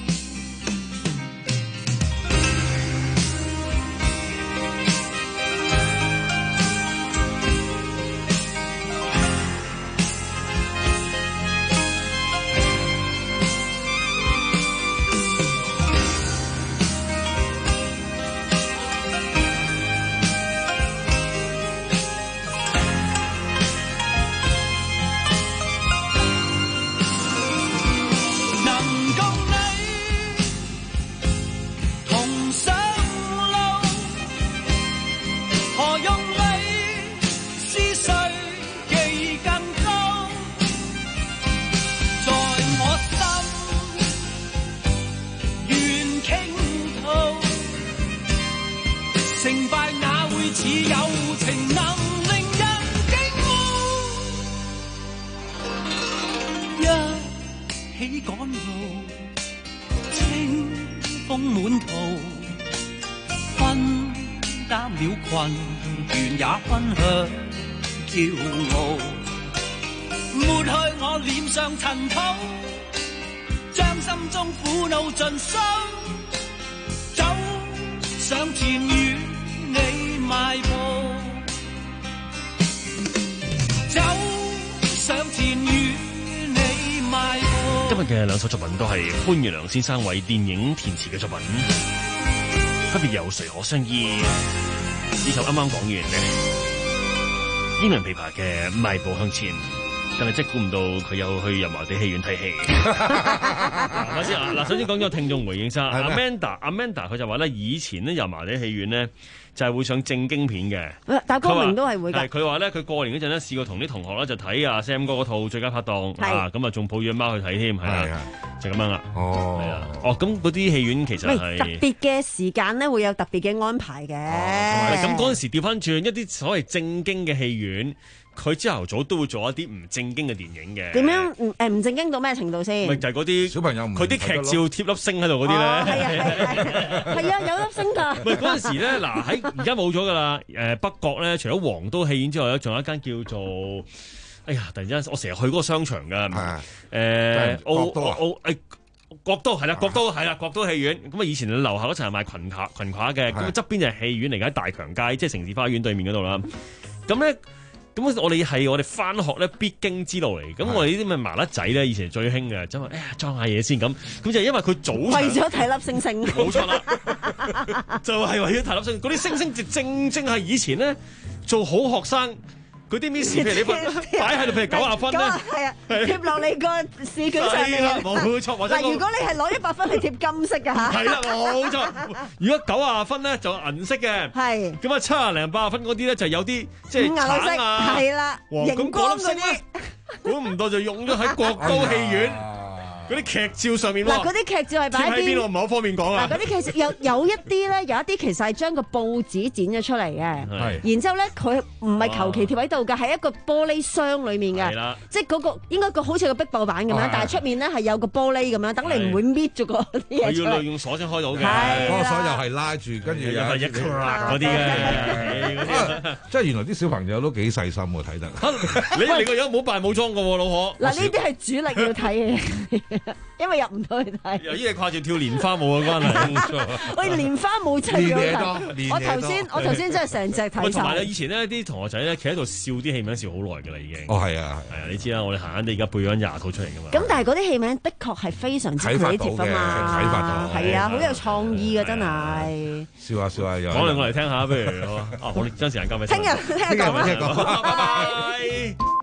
願也分享驕傲，抹去我臉上塵土，將心中苦惱盡收，走上前與你邁步，走上前與你邁步。 今日嘅兩首作品都係潘源良先生為電影填詞嘅作品，分別有誰可相依。呢首啱啱講完嘅英倫琵琶嘅邁步向前，但係即係估唔到佢有去油麻地戲院睇戲。嗱先嗱，首先講咗聽眾回應先。Amanda Amanda 佢就話咧，以前咧油麻地戲院咧就係會上正經片嘅。 但光明都係會㗎。 佢話咧，佢過年嗰陣咧試過同啲同學咧就睇阿 Sam 哥嗰套《最佳拍檔》啊，咁啊仲抱住阿媽去睇添，係啊，就咁樣啦。哦，係啊，哦咁嗰啲戲院其實係特別嘅時間咧會有特別嘅安排嘅。 咁嗰陣時調翻轉一啲所謂正經嘅戲院。佢朝頭早都會做一啲唔正經嘅電影嘅。點樣唔誒唔正經到咩程度先？咪就係嗰啲小朋友，佢啲劇照貼粒星喺度嗰啲咧。 係啊係啊係啊，有粒星㗎。 唔係嗰陣時咧，嗱喺而家冇咗㗎啦。誒北角咧，除咗皇都戲院之外咧，仲有一間叫做，哎呀！突然之間，我成日去嗰個商場㗎。係。誒澳澳誒國都係啦，國都係啦，國都戲院。咁啊，以前樓下嗰層係賣裙褂裙褂嘅，咁啊側邊就係戲院嚟嘅，喺大強街，即係城市花園對面嗰度啦。咁咧。咁我哋係我哋翻學咧必經之路嚟，咁我哋呢啲咪麻甩仔咧，以前最興嘅，就話誒裝下嘢先咁，咁就因為佢早為咗睇粒星星， 冇錯啦，就係為咗睇粒星，嗰啲星星就正正係以前咧做好學生。嗰啲 miss 譬如你擺喺度，譬如九十分咧， 係啊，貼落你個試卷上面嘅， 冇錯。或者嗱，如果你係攞一百分，係貼金色嘅嚇， 係啦，冇錯。如果九十分咧就銀色嘅，係咁啊七廿零八十分嗰啲咧就有啲即係橙啊， 係啦， 咁嗰粒星咧，估唔到就用咗喺國都戲院。 嗰啲劇照上面嗱，嗰啲劇照係擺喺邊？我唔係好方便講啊。 嗱，嗰啲劇照有有一啲咧，有一啲其實係將個報紙剪咗出嚟嘅，然之後咧佢唔係求其貼喺度㗎，係一個玻璃箱裡面嘅，即係嗰個應該個好似個壁報板咁樣，但係出面咧係有個玻璃咁樣，等你唔會搣咗嗰啲嘢出嚟。 要用鎖先開到嘅， 嗰個鎖又係拉住，跟住有一嗰啲嘅， 即係原來啲小朋友都幾細心喎，睇得。 你你個樣唔好扮冇裝㗎喎，老婆。 嗱，呢啲係主力要睇嘅，因為入唔到去睇。 有啲嘢掛住跳蓮花舞嘅關係，冇錯。 喂，蓮花舞真係好睇。我頭先我頭先真係成隻睇晒。 同埋咧，以前呢啲同學仔咧，企喺度笑啲戲名笑好耐㗎啦，已經。 哦，係啊， 係啊，你知啦，我哋閒閒地而家背咗廿套出嚟㗎嘛。 咁但係嗰啲戲名的確係非常之 creative 㗎嘛， 啟發到， 係啊，好有創意㗎，真係。 笑下笑下又。 講嚟我嚟聽下，不如啊，我哋將時間交俾。 聽日聽日講啦。 拜拜。